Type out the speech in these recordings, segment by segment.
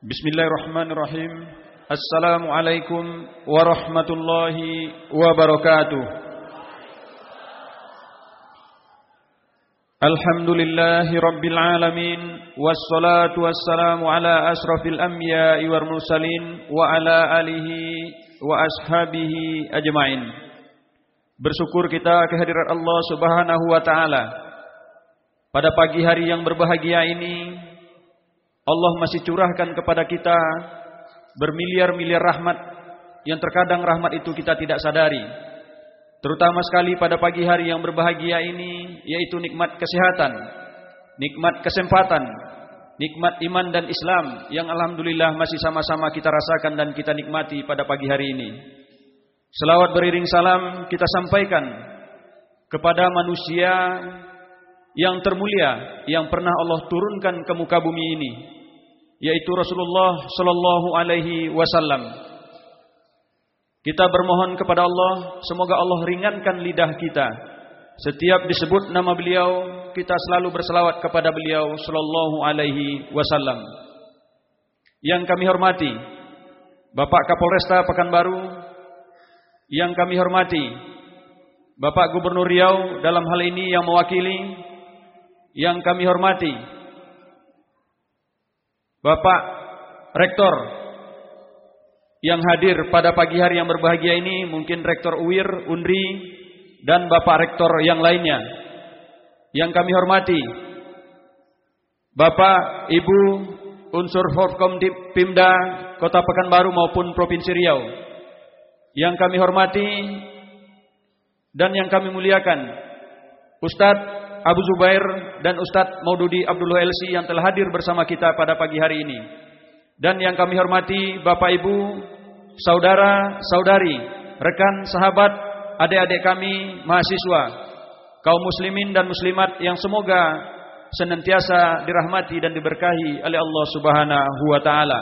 Bismillahirrahmanirrahim. Assalamualaikum warahmatullahi wabarakatuh. Alhamdulillahi rabbil alamin. Wassalatu wassalamu ala asrafil anbiya'i wal mursalin wa ala alihi wa ashabihi ajma'in. Bersyukur kita kehadirat Allah Subhanahu wa ta'ala. Pada pagi hari yang berbahagia ini Allah masih curahkan kepada kita bermiliar-miliar rahmat yang terkadang rahmat itu kita tidak sadari. Terutama sekali pada pagi hari yang berbahagia ini, yaitu nikmat kesehatan, nikmat kesempatan, nikmat iman dan Islam yang alhamdulillah masih sama-sama kita rasakan dan kita nikmati pada pagi hari ini. Selawat beriring salam kita sampaikan kepada manusia yang termulia yang pernah Allah turunkan ke muka bumi ini, yaitu Rasulullah sallallahu alaihi wasallam. Kita bermohon kepada Allah, semoga Allah ringankan lidah kita. Setiap disebut nama beliau, kita selalu berselawat kepada beliau sallallahu alaihi wasallam. Yang kami hormati Bapak Kapolresta Pekanbaru, yang kami hormati Bapak Gubernur Riau dalam hal ini yang mewakili, yang kami hormati Bapak Rektor yang hadir pada pagi hari yang berbahagia ini, mungkin Rektor UIR, UNRI, dan Bapak Rektor yang lainnya. Yang kami hormati Bapak Ibu unsur Forkomdip Pimda Kota Pekanbaru maupun Provinsi Riau. Yang kami hormati dan yang kami muliakan Ustadz Abu Zubair dan Ustadz Maududi Abdullah LC yang telah hadir bersama kita pada pagi hari ini. Dan yang kami hormati Bapak Ibu, saudara, saudari, rekan, sahabat, adik-adik kami, mahasiswa, kaum muslimin dan muslimat yang semoga senantiasa dirahmati dan diberkahi oleh Allah Subhanahu wa ta'ala.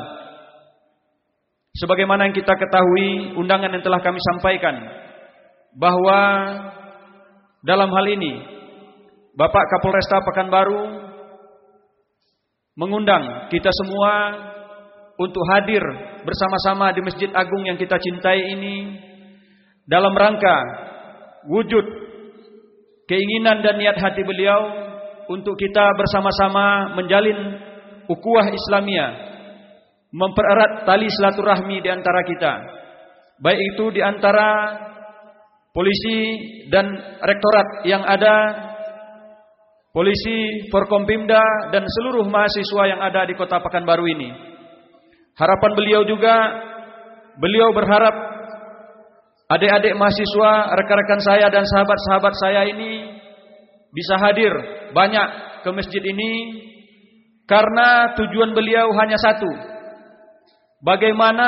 Sebagaimana yang kita ketahui, undangan yang telah kami sampaikan, bahwa dalam hal ini Bapak Kapolresta Pekanbaru mengundang kita semua untuk hadir bersama-sama di Masjid Agung yang kita cintai ini dalam rangka wujud keinginan dan niat hati beliau untuk kita bersama-sama menjalin ukhuwah Islamiyah, mempererat tali silaturahmi di antara kita, baik itu di antara polisi dan rektorat yang ada, polisi, Forkompimda, dan seluruh mahasiswa yang ada di Kota Pekanbaru ini. Harapan beliau juga, beliau berharap adik-adik mahasiswa, rekan-rekan saya dan sahabat-sahabat saya ini bisa hadir banyak ke masjid ini, karena tujuan beliau hanya satu: bagaimana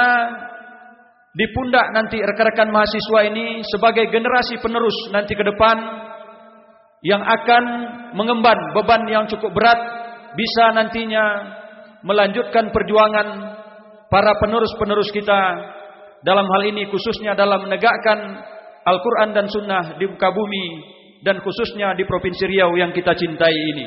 di pundak nanti rekan-rekan mahasiswa ini sebagai generasi penerus nanti ke depan yang akan mengemban beban yang cukup berat, bisa nantinya melanjutkan perjuangan para penerus-penerus kita dalam hal ini, khususnya dalam menegakkan Al-Quran dan Sunnah di muka bumi, dan khususnya di Provinsi Riau yang kita cintai ini.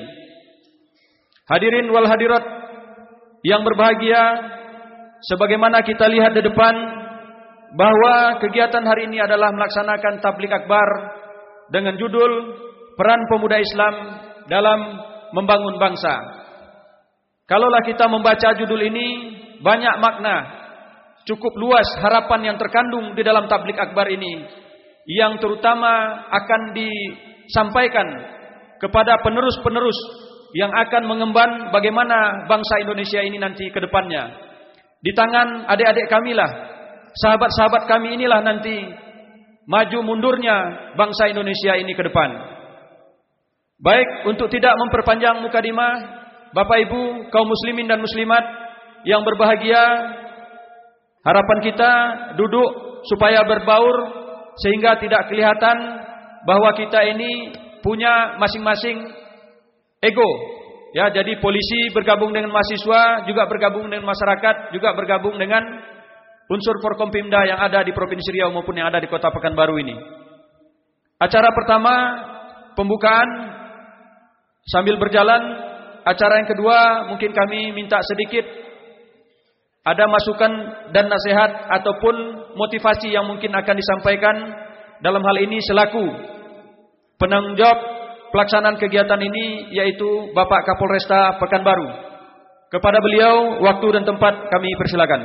Hadirin wal hadirat yang berbahagia, sebagaimana kita lihat di depan bahwa kegiatan hari ini adalah melaksanakan tabligh akbar dengan judul Peran Pemuda Islam dalam Membangun Bangsa. Kalaulah kita membaca judul ini, banyak makna, cukup luas harapan yang terkandung di dalam tabligh akbar ini, yang terutama akan disampaikan kepada penerus-penerus yang akan mengemban bagaimana bangsa Indonesia ini nanti ke depannya. Di tangan adik-adik kamilah, sahabat-sahabat kami inilah nanti maju mundurnya bangsa Indonesia ini ke depan. Baik, untuk tidak memperpanjang mukadimah, Bapak Ibu kaum muslimin dan muslimat yang berbahagia, harapan kita duduk supaya berbaur sehingga tidak kelihatan bahwa kita ini punya masing-masing ego. Ya, jadi polisi bergabung dengan mahasiswa, juga bergabung dengan masyarakat, juga bergabung dengan unsur Forkompimda yang ada di Provinsi Riau maupun yang ada di Kota Pekanbaru ini. Acara pertama pembukaan. Sambil berjalan acara yang kedua, mungkin kami minta sedikit ada masukan dan nasihat ataupun motivasi yang mungkin akan disampaikan dalam hal ini selaku penanggung jawab pelaksanaan kegiatan ini, yaitu Bapak Kapolresta Pekanbaru. Kepada beliau waktu dan tempat kami persilakan.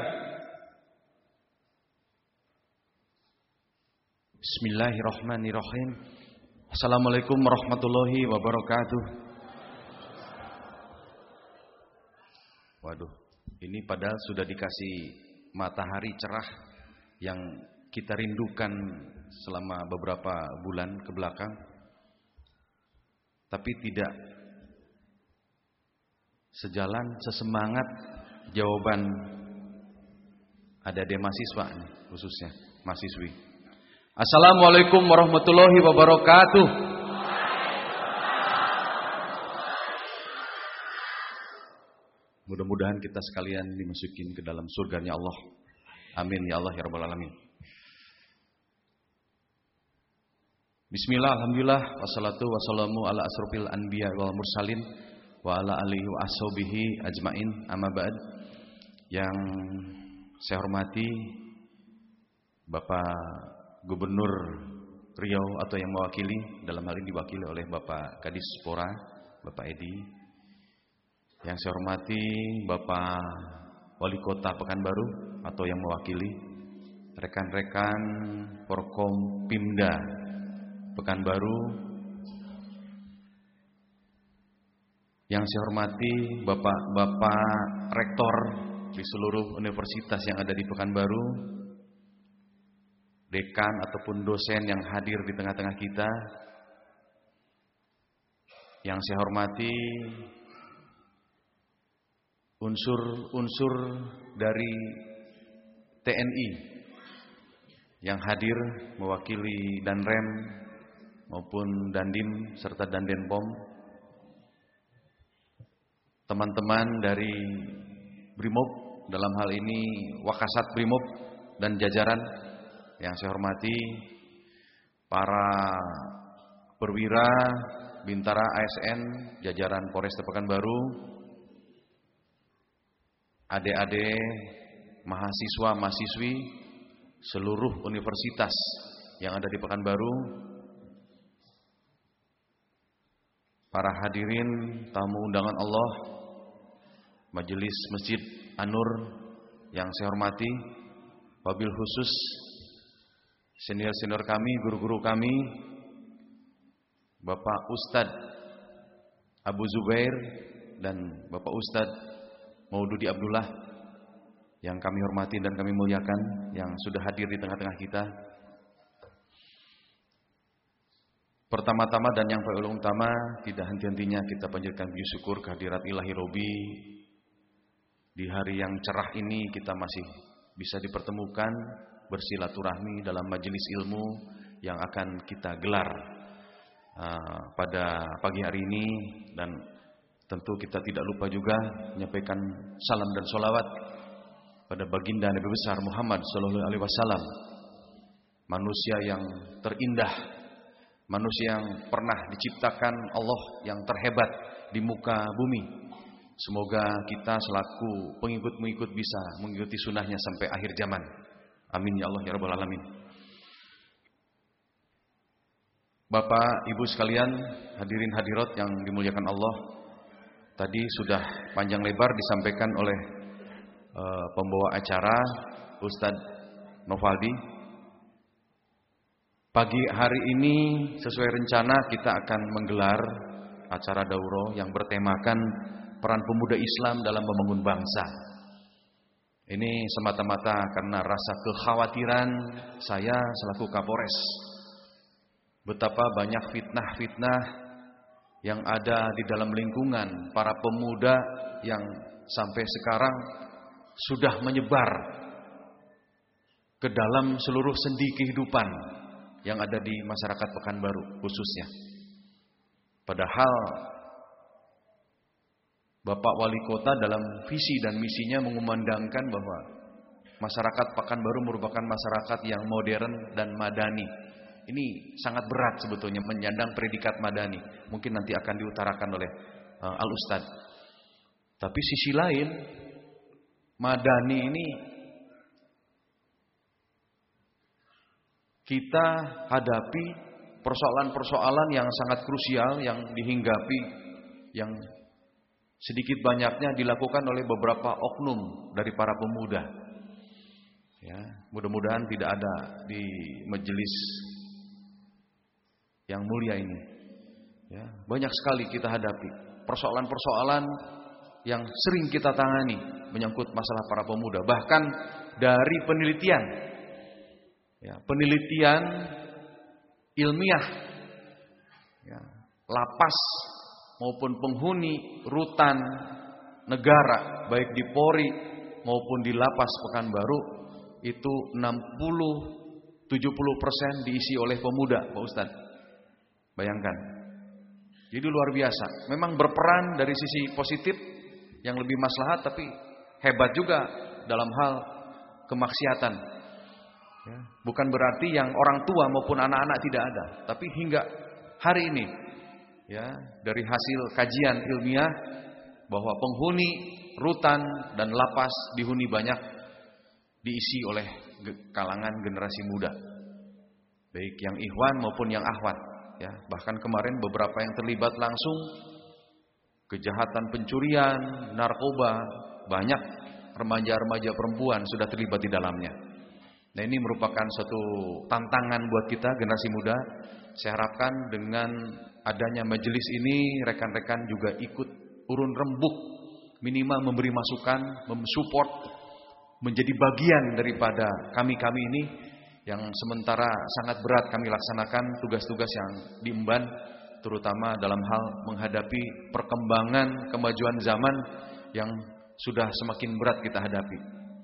Bismillahirrahmanirrahim. Assalamualaikum warahmatullahi wabarakatuh. Waduh, ini padahal sudah dikasih matahari cerah yang kita rindukan selama beberapa bulan ke belakang, tapi tidak sejalan, sesemangat jawaban adik-adik mahasiswa nih, khususnya mahasiswi. Assalamualaikum warahmatullahi wabarakatuh. Mudah-mudahan kita sekalian dimasukin ke dalam surganya Allah. Amin ya Allah ya rabbal alamin. Bismillah, alhamdulillah, wassalatu wassalamu ala asrofil anbiya wal mursalin wa ala alihi wa ashabihi ajmain, amma ba'd. Yang saya hormati Bapak Gubernur Riau atau yang mewakili, dalam hal ini diwakili oleh Bapak Kadis Pora, Bapak Edi. Yang saya hormati Bapak Wali Kota Pekanbaru atau yang mewakili, rekan-rekan Porkom Pimda Pekanbaru. Yang saya hormati Bapak-bapak rektor di seluruh universitas yang ada di Pekanbaru, dekan ataupun dosen yang hadir di tengah-tengah kita. Yang saya hormati unsur-unsur dari TNI yang hadir mewakili Danrem maupun Dandim serta Dandenpom, teman-teman dari Brimob, dalam hal ini Wakasat Brimob dan jajaran yang saya hormati, para perwira Bintara ASN jajaran Polresta Pekanbaru, adik-adik mahasiswa-mahasiswi seluruh universitas yang ada di Pekanbaru, para hadirin tamu undangan Allah, Majelis Masjid An-Nur yang saya hormati, wabil khusus senior-senior kami, guru-guru kami, Bapak Ustadz Abu Zubair dan Bapak Ustadz Maududi Abdullah yang kami hormati dan kami muliakan, yang sudah hadir di tengah-tengah kita. Pertama-tama dan yang paling utama, tidak henti-hentinya kita panjatkan puji syukur kehadirat Ilahi Robi. Di hari yang cerah ini kita masih bisa dipertemukan, bersilaturahmi dalam majelis ilmu yang akan kita gelar pada pagi hari ini. Dan tentu kita tidak lupa juga menyampaikan salam dan sholawat pada baginda Nabi besar Muhammad Sallallahu Alaihi Wasallam, manusia yang terindah, manusia yang pernah diciptakan Allah, yang terhebat di muka bumi. Semoga kita selaku pengikut-pengikut bisa mengikuti sunnahnya sampai akhir zaman. Amin ya Allah ya rabbal alamin. Bapak, Ibu sekalian, hadirin hadirat yang dimuliakan Allah, tadi sudah panjang lebar disampaikan oleh pembawa acara Ustadz Novaldi. Pagi hari ini sesuai rencana kita akan menggelar acara daurah yang bertemakan peran pemuda Islam dalam membangun bangsa. Ini semata-mata karena rasa kekhawatiran saya selaku Kapolres, betapa banyak fitnah-fitnah yang ada di dalam lingkungan para pemuda yang sampai sekarang sudah menyebar ke dalam seluruh sendi kehidupan yang ada di masyarakat Pekanbaru khususnya. Padahal Bapak Wali Kota dalam visi dan misinya mengumandangkan bahwa masyarakat Pekanbaru merupakan masyarakat yang modern dan madani. Ini sangat berat sebetulnya menyandang predikat madani. Mungkin nanti akan diutarakan oleh Al-Ustadz. Tapi sisi lain, Madani ini kita hadapi persoalan-persoalan yang sangat krusial yang dihinggapi, yang sedikit banyaknya dilakukan oleh beberapa oknum dari para pemuda. Ya, mudah-mudahan tidak ada di majelis yang mulia ini. Ya, banyak sekali kita hadapi persoalan-persoalan yang sering kita tangani menyangkut masalah para pemuda. Bahkan dari penelitian, ya, penelitian ilmiah, ya, lapas maupun penghuni rutan negara, baik di Polri maupun di lapas Pekanbaru, itu 60-70% diisi oleh pemuda, Pak Ustadz. Bayangkan. Jadi luar biasa. Memang berperan dari sisi positif yang lebih maslahat, tapi hebat juga dalam hal kemaksiatan. Ya, bukan berarti yang orang tua maupun anak-anak tidak ada, tapi hingga hari ini, ya, dari hasil kajian ilmiah bahwa penghuni rutan dan lapas dihuni banyak diisi oleh kalangan generasi muda, baik yang ikhwan maupun yang akhwat. Ya, bahkan kemarin beberapa yang terlibat langsung kejahatan pencurian, narkoba, banyak remaja-remaja perempuan sudah terlibat di dalamnya. Nah, ini merupakan suatu tantangan buat kita generasi muda. Saya harapkan dengan adanya majelis ini rekan-rekan juga ikut urun rembuk, minimal memberi masukan, mensupport, menjadi bagian daripada kami-kami ini yang sementara sangat berat kami laksanakan tugas-tugas yang diemban, terutama dalam hal menghadapi perkembangan kemajuan zaman yang sudah semakin berat kita hadapi.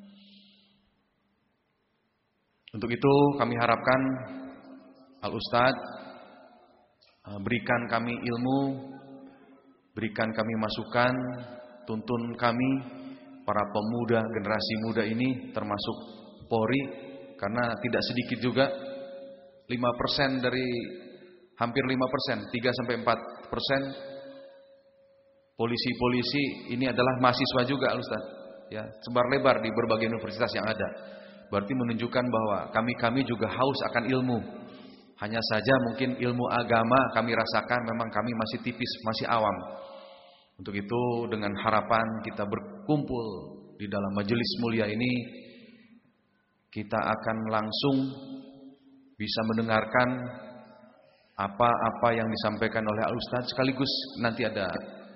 Untuk itu kami harapkan Al-Ustadz berikan kami ilmu, berikan kami masukan, tuntun kami para pemuda, generasi muda ini termasuk Polri, karena tidak sedikit juga 5% dari hampir 5%, 3-4% polisi-polisi ini adalah mahasiswa juga, Ustaz. Ya, sebar lebar di berbagai universitas yang ada. Berarti menunjukkan bahwa kami juga haus akan ilmu. Hanya saja mungkin ilmu agama kami rasakan memang kami masih tipis, masih awam. Untuk itu dengan harapan kita berkumpul di dalam majelis mulia ini, kita akan langsung bisa mendengarkan apa-apa yang disampaikan oleh Al-Ustadz, sekaligus nanti ada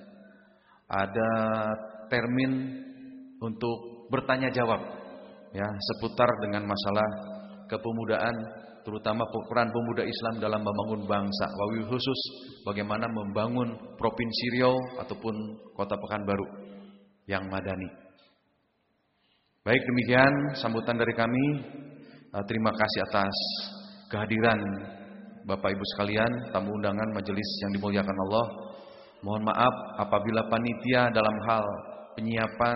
termin untuk bertanya jawab, ya, seputar dengan masalah kepemudaan, terutama peran pemuda Islam dalam membangun bangsa, wabil khusus bagaimana membangun Provinsi Riau ataupun Kota Pekanbaru yang madani. Baik, demikian sambutan dari kami. Terima kasih atas kehadiran Bapak Ibu sekalian, tamu undangan majelis yang dimuliakan Allah. Mohon maaf apabila panitia dalam hal penyiapan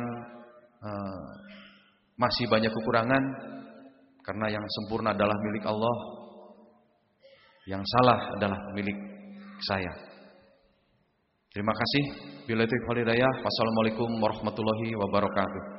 masih banyak kekurangan, karena yang sempurna adalah milik Allah, yang salah adalah milik saya. Terima kasih. Billahi taufiq wal hidayah. Wassalamualaikum warahmatullahi wabarakatuh.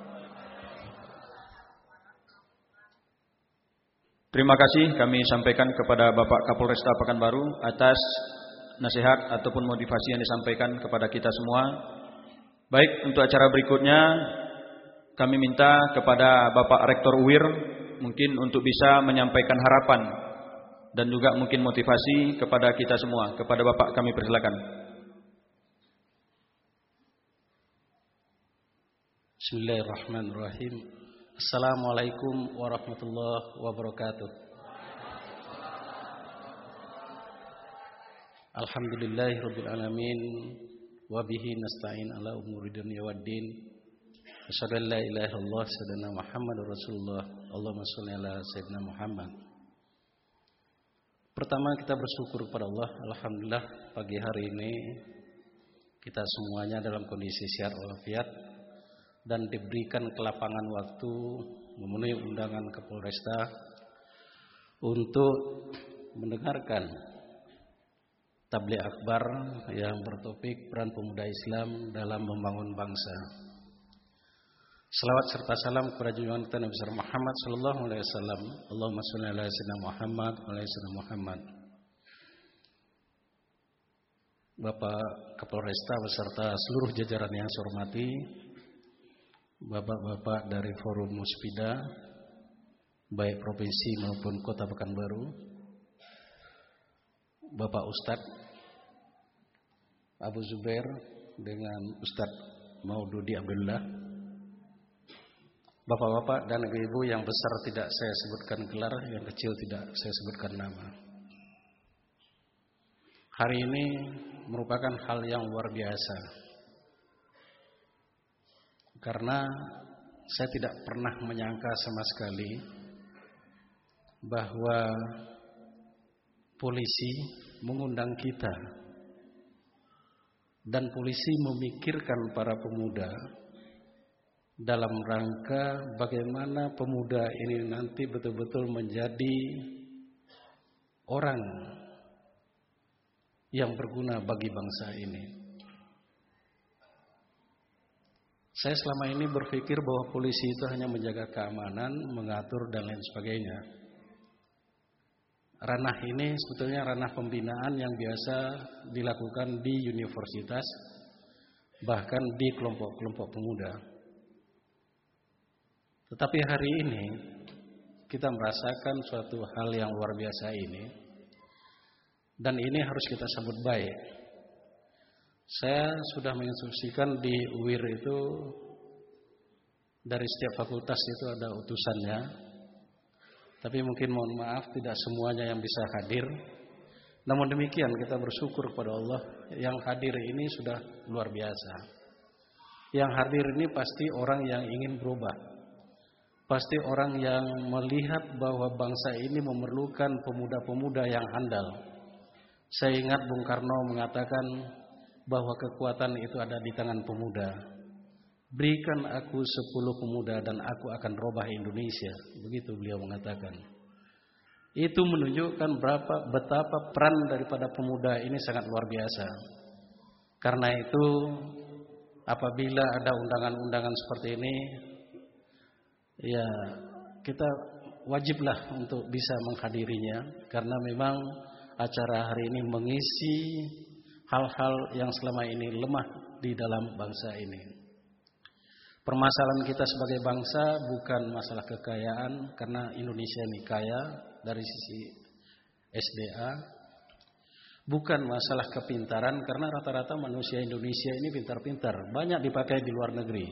Terima kasih kami sampaikan kepada Bapak Kapolresta Pekanbaru atas nasihat ataupun motivasi yang disampaikan kepada kita semua. Baik, untuk acara berikutnya kami minta kepada Bapak Rektor UIR mungkin untuk bisa menyampaikan harapan dan juga mungkin motivasi kepada kita semua. Kepada Bapak kami persilakan. Bismillahirrahmanirrahim. Assalamualaikum warahmatullahi wabarakatuh. Alhamdulillahirabbil alamin wa bihi nasta'in ala umuri dunya waddin. Asyhadu an la ilaha illallah sayyidina Muhammadur Rasulullah. Allahumma shalli ala sayyidina Muhammad. Pertama kita bersyukur kepada Allah. Alhamdulillah pagi hari ini kita semuanya dalam kondisi sehat walafiat dan diberikan kelapangan waktu memenuhi undangan Kapolresta untuk mendengarkan tabligh akbar yang bertopik peran pemuda Islam dalam membangun bangsa. Salawat serta salam kepada junjungan kita Nabi besar Muhammad sallallahu alaihi wasallam. Allahumma shalli ala sayyidina Muhammad wa ala sayyidina Muhammad. Bapak Kapolresta beserta seluruh jajaran yang saya hormati, bapak-bapak dari Forum Muspida, baik provinsi maupun Kota Pekanbaru, Bapak Ustadz Abu Zubair dengan Ustadz Maududi Abdullah, bapak-bapak dan ibu-ibu yang besar tidak saya sebutkan gelar, yang kecil tidak saya sebutkan nama. Hari ini merupakan hal yang luar biasa, karena saya tidak pernah menyangka sama sekali bahwa polisi mengundang kita dan polisi memikirkan para pemuda dalam rangka bagaimana pemuda ini nanti betul-betul menjadi orang yang berguna bagi bangsa ini. Saya selama ini berpikir bahwa polisi itu hanya menjaga keamanan, mengatur dan lain sebagainya. Ranah ini sebetulnya ranah pembinaan yang biasa dilakukan di universitas, bahkan di kelompok-kelompok pemuda. Tetapi hari ini kita merasakan suatu hal yang luar biasa ini, dan ini harus kita sambut baik. Saya sudah menginstruksikan di UIR itu dari setiap fakultas itu ada utusannya. Tapi mungkin mohon maaf tidak semuanya yang bisa hadir. Namun demikian kita bersyukur kepada Allah, yang hadir ini sudah luar biasa. Yang hadir ini pasti orang yang ingin berubah. Pasti orang yang melihat bahwa bangsa ini memerlukan pemuda-pemuda yang handal. Saya ingat Bung Karno mengatakan bahwa kekuatan itu ada di tangan pemuda. Berikan aku 10 pemuda dan aku akan rubah Indonesia. Begitu beliau mengatakan. Itu menunjukkan betapa peran daripada pemuda ini sangat luar biasa. Karena itu apabila ada undangan-undangan seperti ini, ya kita wajiblah untuk bisa menghadirinya. Karena memang acara hari ini mengisi hal-hal yang selama ini lemah di dalam bangsa ini. Permasalahan kita sebagai bangsa bukan masalah kekayaan, karena Indonesia ini kaya dari sisi SDA. Bukan masalah kepintaran, karena rata-rata manusia Indonesia ini pintar-pintar, banyak dipakai di luar negeri.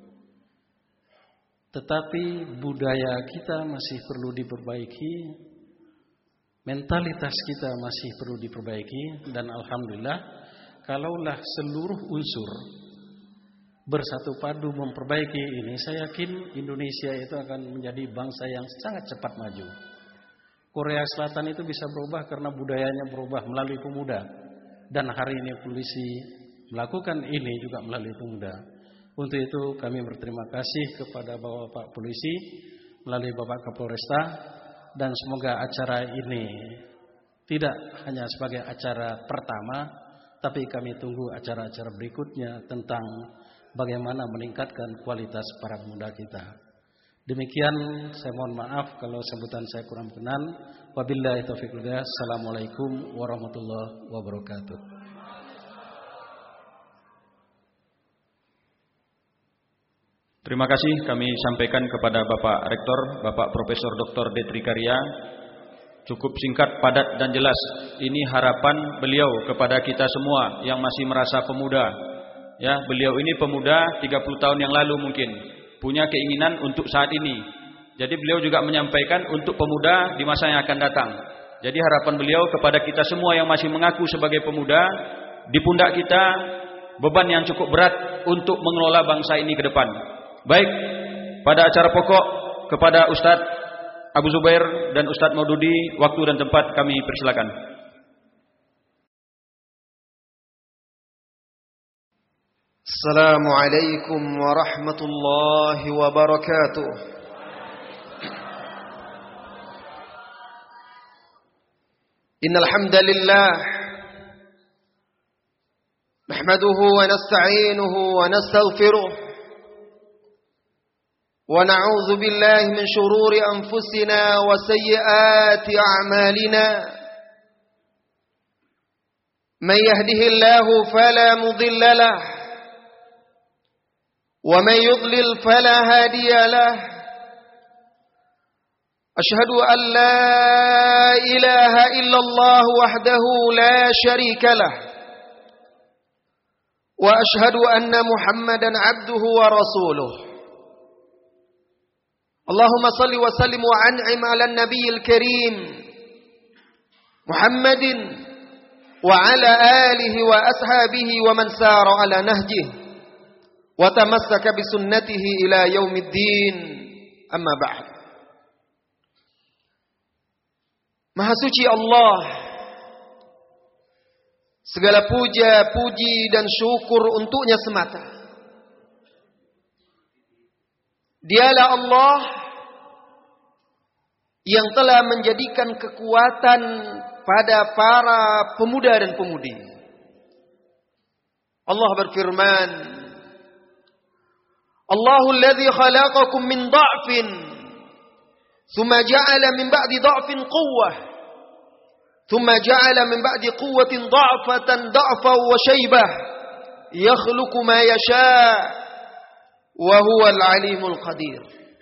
Tetapi budaya kita masih perlu diperbaiki, mentalitas kita masih perlu diperbaiki, dan alhamdulillah kalaulah seluruh unsur bersatu padu memperbaiki ini, saya yakin Indonesia itu akan menjadi bangsa yang sangat cepat maju. Korea Selatan itu bisa berubah karena budayanya berubah melalui pemuda, dan hari ini polisi melakukan ini juga melalui pemuda. Untuk itu kami berterima kasih kepada Bapak Polisi melalui Bapak Kapolresta, dan semoga acara ini tidak hanya sebagai acara pertama, tapi kami tunggu acara-acara berikutnya tentang bagaimana meningkatkan kualitas para pemuda kita. Demikian, saya mohon maaf kalau sebutan saya kurang berkenan. Wabillahi taufiq wal hidayah. Assalamualaikum warahmatullahi wabarakatuh. Terima kasih kami sampaikan kepada Bapak Rektor, Bapak Profesor Dr. Detri Karya. Cukup singkat, padat dan jelas. Ini harapan beliau kepada kita semua yang masih merasa pemuda. Ya, beliau ini pemuda 30 tahun yang lalu mungkin punya keinginan untuk saat ini. Jadi beliau juga menyampaikan untuk pemuda di masa yang akan datang. Jadi harapan beliau kepada kita semua yang masih mengaku sebagai pemuda, di pundak kita beban yang cukup berat untuk mengelola bangsa ini ke depan. Baik, pada acara pokok kepada Ustadz Abu Zubair dan Ustadz Maududi, waktu dan tempat kami persilakan. Assalamualaikum warahmatullahi wabarakatuh. Innal hamdalillah nahmaduhu wa nasta'inuhu wa nastaghfiruh ونعوذ بالله من شرور أنفسنا وسيئات أعمالنا من يهده الله فلا مضل له ومن يضلل فلا هادي له أشهد أن لا إله إلا الله وحده لا شريك له وأشهد أن محمدا عبده ورسوله اللهم صل وسلم وأنعم على النبي الكريم محمد وعلى آله وأصحابه ومن سار على نهجه وتمسك بسنته إلى يوم الدين أما بعد. Maha suci Allah, segala puja, puji dan syukur untuknya semata. Dialah Allah yang telah menjadikan kekuatan pada para pemuda dan pemudi. Allah berfirman, Allahul ladzi khalaqakum min dha'fin ثم جعل من بعد ضعف قوة ثم جعل من بعد قوة ضعفا وشيبة يخلق ما يشاء وهو العليم القدير.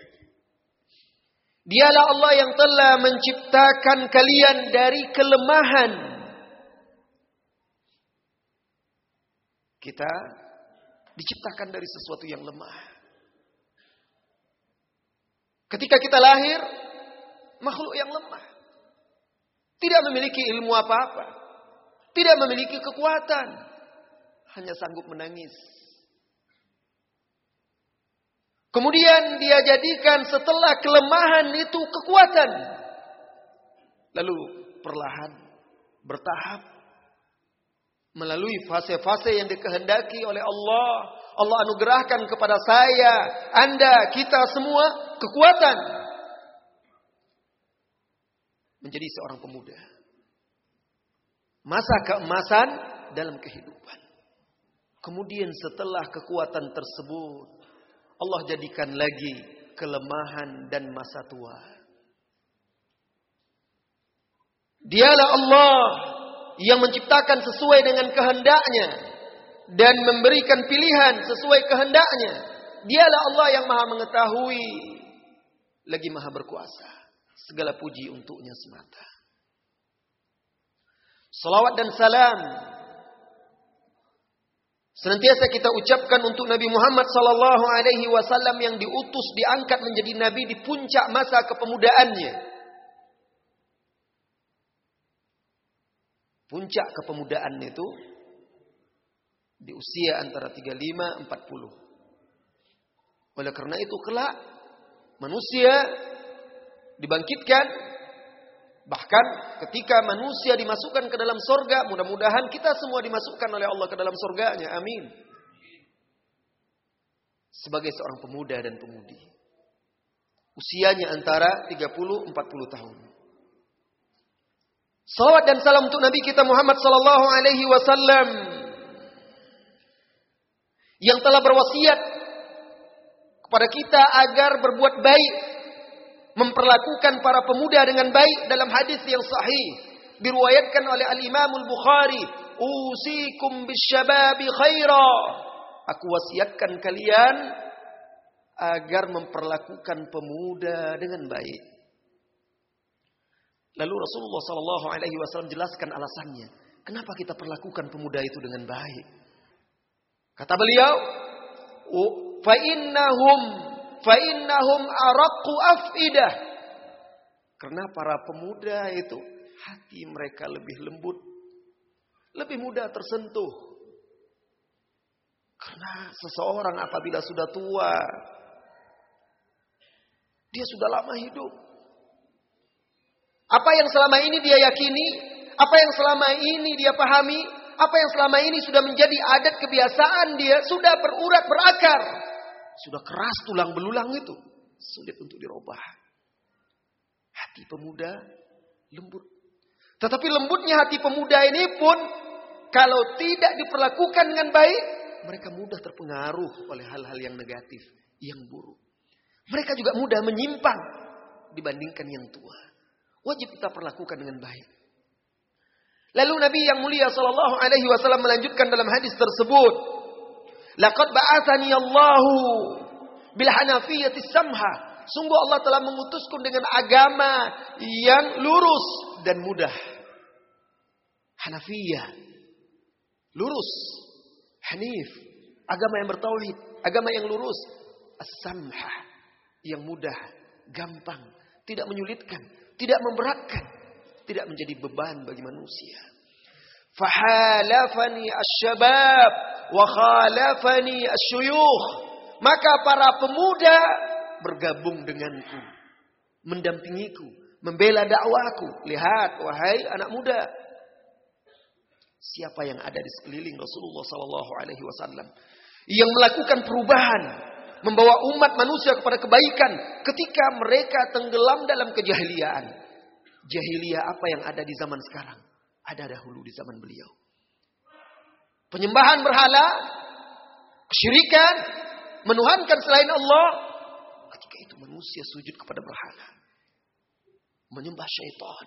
Dialah Allah yang telah menciptakan kalian dari kelemahan. Kita diciptakan dari sesuatu yang lemah. Ketika kita lahir, makhluk yang lemah. Tidak memiliki ilmu apa-apa. Tidak memiliki kekuatan. Hanya sanggup menangis. Kemudian dia jadikan setelah kelemahan itu kekuatan. Lalu perlahan, bertahap. Melalui fase-fase yang dikehendaki oleh Allah. Allah anugerahkan kepada saya, Anda, kita semua kekuatan. Menjadi seorang pemuda. Masa keemasan dalam kehidupan. Kemudian setelah kekuatan tersebut, Allah jadikan lagi kelemahan dan masa tua. Dialah Allah yang menciptakan sesuai dengan kehendaknya. Dan memberikan pilihan sesuai kehendaknya. Dialah Allah yang maha mengetahui. Lagi maha berkuasa. Segala puji untuknya semata. Salawat dan salam senantiasa kita ucapkan untuk Nabi Muhammad SAW yang diutus, diangkat menjadi Nabi di puncak masa kepemudaannya. Puncak kepemudaan itu di usia antara 35-40. Oleh karena itu kelak manusia dibangkitkan. Bahkan ketika manusia dimasukkan ke dalam sorga, mudah-mudahan kita semua dimasukkan oleh Allah ke dalam sorganya. Amin. Sebagai seorang pemuda dan pemudi. Usianya antara 30-40 tahun. Salawat dan salam untuk Nabi kita Muhammad SAW. Yang telah berwasiat kepada kita agar berbuat baik, memperlakukan para pemuda dengan baik dalam hadis yang sahih diriwayatkan oleh Al-Imam Al-Bukhari, usikum bisyababi khaira, aku wasiatkan kalian agar memperlakukan pemuda dengan baik. Lalu Rasulullah SAW jelaskan alasannya, kenapa kita perlakukan pemuda itu dengan baik. Kata beliau, fa'innahum araqqu afidah. Karena para pemuda itu hati mereka lebih lembut, lebih mudah tersentuh. Karena seseorang apabila sudah tua, dia sudah lama hidup. Apa yang selama ini dia yakini, apa yang selama ini dia pahami, apa yang selama ini sudah menjadi adat kebiasaan dia, sudah berurat berakar. Sudah keras tulang belulang itu. Sulit untuk dirubah. Hati pemuda lembut. Tetapi lembutnya hati pemuda ini pun, kalau tidak diperlakukan dengan baik, mereka mudah terpengaruh oleh hal-hal yang negatif, yang buruk. Mereka juga mudah menyimpang dibandingkan yang tua. Wajib kita perlakukan dengan baik. Lalu Nabi yang mulia sallallahu alaihi wasallam melanjutkan dalam hadis tersebut, laqad ba'athani Allahu bil hanafiyyati samha. Sungguh Allah telah mengutusku dengan agama yang lurus dan mudah. Hanafiyah, lurus, hanif, agama yang bertauhid, agama yang lurus. As-samha, yang mudah, gampang, tidak menyulitkan, tidak memberatkan, tidak menjadi beban bagi manusia. Fahalafani asy-syabab wa khalafani asy-syuyukh. Maka para pemuda bergabung denganku, mendampingiku, membela dakwahku. Lihat wahai anak muda, siapa yang ada di sekeliling Rasulullah sallallahu alaihi wasallam yang melakukan perubahan, membawa umat manusia kepada kebaikan ketika mereka tenggelam dalam kejahiliaan. Jahiliyah apa yang ada di zaman sekarang ada dahulu di zaman beliau. Penyembahan berhala, kesyirikan, menuhankan selain Allah. Ketika itu manusia sujud kepada berhala, menyembah syaitan.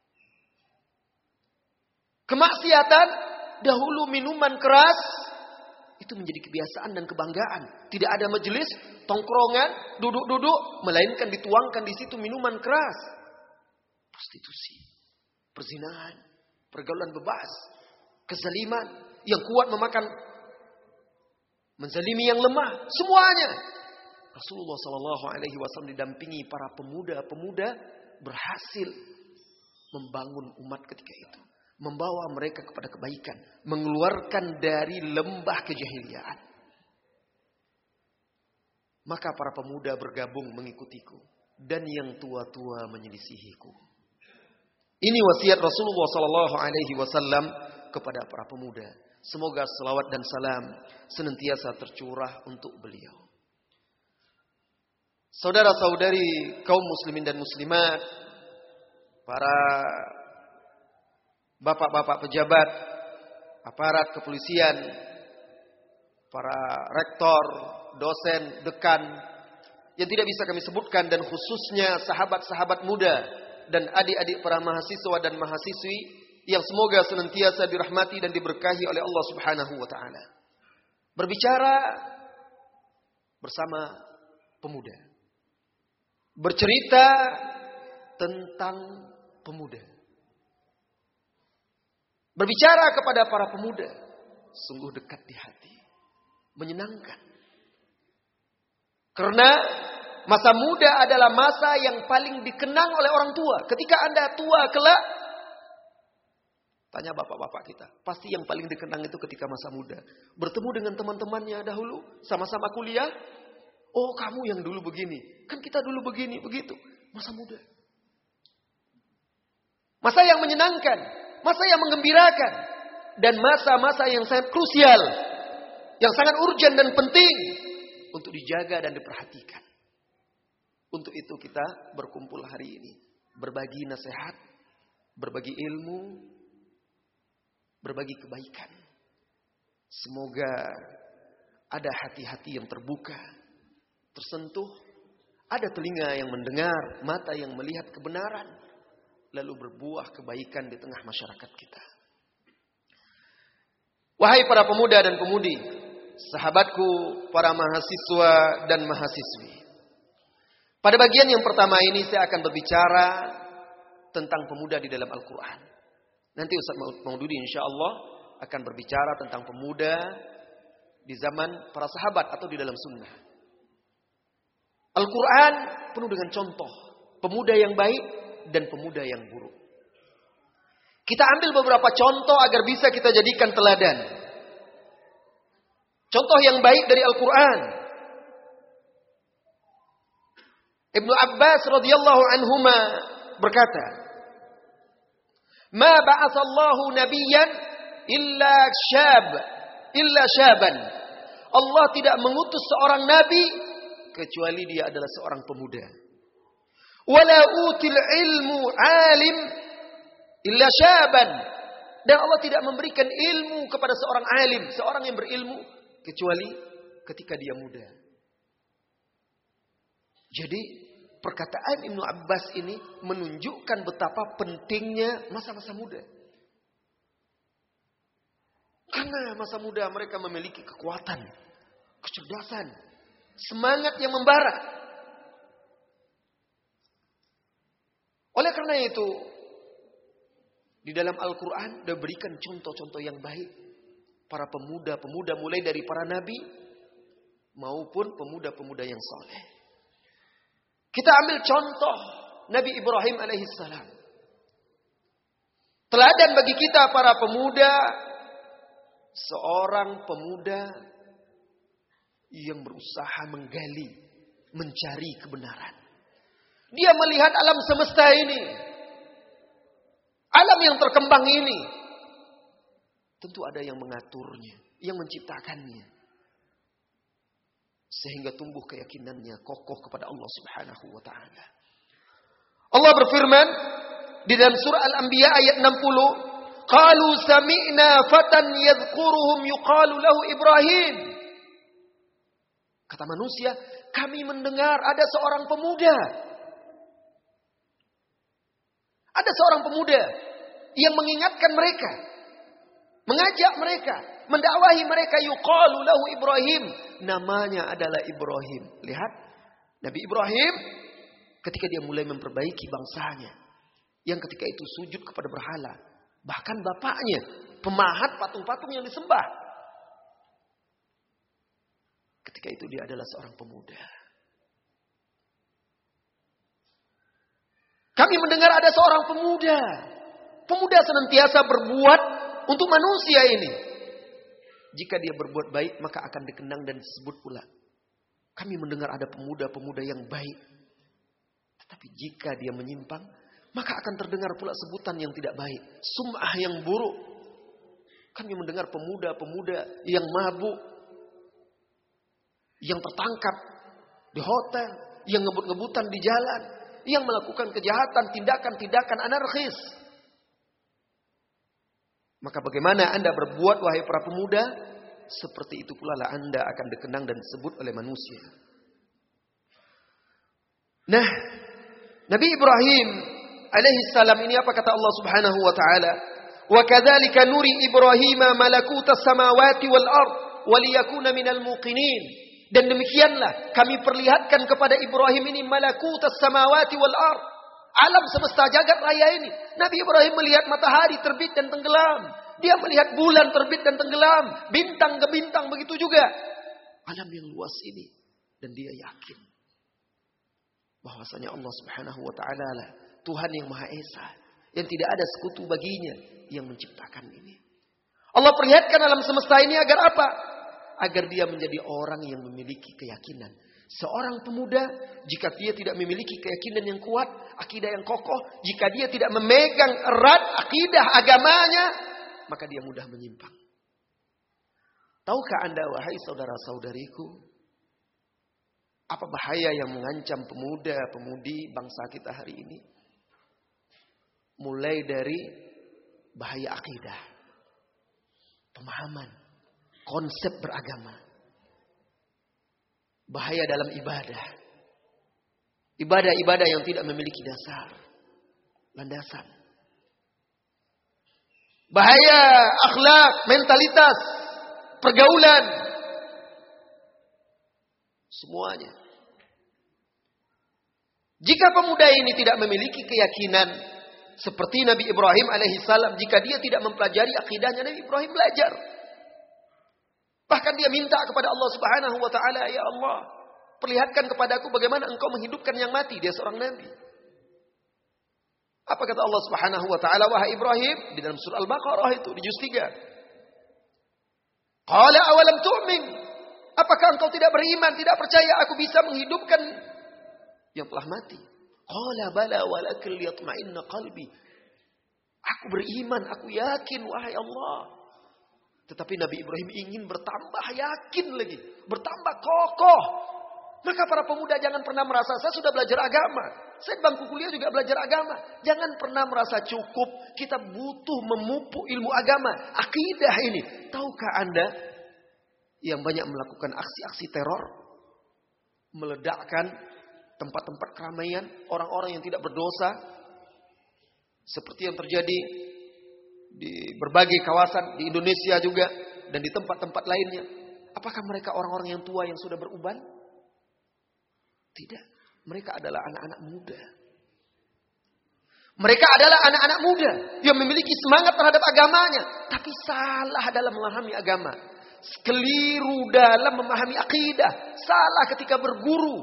Kemaksiatan, dahulu minuman keras itu menjadi kebiasaan dan kebanggaan. Tidak ada majelis, tongkrongan, duduk-duduk, melainkan dituangkan di situ minuman keras. Prostitusi, perzinahan, pergaulan bebas, kezaliman, yang kuat menzalimi yang lemah, semuanya. Rasulullah SAW didampingi para pemuda-pemuda berhasil membangun umat ketika itu, membawa mereka kepada kebaikan, mengeluarkan dari lembah kejahiliaan. Maka para pemuda bergabung mengikutiku, dan yang tua-tua menyelisihiku. Ini wasiat Rasulullah SAW kepada para pemuda. Semoga selawat dan salam senantiasa tercurah untuk beliau. Saudara-saudari kaum muslimin dan muslimat, para bapak-bapak pejabat, aparat kepolisian, para rektor, dosen, dekan, yang tidak bisa kami sebutkan, dan khususnya sahabat-sahabat muda dan adik-adik para mahasiswa dan mahasiswi yang semoga senantiasa dirahmati dan diberkahi oleh Allah Subhanahu wa taala. Berbicara bersama pemuda, bercerita tentang pemuda, berbicara kepada para pemuda sungguh dekat di hati, menyenangkan. Karena masa muda adalah masa yang paling dikenang oleh orang tua. Ketika Anda tua kelak, tanya bapak-bapak kita, pasti yang paling dikenang itu ketika masa muda. Bertemu dengan teman-temannya dahulu, sama-sama kuliah. Oh, kamu yang dulu begini, kan kita dulu begini, begitu. Masa muda. Masa yang menyenangkan, masa yang menggembirakan, dan masa-masa yang sangat krusial, yang sangat urgent dan penting untuk dijaga dan diperhatikan. Untuk itu kita berkumpul hari ini, berbagi nasihat, berbagi ilmu, berbagi kebaikan. Semoga ada hati-hati yang terbuka, tersentuh, ada telinga yang mendengar, mata yang melihat kebenaran, lalu berbuah kebaikan di tengah masyarakat kita. Wahai para pemuda dan pemudi, sahabatku, para mahasiswa dan mahasiswi. Pada bagian yang pertama ini saya akan berbicara tentang pemuda di dalam Al-Quran. Nanti Ustaz Maududi insya Allah akan berbicara tentang pemuda di zaman para sahabat atau di dalam sunnah. Al-Quran penuh dengan contoh pemuda yang baik dan pemuda yang buruk. Kita ambil beberapa contoh agar bisa kita jadikan teladan. Contoh yang baik dari Al-Quran. Ibnu Abbas radhiyallahu anhuma berkata, "Ma ba'atsallahu nabiyyan illa syaban." Allah tidak mengutus seorang nabi kecuali dia adalah seorang pemuda. "Wala util ilmu 'alim illa syaban." Dan Allah tidak memberikan ilmu kepada seorang alim, seorang yang berilmu, kecuali ketika dia muda. Jadi perkataan Ibnu Abbas ini menunjukkan betapa pentingnya masa-masa muda. Karena masa muda mereka memiliki kekuatan, kecerdasan, semangat yang membara. Oleh karena itu, di dalam Al-Quran diberikan contoh-contoh yang baik. Para pemuda-pemuda mulai dari para nabi maupun pemuda-pemuda yang soleh. Kita ambil contoh Nabi Ibrahim alaihissalam. Teladan bagi kita para pemuda, seorang pemuda yang berusaha menggali, mencari kebenaran. Dia melihat alam semesta ini, alam yang terkembang ini. Tentu ada yang mengaturnya, yang menciptakannya. Sehingga tumbuh keyakinannya kokoh kepada Allah Subhanahu wa taala. Allah berfirman di dalam surah Al-Anbiya ayat 60, qalu sami'na fatan yadhkuruhum yuqalu lahu Ibrahim. Kata manusia, kami mendengar ada seorang pemuda. Ada seorang pemuda yang mengingatkan mereka, mengajak mereka, mendakwahi mereka, yuqalu lahu Ibrahim. Namanya adalah Ibrahim. Lihat, Nabi Ibrahim ketika dia mulai memperbaiki bangsanya, yang ketika itu sujud kepada berhala. Bahkan bapaknya, pemahat patung-patung yang disembah. Ketika itu dia adalah seorang pemuda. Kami mendengar ada seorang pemuda. Pemuda senantiasa berbuat untuk manusia ini. Jika dia berbuat baik, maka akan dikenang dan disebut pula. Kami mendengar ada pemuda-pemuda yang baik. Tetapi jika dia menyimpang, maka akan terdengar pula sebutan yang tidak baik. Sum'ah yang buruk. Kami mendengar pemuda-pemuda yang mabuk. Yang tertangkap di hotel. Yang ngebut-ngebutan di jalan. Yang melakukan kejahatan, tindakan-tindakan anarkis. Maka bagaimana Anda berbuat wahai para pemuda? Seperti itu pula lah Anda akan dikenang dan disebut oleh manusia. Nah, Nabi Ibrahim alaihissalam ini apa kata Allah Subhanahu wa taala? Wa kadzalika nuri Ibrahim malakutas samawati wal ard wa liyakuna minal muqinin. Dan demikianlah kami perlihatkan kepada Ibrahim ini malakutas samawati wal ard. Alam semesta jagat raya ini. Nabi Ibrahim melihat matahari terbit dan tenggelam. Dia melihat bulan terbit dan tenggelam. Bintang ke bintang begitu juga. Alam yang luas ini. Dan dia yakin bahwasanya Allah Subhanahu wa taala lah Tuhan yang Maha Esa, yang tidak ada sekutu baginya, yang menciptakan ini. Allah perlihatkan alam semesta ini agar apa? Agar dia menjadi orang yang memiliki keyakinan. Seorang pemuda, jika dia tidak memiliki keyakinan yang kuat, akidah yang kokoh, jika dia tidak memegang erat akidah agamanya, maka dia mudah menyimpang. Tahukah Anda, wahai saudara-saudariku, apa bahaya yang mengancam pemuda-pemudi bangsa kita hari ini? Mulai dari bahaya akidah, pemahaman, konsep beragama. Bahaya dalam ibadah. Ibadah-ibadah yang tidak memiliki dasar, landasan. Bahaya akhlak, mentalitas, pergaulan. Semuanya. Jika pemuda ini tidak memiliki keyakinan seperti Nabi Ibrahim alaihissalam, jika dia tidak mempelajari akidahnya, Nabi Ibrahim belajar. Bahkan dia minta kepada Allah Subhanahu wa taala, ya Allah, perlihatkan kepadaku bagaimana engkau menghidupkan yang mati. Dia seorang nabi. Apa kata Allah Subhanahu wa taala, wahai Ibrahim, di dalam surah Al-Baqarah itu di juz 3. Qala awalam tu'min? Apakah engkau tidak beriman, tidak percaya aku bisa menghidupkan yang telah mati? Qala bala walakin liyatma'inna qalbi. Aku beriman, aku yakin wahai Allah. Tetapi Nabi Ibrahim ingin bertambah yakin lagi, bertambah kokoh. Maka para pemuda jangan pernah merasa saya sudah belajar agama, saya bangku kuliah juga belajar agama. Jangan pernah merasa cukup. Kita butuh memupuk ilmu agama, akidah ini. Tahukah Anda yang banyak melakukan aksi-aksi teror, meledakkan tempat-tempat keramaian, orang-orang yang tidak berdosa, seperti yang terjadi di berbagai kawasan di Indonesia juga dan di tempat-tempat lainnya. Apakah mereka orang-orang yang tua yang sudah beruban? Tidak. Mereka adalah anak-anak muda. Mereka adalah anak-anak muda yang memiliki semangat terhadap agamanya, tapi salah dalam memahami agama. Keliru dalam memahami akidah, salah ketika berguru.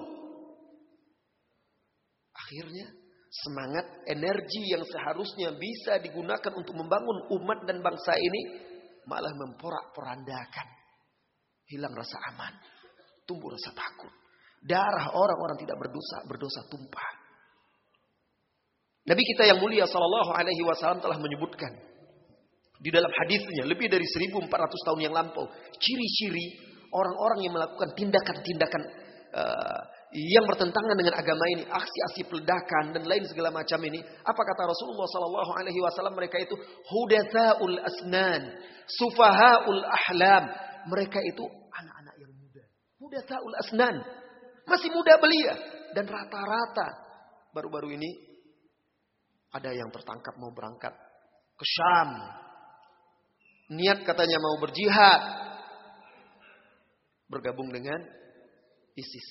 Akhirnya semangat, energi yang seharusnya bisa digunakan untuk membangun umat dan bangsa ini malah memporak-porandakan. Hilang rasa aman, tumbuh rasa takut. Darah orang-orang tidak berdosa tumpah. Nabi kita yang mulia sallallahu alaihi wasallam telah menyebutkan di dalam hadisnya lebih dari 1400 tahun yang lampau, ciri-ciri orang-orang yang melakukan tindakan-tindakan yang bertentangan dengan agama ini, aksi-aksi peledakan dan lain segala macam ini. Apa kata Rasulullah sallallahu alaihi wasallam? Mereka itu hudatsaul asnan, sufahaul ahlam. Mereka itu anak-anak yang muda. Hudatsaul asnan, masih muda belia, dan rata-rata baru-baru ini ada yang tertangkap mau berangkat ke Syam. Niat katanya mau berjihad. Bergabung dengan ISIS.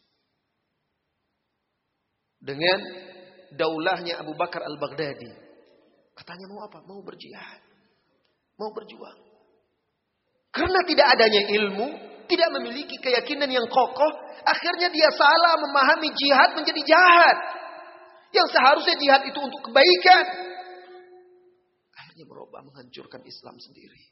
Dengan daulahnya Abu Bakar al-Baghdadi. Katanya mau apa? Mau berjihad. Mau berjuang. Karena tidak adanya ilmu, tidak memiliki keyakinan yang kokoh, akhirnya dia salah memahami jihad menjadi jahat. Yang seharusnya jihad itu untuk kebaikan, akhirnya berubah menghancurkan Islam sendiri.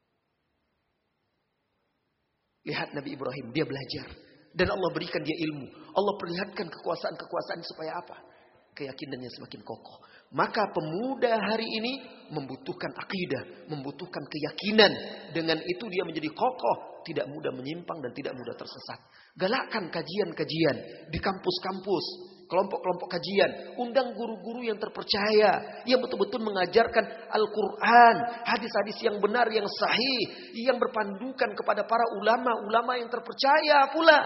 Lihat Nabi Ibrahim, dia belajar. Dan Allah berikan dia ilmu. Allah perlihatkan kekuasaan-kekuasaan supaya apa? Keyakinannya semakin kokoh. Maka pemuda hari ini membutuhkan akidah, membutuhkan keyakinan. Dengan itu dia menjadi kokoh, tidak mudah menyimpang dan tidak mudah tersesat. Galakkan kajian-kajian di kampus-kampus, kelompok-kelompok kajian. Undang guru-guru yang terpercaya, yang betul-betul mengajarkan Al-Quran, hadis-hadis yang benar, yang sahih, yang berpandukan kepada para ulama-ulama yang terpercaya pula.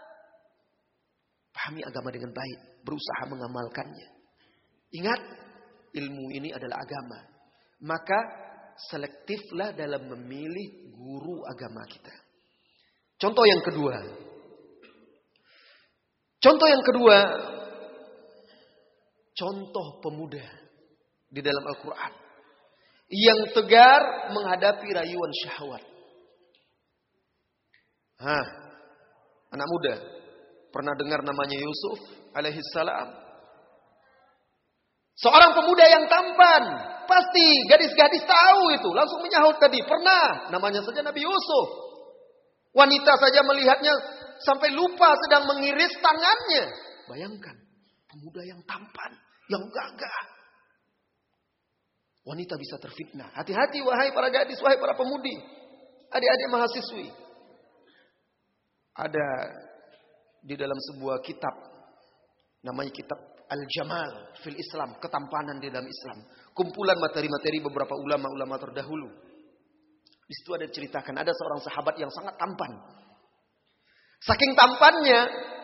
Pahami agama dengan baik, berusaha mengamalkannya. Ingat, ilmu ini adalah agama. Maka selektiflah dalam memilih guru agama kita. Contoh yang kedua. Contoh pemuda di dalam Al-Quran yang tegar menghadapi rayuan syahwat. Anak muda, pernah dengar namanya Yusuf alaihissalam? Seorang pemuda yang tampan, pasti gadis-gadis tahu itu, langsung menyahut tadi. Pernah, namanya saja Nabi Yusuf. Wanita saja melihatnya sampai lupa sedang mengiris tangannya. Bayangkan, pemuda yang tampan, yang gagah. Wanita bisa terfitnah. Hati-hati wahai para gadis, wahai para pemudi, adik-adik mahasiswi. Ada di dalam sebuah kitab, namanya kitab Al-Jamal fil Islam, ketampanan di dalam Islam. Kumpulan materi-materi beberapa ulama-ulama terdahulu. Di situ ada ceritakan, ada seorang sahabat yang sangat tampan. Saking tampannya,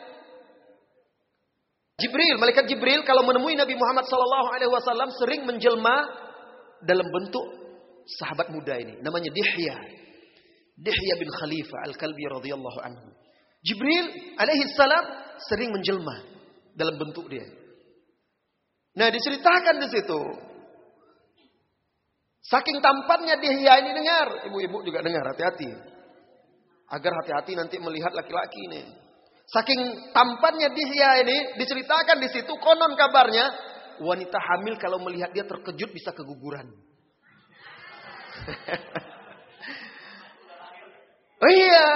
malaikat Jibril kalau menemui Nabi Muhammad SAW sering menjelma dalam bentuk sahabat muda ini. Namanya Dihya bin Khalifah Al-Kalbi radhiyallahu anhu. Jibril alaihissalam sering menjelma dalam bentuk dia. Nah, diceritakan di situ. Saking tampannya Dihya ini, dengar, ibu-ibu juga dengar, hati-hati. Agar hati-hati nanti melihat laki-laki ini. Saking tampannya Dihya ini, diceritakan di situ, konon kabarnya wanita hamil kalau melihat dia terkejut bisa keguguran. Oh iya.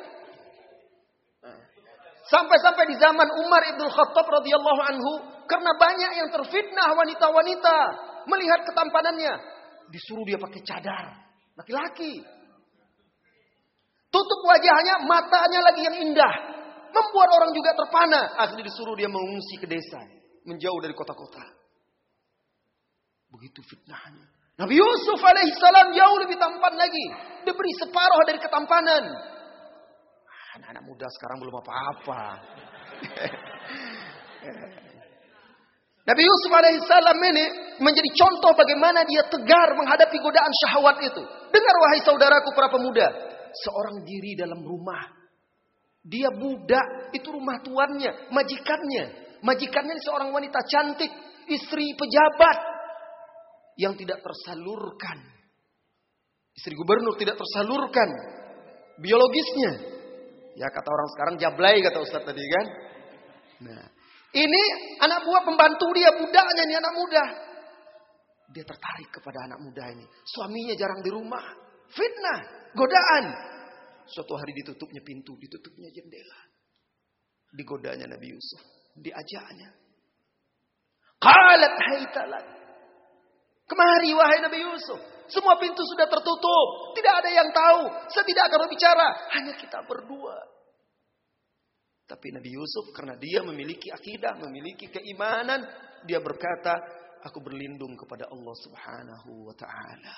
Sampai-sampai di zaman Umar ibn Khattab radhiyallahu anhu, karena banyak yang terfitnah wanita-wanita melihat ketampanannya, disuruh dia pakai cadar, laki-laki. Tutup wajahnya, matanya lagi yang indah, membuat orang juga terpana. Akhirnya disuruh dia mengungsi ke desa, menjauh dari kota-kota. Begitu fitnahnya. Nabi Yusuf alaihissalam jauh lebih tampan lagi, diberi separuh dari ketampanan. Anak-anak muda sekarang belum apa-apa. Nabi Yusuf alaihissalam ini menjadi contoh bagaimana dia tegar menghadapi godaan syahwat itu. Dengar wahai saudaraku para pemuda. Seorang diri dalam rumah. Dia budak, itu rumah tuannya, majikannya. Majikannya seorang wanita cantik, istri pejabat yang tidak tersalurkan. Istri gubernur tidak tersalurkan biologisnya. Ya kata orang sekarang jablay kata Ustaz tadi kan. Nah, ini anak buah pembantu dia, budaknya ini anak muda. Dia tertarik kepada anak muda ini. Suaminya jarang di rumah. Fitnah, godaan. Suatu hari ditutupnya pintu, ditutupnya jendela. Digodanya Nabi Yusuf, diajaknya. Qalat haytalak. Kemari wahai Nabi Yusuf. Semua pintu sudah tertutup. Tidak ada yang tahu. Saya tidak akan berbicara. Hanya kita berdua. Tapi Nabi Yusuf karena dia memiliki akidah, memiliki keimanan. Dia berkata, aku berlindung kepada Allah subhanahu wa ta'ala.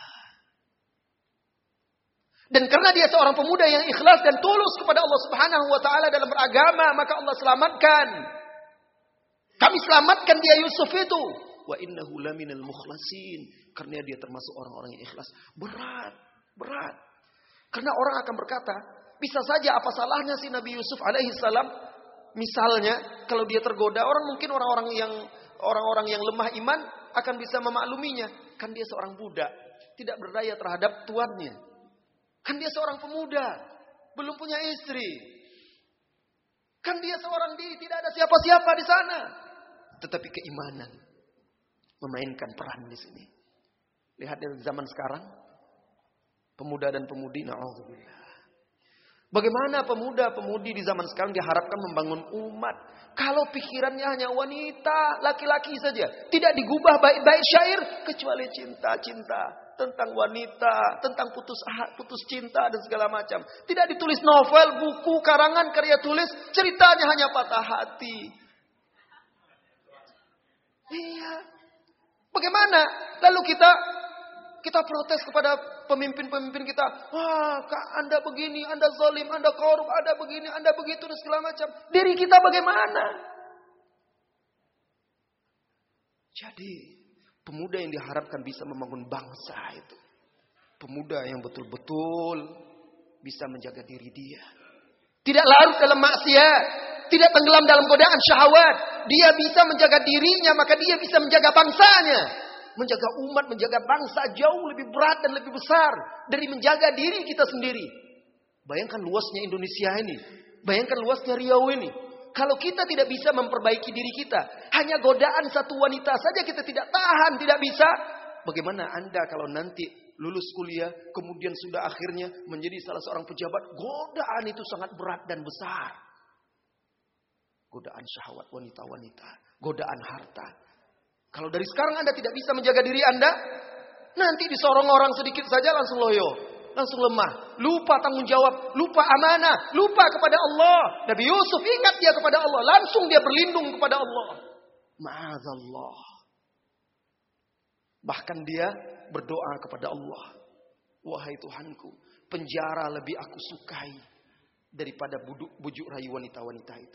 Dan karena dia seorang pemuda yang ikhlas dan tulus kepada Allah subhanahu wa ta'ala dalam beragama. Maka Allah selamatkan. Kami selamatkan dia Yusuf itu. Wa innahu laminal mukhlasin. Karena dia termasuk orang-orang yang ikhlas. Berat. Karena orang akan berkata, bisa saja apa salahnya si Nabi Yusuf alaihi salam. Misalnya kalau dia tergoda, mungkin orang-orang yang lemah iman akan bisa memakluminya. Kan dia seorang budak, tidak berdaya terhadap tuannya. Kan dia seorang pemuda, belum punya istri. Kan dia seorang diri, tidak ada siapa-siapa di sana. Tetapi keimanan memainkan peran di sini. Lihat dari zaman sekarang, pemuda dan pemudi, na'udzubillah. Bagaimana pemuda-pemudi di zaman sekarang diharapkan membangun umat. Kalau pikirannya hanya wanita, laki-laki saja. Tidak digubah baik-baik syair. Kecuali cinta-cinta. Tentang wanita, tentang putus cinta dan segala macam. Tidak ditulis novel, buku, karangan, karya tulis. Ceritanya hanya patah hati. Iya. Bagaimana? Lalu kita protes kepada pemimpin-pemimpin kita. Wah, Anda begini, Anda zalim, Anda korup, Anda begini, Anda begitu dan segala macam. Diri kita bagaimana? Jadi, pemuda yang diharapkan bisa membangun bangsa itu. Pemuda yang betul-betul bisa menjaga diri dia. Tidak larut dalam maksiat. Tidak tenggelam dalam godaan syahwat. Dia bisa menjaga dirinya, maka dia bisa menjaga bangsanya. Menjaga umat, menjaga bangsa jauh lebih berat dan lebih besar dari menjaga diri kita sendiri. Bayangkan luasnya Indonesia ini. Bayangkan luasnya Riau ini. Kalau kita tidak bisa memperbaiki diri kita, hanya godaan satu wanita saja kita tidak tahan, tidak bisa. Bagaimana Anda kalau nanti lulus kuliah, kemudian sudah akhirnya menjadi salah seorang pejabat? Godaan itu sangat berat dan besar. Godaan syahwat wanita-wanita, godaan harta. Kalau dari sekarang Anda tidak bisa menjaga diri Anda, nanti disorong orang sedikit saja langsung loyo, langsung lemah, lupa tanggung jawab, lupa amanah, lupa kepada Allah. Nabi Yusuf ingat dia kepada Allah, langsung dia berlindung kepada Allah. Ma'azallah. Bahkan dia berdoa kepada Allah. Wahai Tuhanku, penjara lebih aku sukai daripada bujuk rayu wanita-wanita itu.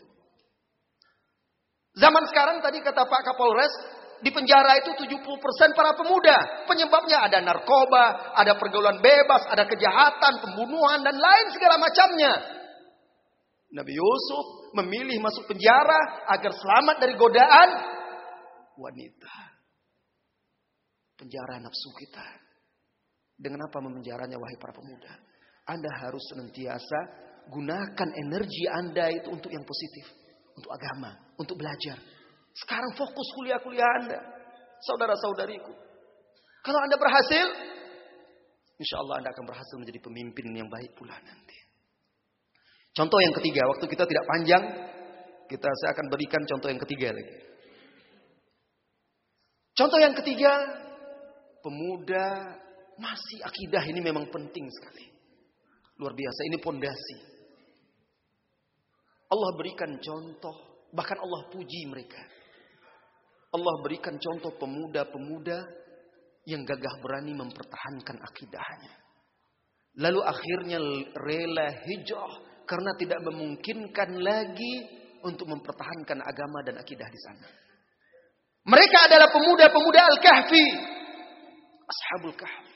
Zaman sekarang tadi kata Pak Kapolres, di penjara itu 70% para pemuda. Penyebabnya ada narkoba, ada pergaulan bebas, ada kejahatan, pembunuhan, dan lain segala macamnya. Nabi Yusuf memilih masuk penjara agar selamat dari godaan wanita. Penjara nafsu kita. Dengan apa memenjaranya wahai para pemuda? Anda harus senantiasa gunakan energi Anda itu untuk yang positif. Untuk agama, untuk belajar. Sekarang fokus kuliah-kuliah Anda. Saudara-saudariku. Kalau Anda berhasil, insya Allah Anda akan berhasil menjadi pemimpin yang baik pula nanti. Contoh yang ketiga, waktu kita tidak panjang, saya akan berikan contoh yang ketiga lagi. Contoh yang ketiga, pemuda masih akidah ini memang penting sekali. Luar biasa, ini pondasi. Allah berikan contoh, bahkan Allah puji mereka. Allah berikan contoh pemuda-pemuda yang gagah berani mempertahankan akidahnya. Lalu akhirnya rela hijrah karena tidak memungkinkan lagi untuk mempertahankan agama dan akidah di sana. Mereka adalah pemuda-pemuda Al-Kahfi, Ashabul Kahf.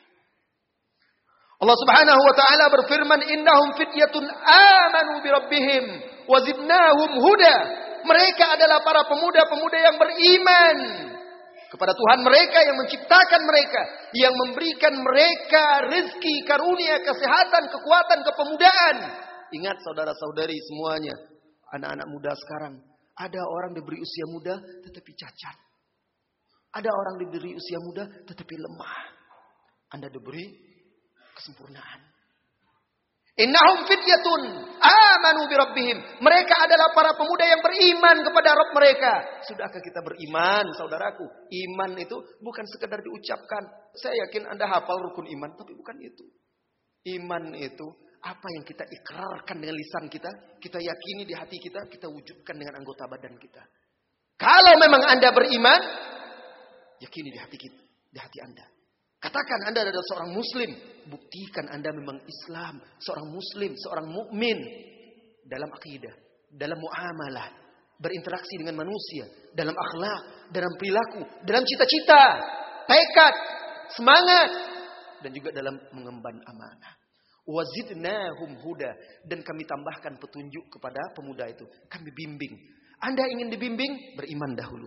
Allah Subhanahu wa taala berfirman, "Innahum fityatun amanu bi rabbihim wa zidnahum huda." Mereka adalah para pemuda-pemuda yang beriman kepada Tuhan mereka yang menciptakan mereka, yang memberikan mereka rezeki, karunia, kesehatan, kekuatan, kepemudaan. Ingat saudara-saudari semuanya, anak-anak muda sekarang, ada orang diberi usia muda tetapi cacat. Ada orang diberi usia muda tetapi lemah. Anda diberi kesempurnaan. Innahum fityatun amanu bi rabbihim. Mereka adalah para pemuda yang beriman kepada Rabb mereka. Sudahkah kita beriman, saudaraku? Iman itu bukan sekedar diucapkan. Saya yakin Anda hafal rukun iman, tapi bukan itu. Iman itu apa yang kita ikrarkan dengan lisan kita, kita yakini di hati kita, kita wujudkan dengan anggota badan kita. Kalau memang Anda beriman, yakini di hati kita, di hati Anda. Katakan Anda adalah seorang muslim, buktikan Anda memang Islam, seorang muslim, seorang mukmin dalam akidah, dalam muamalah, berinteraksi dengan manusia, dalam akhlak, dalam perilaku, dalam cita-cita, tekad, semangat, dan juga dalam mengemban amanah. Wazidnahum huda, dan kami tambahkan petunjuk kepada pemuda itu. Kami bimbing. Anda ingin dibimbing? Beriman dahulu.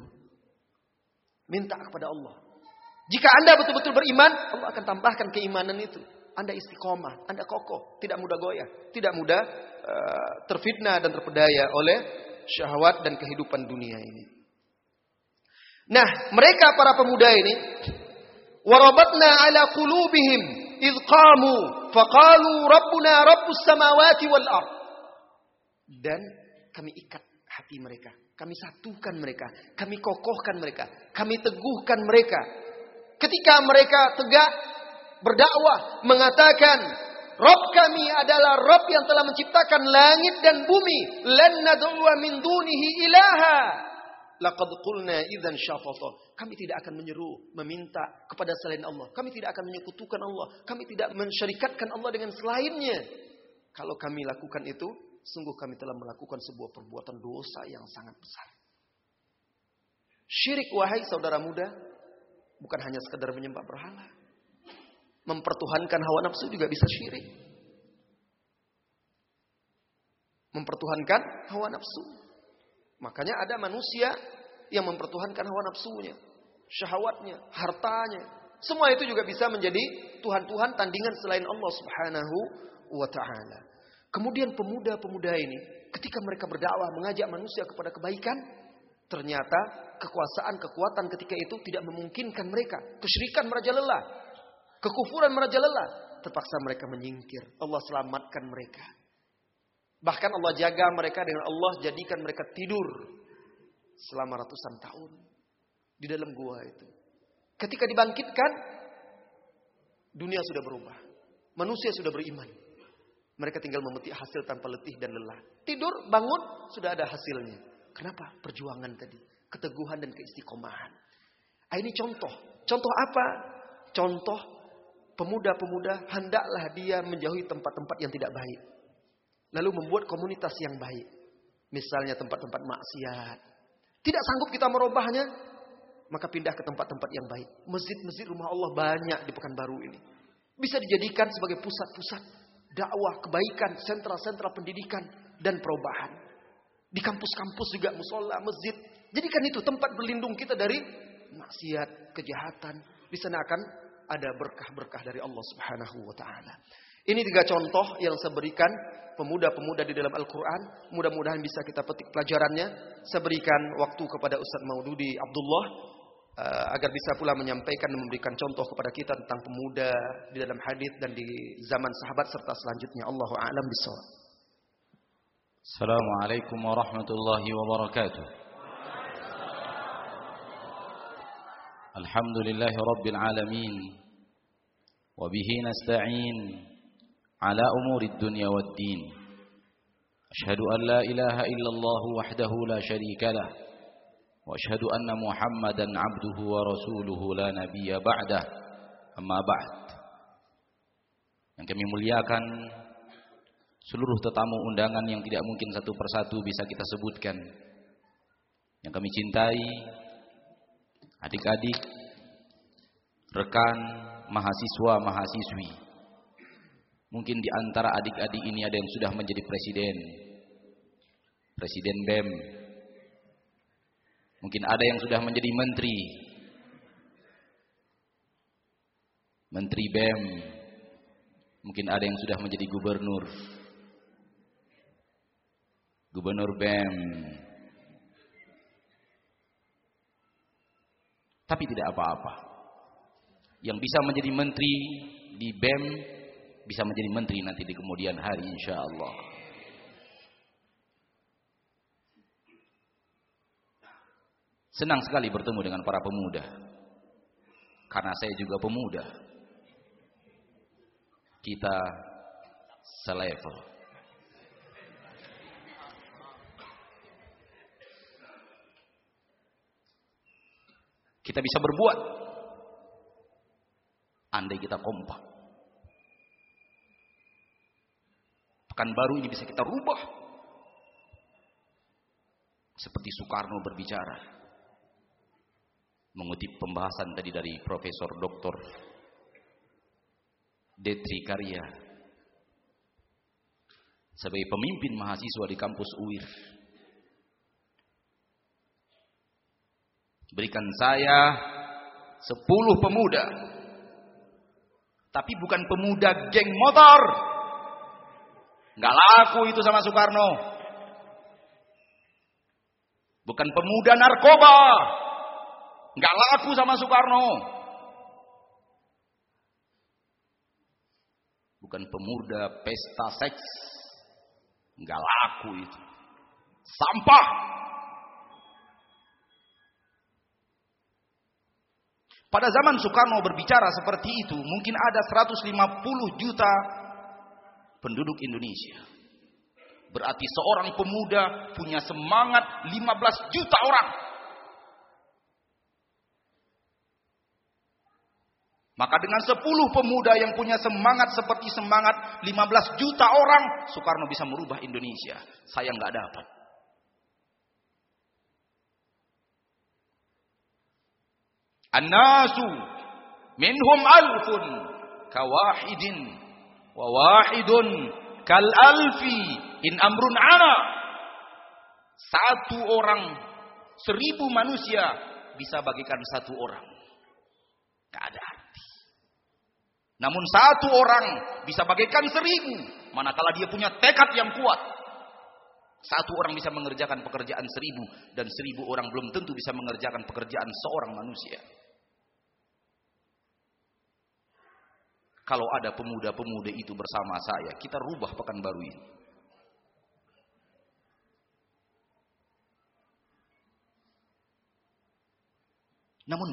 Minta kepada Allah. Jika Anda betul-betul beriman, Allah akan tambahkan keimanan itu. Anda istiqomah, Anda kokoh, tidak mudah goyah, tidak mudah terfitnah dan terpedaya oleh syahwat dan kehidupan dunia ini. Nah, mereka para pemuda ini, warabatna ala qulubihim idh qamu faqalu rabbuna rabbus samawati wal ard. Dan kami ikat hati mereka, kami satukan mereka, kami kokohkan mereka, kami teguhkan mereka. Ketika mereka tegak berdakwah mengatakan, Rabb kami adalah Rabb yang telah menciptakan langit dan bumi. Lan nad'uwa min dunihi ilaha. Laqad qulna idzan syafata. Kami tidak akan menyeru, meminta kepada selain Allah. Kami tidak akan menyekutukan Allah. Kami tidak mensyarikatkan Allah dengan selainnya. Kalau kami lakukan itu, sungguh kami telah melakukan sebuah perbuatan dosa yang sangat besar. Syirik, wahai saudara muda, bukan hanya sekedar menyembah berhala. Mempertuhankan hawa nafsu juga bisa syirik. Mempertuhankan hawa nafsu. Makanya ada manusia yang mempertuhankan hawa nafsunya, syahwatnya, hartanya. Semua itu juga bisa menjadi tuhan-tuhan tandingan selain Allah Subhanahu wa taala. Kemudian pemuda-pemuda ini ketika mereka berdakwah mengajak manusia kepada kebaikan, ternyata kekuasaan, kekuatan ketika itu tidak memungkinkan mereka. Kesyirikan merajalela, kekufuran merajalela. Terpaksa mereka menyingkir. Allah selamatkan mereka. Bahkan Allah jaga mereka dengan Allah jadikan mereka tidur selama ratusan tahun di dalam gua itu. Ketika dibangkitkan, dunia sudah berubah. Manusia sudah beriman. Mereka tinggal memetik hasil tanpa letih dan lelah. Tidur, bangun, sudah ada hasilnya. Kenapa? Perjuangan tadi. Keteguhan dan keistiqomahan. Ini contoh. Contoh apa? Contoh pemuda-pemuda hendaklah dia menjauhi tempat-tempat yang tidak baik. Lalu membuat komunitas yang baik. Misalnya tempat-tempat maksiat. Tidak sanggup kita merubahnya, maka pindah ke tempat-tempat yang baik. Masjid-masjid rumah Allah banyak di Pekanbaru ini. Bisa dijadikan sebagai pusat-pusat dakwah, kebaikan, sentra-sentra pendidikan dan perubahan. Di kampus-kampus juga musola, masjid. Jadikan itu tempat berlindung kita dari maksiat, kejahatan. Di sana akan ada berkah-berkah dari Allah Subhanahu wa taala. Ini 3 contoh yang saya berikan pemuda-pemuda di dalam Al-Quran. Mudah-mudahan bisa kita petik pelajarannya. Saya berikan waktu kepada Ustaz Maududi Abdullah agar bisa pula menyampaikan dan memberikan contoh kepada kita tentang pemuda di dalam hadis dan di zaman sahabat serta selanjutnya. Allahu a'lam bishawab. Assalamualaikum warahmatullahi wabarakatuh. Alhamdulillahi rabbil alamin. Wa bihi nasta'in ala umurid dunya waddin. Ashhadu an la ilaha illallah wahdahu la syarika lah. Wa ashhadu anna Muhammadan abduhu wa rasuluhu la nabiyya ba'dah. Amma ba'd. Yang kami muliakan seluruh tetamu undangan yang tidak mungkin satu persatu bisa kita sebutkan, yang kami cintai, adik-adik, rekan, mahasiswa-mahasiswi. Mungkin di antara adik-adik ini ada yang sudah menjadi presiden BEM. Mungkin ada yang sudah menjadi menteri BEM. Mungkin ada yang sudah menjadi gubernur BEM. Tapi tidak apa-apa. Yang bisa menjadi menteri di BEM bisa menjadi menteri nanti di kemudian hari, insyaallah. Senang sekali bertemu dengan para pemuda, karena saya juga pemuda. Kita selevel. Kita bisa berbuat andai kita kompak. Pekanbaru ini bisa kita rubah. Seperti Soekarno berbicara, mengutip pembahasan tadi dari Profesor Dr. Detri Karya sebagai pemimpin mahasiswa di kampus UIR. Berikan saya 10 pemuda, tapi bukan pemuda geng motor. Nggak laku itu sama Soekarno. Bukan pemuda narkoba. Nggak laku sama Soekarno. Bukan pemuda pesta seks. Nggak laku itu. Sampah. Pada zaman Soekarno berbicara seperti itu, mungkin ada 150 juta penduduk Indonesia. Berarti seorang pemuda punya semangat 15 juta orang. Maka dengan 10 pemuda yang punya semangat seperti semangat 15 juta orang, Soekarno bisa merubah Indonesia. Saya nggak dapat. An-nasu minhum alfun kawahidin wa wahidun kal alfi in amrun ana. 1 orang 1000 manusia bisa bagikan 1 orang. Gak ada arti. Namun 1 orang bisa bagikan 1000 manakala dia punya tekad yang kuat. 1 orang bisa mengerjakan pekerjaan 1000 dan 1000 orang belum tentu bisa mengerjakan pekerjaan seorang manusia. Kalau ada pemuda-pemuda itu bersama saya, kita rubah Pekanbaru ini. Namun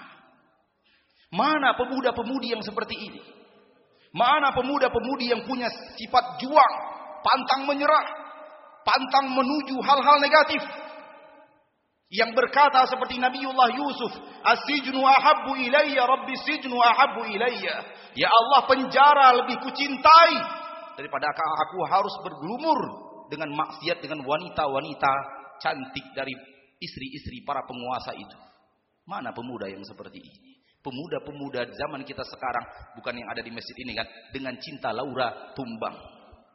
mana pemuda-pemudi yang seperti ini? Mana pemuda-pemudi yang punya sifat juang, pantang menyerah, pantang menuju hal-hal negatif? Yang berkata seperti Nabiullah Yusuf, as-sijnu ahabbu ilayya rabbi sijnu ahabbu ilayya. Ya Allah, penjara lebih kucintai daripada aku harus bergelumur dengan maksiat dengan wanita-wanita cantik dari istri-istri para penguasa itu. Mana pemuda yang seperti ini? Pemuda-pemuda zaman kita sekarang, bukan yang ada di masjid ini kan, dengan cinta Laura tumbang.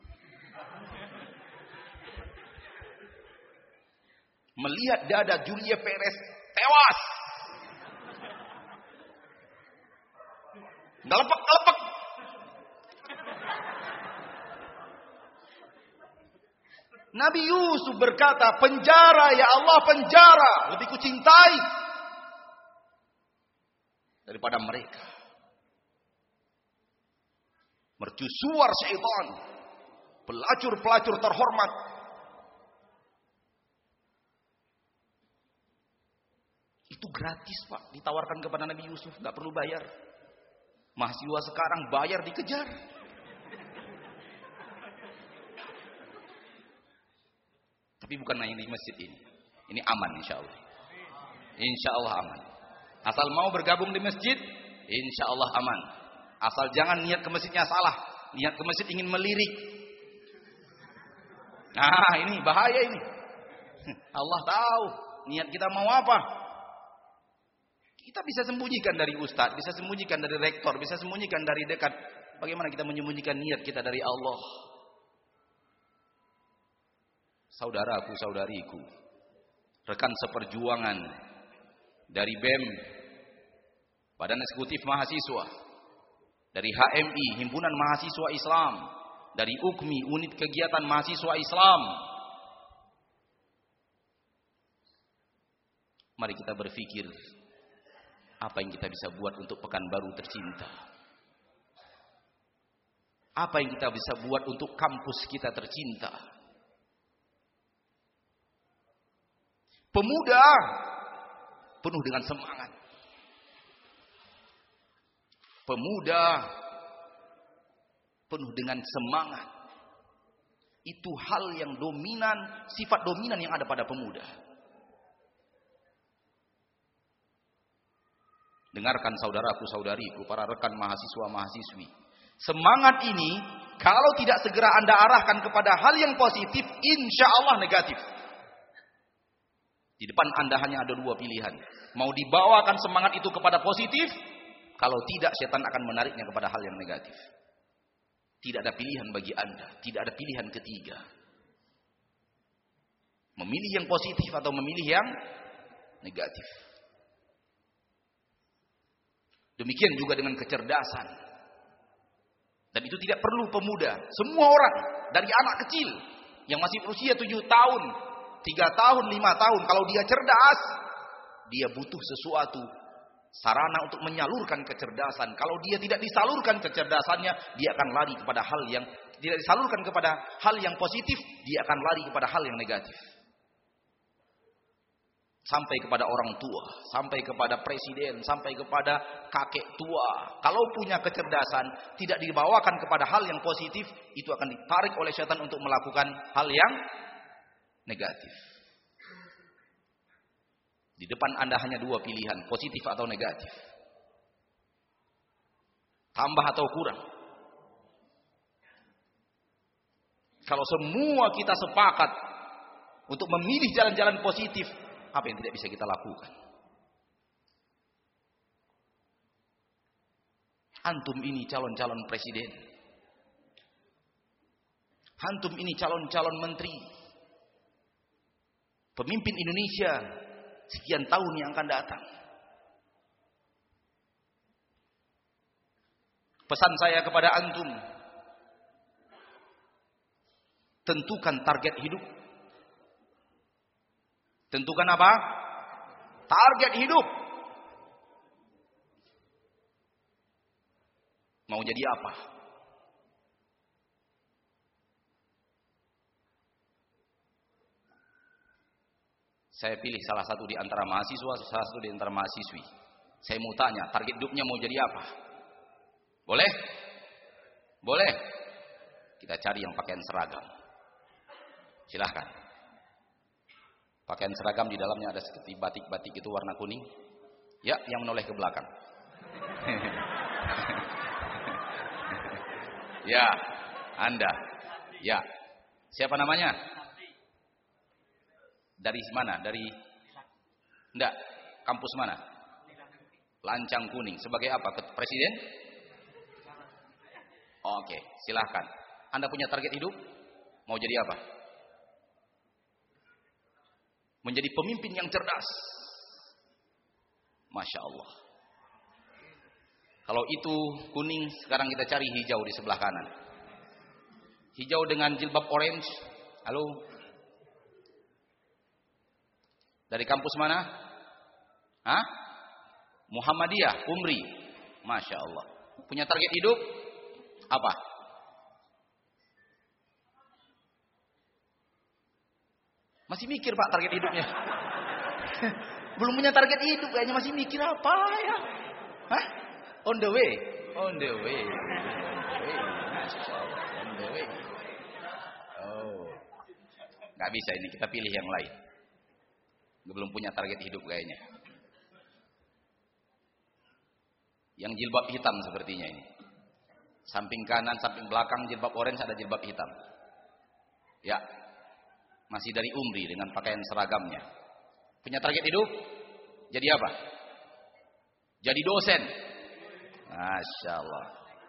Melihat dada Julia Perez tewas. Ngelepek-ngelepek. Nabi Yusuf berkata, penjara ya Allah, penjara lebih kucintai daripada mereka. Mercusuar syaitan, pelacur-pelacur terhormat. Itu gratis Pak, ditawarkan kepada Nabi Yusuf, gak perlu bayar. Mahasiswa sekarang bayar dikejar. Tapi bukan hanya di masjid ini. Ini aman insya Allah. Insya Allah aman. Asal mau bergabung di masjid, insya Allah aman. Asal jangan niat ke masjidnya salah. Niat ke masjid ingin melirik. Nah, ini bahaya ini. Allah tahu niat kita mau apa. Kita bisa sembunyikan dari ustadz, bisa sembunyikan dari rektor, bisa sembunyikan dari dekat. Bagaimana kita menyembunyikan niat kita dari Allah? Saudaraku, saudariku, rekan seperjuangan dari BEM, Badan Eksekutif Mahasiswa, dari HMI, Himpunan Mahasiswa Islam, dari UKMI, Unit Kegiatan Mahasiswa Islam. Mari kita berpikir, apa yang kita bisa buat untuk Pekanbaru tercinta? Apa yang kita bisa buat untuk kampus kita tercinta? Pemuda penuh dengan semangat. Pemuda penuh dengan semangat. Itu hal yang dominan, sifat dominan yang ada pada pemuda. Dengarkan saudaraku, saudariku, para rekan mahasiswa-mahasiswi. Semangat ini kalau tidak segera Anda arahkan kepada hal yang positif, insya Allah negatif. Di depan Anda hanya ada dua pilihan. Mau dibawakan semangat itu kepada positif, kalau tidak setan akan menariknya kepada hal yang negatif. Tidak ada pilihan bagi Anda, tidak ada pilihan ketiga. Memilih yang positif atau memilih yang negatif. Demikian juga dengan kecerdasan. Dan itu tidak perlu pemuda. Semua orang, dari anak kecil yang masih berusia 7 tahun, 3 tahun, 5 tahun, kalau dia cerdas, dia butuh sesuatu sarana untuk menyalurkan kecerdasan. Kalau dia tidak disalurkan kecerdasannya, dia akan lari kepada hal yang tidak disalurkan kepada hal yang positif, dia akan lari kepada hal yang negatif. Sampai kepada orang tua, sampai kepada presiden, sampai kepada kakek tua. Kalau punya kecerdasan, tidak dibawakan kepada hal yang positif, itu akan ditarik oleh setan untuk melakukan hal yang negatif. Di depan Anda hanya dua pilihan, positif atau negatif. Tambah atau kurang. Kalau semua kita sepakat untuk memilih jalan-jalan positif, apa yang tidak bisa kita lakukan? Antum ini calon-calon presiden. Antum ini calon-calon menteri. Pemimpin Indonesia sekian tahun yang akan datang. Pesan saya kepada antum, tentukan target hidup. Tentukan apa? Target hidup. Mau jadi apa? Saya pilih salah satu di antara mahasiswa, salah satu di antara mahasiswi. Saya mau tanya, target hidupnya mau jadi apa? Boleh? Boleh. Kita cari yang pakaian seragam. Silahkan. Pakaian seragam di dalamnya ada seperti batik-batik itu warna kuning. Ya, yang menoleh ke belakang. Ya, Anda. Ya. Siapa namanya? Dari mana? Dari enggak, kampus mana? Lancang Kuning. Sebagai apa? Presiden? Oke, silahkan. Anda punya target hidup? Mau jadi apa? Menjadi pemimpin yang cerdas. Masya Allah. Kalau itu kuning, sekarang kita cari hijau di sebelah kanan. Hijau dengan jilbab orange. Halo. Dari kampus mana? Hah? Muhammadiyah, Umri. Masya Allah. Punya target hidup? Apa? Masih mikir Pak target hidupnya. Belum punya target hidup kayaknya, masih mikir apa ya? Hah? On the way. On the way. On the way. Oh. Gak bisa ini, kita pilih yang lain. Belum punya target hidup kayaknya. Yang jilbab hitam sepertinya ini. Samping kanan, samping belakang jilbab orange ada jilbab hitam. Ya. Masih dari umri dengan pakaian seragamnya. Punya target hidup? Jadi apa? Jadi dosen. Masya Allah.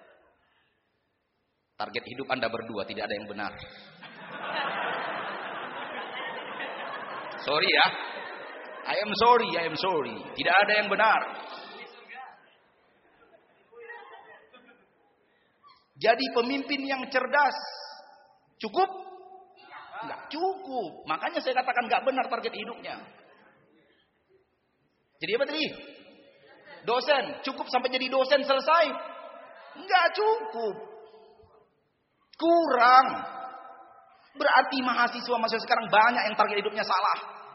Target hidup Anda berdua, tidak ada yang benar. Sorry ya. I am sorry. Tidak ada yang benar. Jadi pemimpin yang cerdas cukup? Enggak cukup. Makanya saya katakan enggak benar target hidupnya. Jadi apa tadi? Dosen. Cukup sampai jadi dosen selesai? Enggak cukup. Kurang. Berarti mahasiswa sekarang banyak yang target hidupnya salah.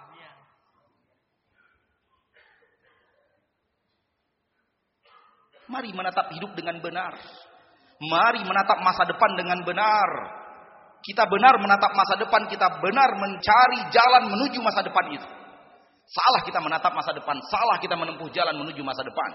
Mari menatap hidup dengan benar. Mari menatap masa depan dengan benar. Kita benar menatap masa depan, kita benar mencari jalan menuju masa depan itu. Salah kita menatap masa depan, salah kita menempuh jalan menuju masa depan.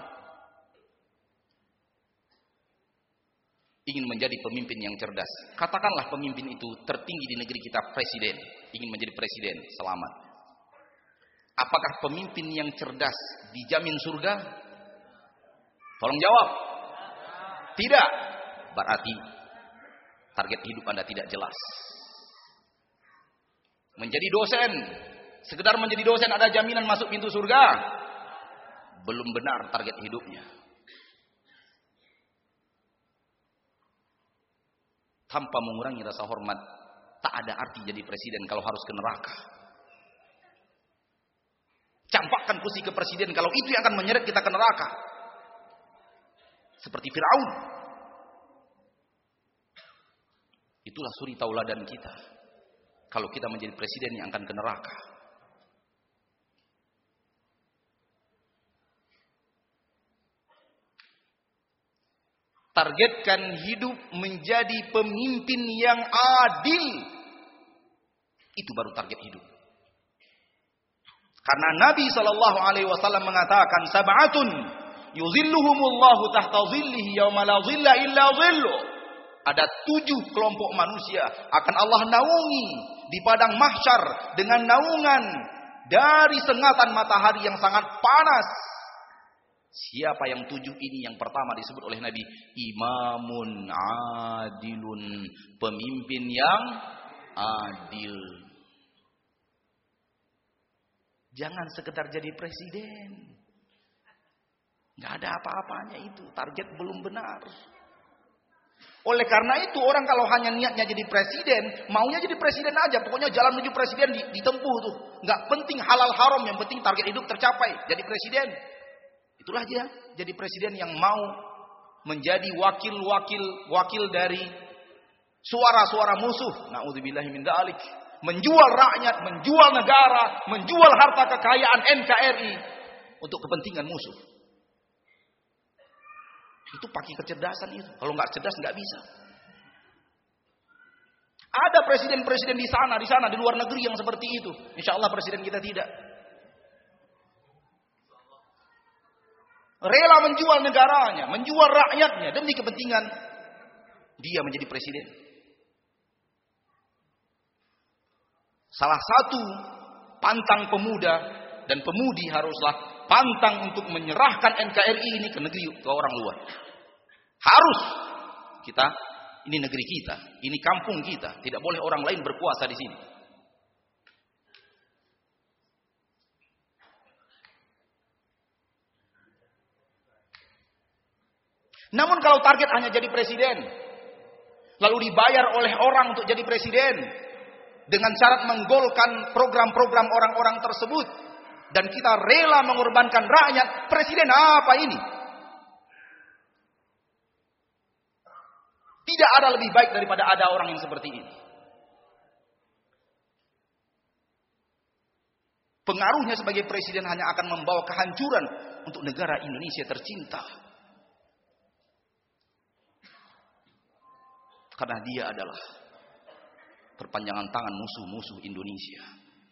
Ingin menjadi pemimpin yang cerdas. Katakanlah pemimpin itu tertinggi di negeri kita presiden. Ingin menjadi presiden, selamat. Apakah pemimpin yang cerdas dijamin surga? Tolong jawab. Tidak. Berarti target hidup Anda tidak jelas. Menjadi dosen, sekedar menjadi dosen ada jaminan masuk pintu surga? Belum benar target hidupnya. Tanpa mengurangi rasa hormat, tak ada arti jadi presiden kalau harus ke neraka. Campakkan kursi ke presiden kalau itu yang akan menyeret kita ke neraka. Seperti Firaun. Itulah suri tauladan kita. Kalau kita menjadi presiden yang akan ke neraka. Targetkan hidup menjadi pemimpin yang adil. Itu baru target hidup. Karena Nabi SAW mengatakan, sab'atun yuzilluhumullahu tahta zillihi yawma la zilla illa zilluh. Ada 7 kelompok manusia akan Allah naungi di padang mahsyar dengan naungan dari sengatan matahari yang sangat panas. Siapa yang 7 ini? Yang pertama disebut oleh Nabi, imamun adilun, pemimpin yang adil. Jangan sekedar jadi presiden. Nggak ada apa-apanya itu, target belum benar. Oleh karena itu orang kalau hanya niatnya jadi presiden, maunya jadi presiden aja, pokoknya jalan menuju presiden ditempuh tuh. Nggak penting halal haram, yang penting target hidup tercapai, jadi presiden. Itulah dia, jadi presiden yang mau menjadi wakil dari suara-suara musuh. Na'udzubillahi min dzalik. Menjual rakyat, menjual negara, menjual harta kekayaan NKRI untuk kepentingan musuh. Itu pakai kecerdasan itu. Kalau nggak cerdas nggak bisa. Ada presiden-presiden di sana, di luar negeri yang seperti itu. Insya Allah presiden kita tidak. Rela menjual negaranya, menjual rakyatnya demi kepentingan dia menjadi presiden. Salah satu pantang pemuda dan pemudi haruslah pantang untuk menyerahkan NKRI ini ke negeri, ke orang luar. Harus kita, ini negeri kita, ini kampung kita, tidak boleh orang lain berkuasa di sini. Namun kalau target hanya jadi presiden, lalu dibayar oleh orang untuk jadi presiden, dengan syarat menggolkan program-program orang-orang tersebut, dan kita rela mengorbankan rakyat, presiden apa ini? Tidak ada lebih baik daripada ada orang yang seperti ini. Pengaruhnya sebagai presiden hanya akan membawa kehancuran untuk negara Indonesia tercinta. Karena dia adalah perpanjangan tangan musuh-musuh Indonesia.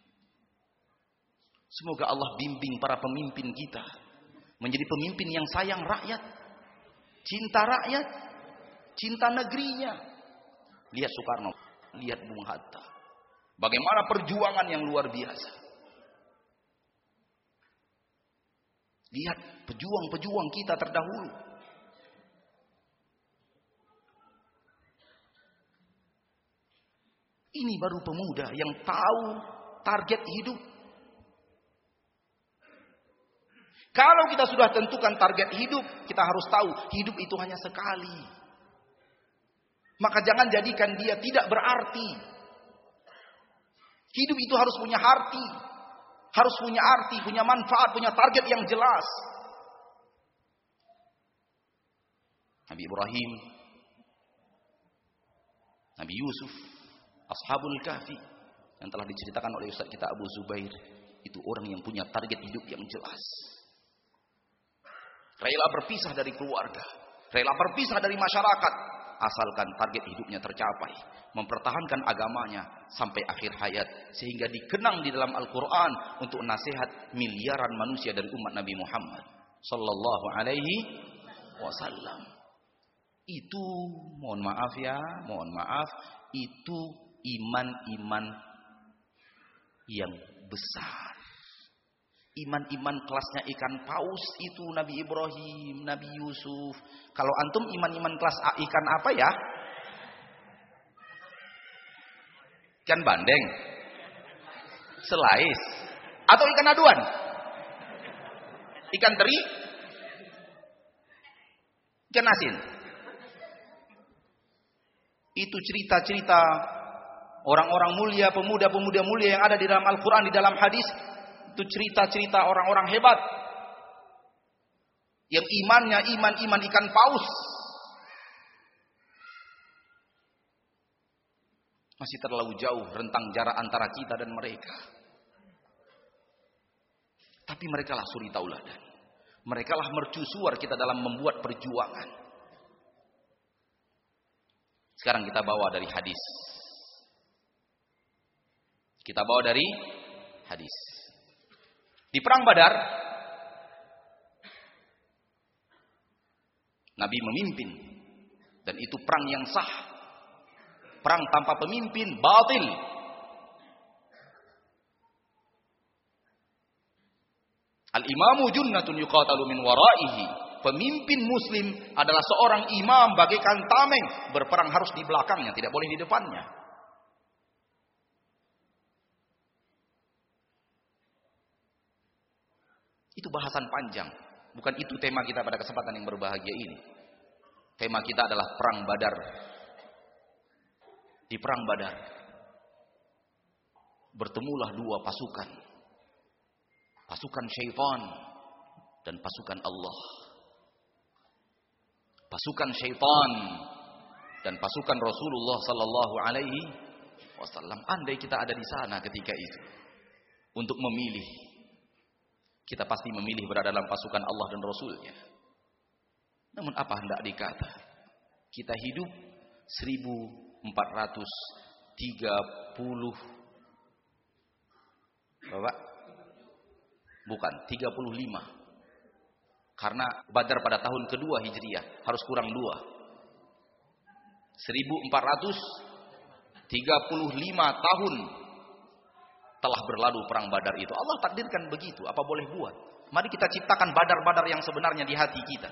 Semoga Allah bimbing para pemimpin kita menjadi pemimpin yang sayang rakyat, cinta rakyat, cinta negerinya. Lihat Soekarno, lihat Bung Hatta. Bagaimana perjuangan yang luar biasa. Lihat pejuang-pejuang kita terdahulu. Ini baru pemuda yang tahu target hidup. Kalau kita sudah tentukan target hidup, kita harus tahu hidup itu hanya sekali. Maka jangan jadikan dia tidak berarti. Hidup itu harus punya arti. Harus punya arti, punya manfaat, punya target yang jelas. Nabi Ibrahim, Nabi Yusuf, Ashabul Kahfi yang telah diceritakan oleh Ustaz kita Abu Zubair, itu orang yang punya target hidup yang jelas. Rela berpisah dari keluarga, rela berpisah dari masyarakat, asalkan target hidupnya tercapai, mempertahankan agamanya sampai akhir hayat, sehingga dikenang di dalam Al-Quran untuk nasihat miliaran manusia dari umat Nabi Muhammad sallallahu alaihi wasallam. Itu mohon maaf, itu iman-iman yang besar. Iman-iman kelasnya ikan paus itu Nabi Ibrahim, Nabi Yusuf. Kalau antum iman-iman kelas ikan apa ya? Ikan bandeng, selais, atau ikan aduan? Ikan teri? Ikan asin? Itu cerita-cerita orang-orang mulia, pemuda-pemuda mulia yang ada di dalam Al-Quran, di dalam hadis. Itu cerita-cerita orang-orang hebat yang imannya iman ikan paus. Masih terlalu jauh rentang jarak antara kita dan mereka. Tapi merekalah suri tauladan. Merekalah mercusuar kita dalam membuat perjuangan. Sekarang kita bawa dari hadis. Kita bawa dari hadis. Di perang Badar, Nabi memimpin, dan itu perang yang sah. Perang tanpa pemimpin batil. Al-imamu junnatun yuqatalu min waraihi. Pemimpin muslim adalah seorang imam bagaikan tameng, berperang harus di belakangnya, tidak boleh di depannya. Itu bahasan panjang. Bukan itu tema kita pada kesempatan yang berbahagia ini. Tema kita adalah perang Badar. Di perang Badar bertemulah dua pasukan. Pasukan syaitan dan pasukan Allah. Pasukan syaitan dan pasukan Rasulullah sallallahu alaihi wasallam. Andai kita ada di sana ketika itu untuk memilih, kita pasti memilih berada dalam pasukan Allah dan Rasulnya. Namun apa hendak dikata, kita hidup 1430 Bapak? Bukan, 35. Karena Badar pada tahun kedua Hijriah, harus kurang 2. 1435 tahun telah berlalu perang Badar itu. Allah takdirkan begitu, apa boleh buat. Mari kita ciptakan Badar-Badar yang sebenarnya di hati kita.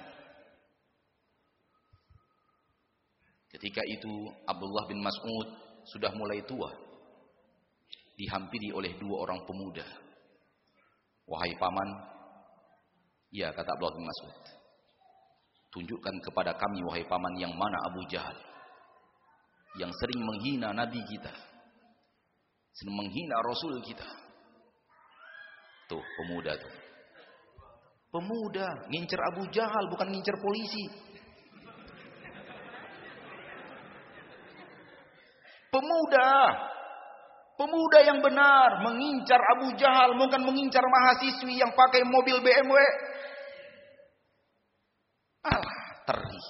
Ketika itu Abdullah bin Mas'ud sudah mulai tua, dihampiri oleh 2 orang pemuda. Wahai paman, ya kata Abdullah bin Mas'ud, tunjukkan kepada kami wahai paman yang mana Abu Jahal, yang sering menghina Nabi kita, sering menghina Rasul kita. Tuh pemuda tuh. Pemuda ngincer Abu Jahal, bukan ngincer polisi. Pemuda yang benar mengincar Abu Jahal, bukan mengincar mahasiswi yang pakai mobil BMW. Alah, teri.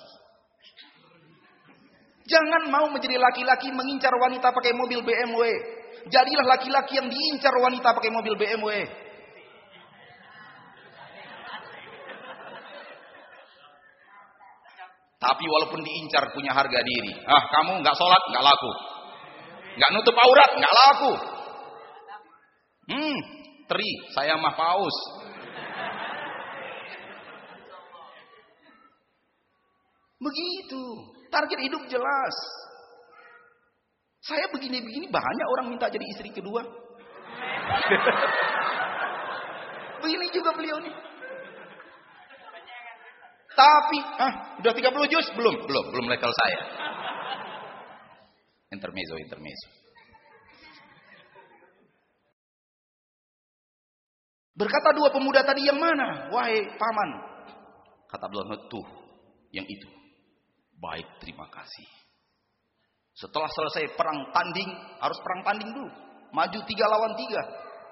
Jangan mau menjadi laki-laki mengincar wanita pakai mobil BMW. Jadilah laki-laki yang diincar wanita pakai mobil BMW. Tapi walaupun diincar punya harga diri. Ah, kamu nggak sholat nggak laku, nggak nutup aurat nggak laku. Tri, saya mah paus. Begitu. Target hidup jelas. Saya begini-begini banyak orang minta jadi istri kedua. Begini juga beliau nih. Tapi, udah 30 juz? Belum level saya. Intermezzo. Berkata dua pemuda tadi, yang mana? Wahai paman. Kata Abdullah, tuh, yang itu. Baik, terima kasih. Setelah selesai perang tanding, harus perang tanding dulu. Maju 3 lawan 3.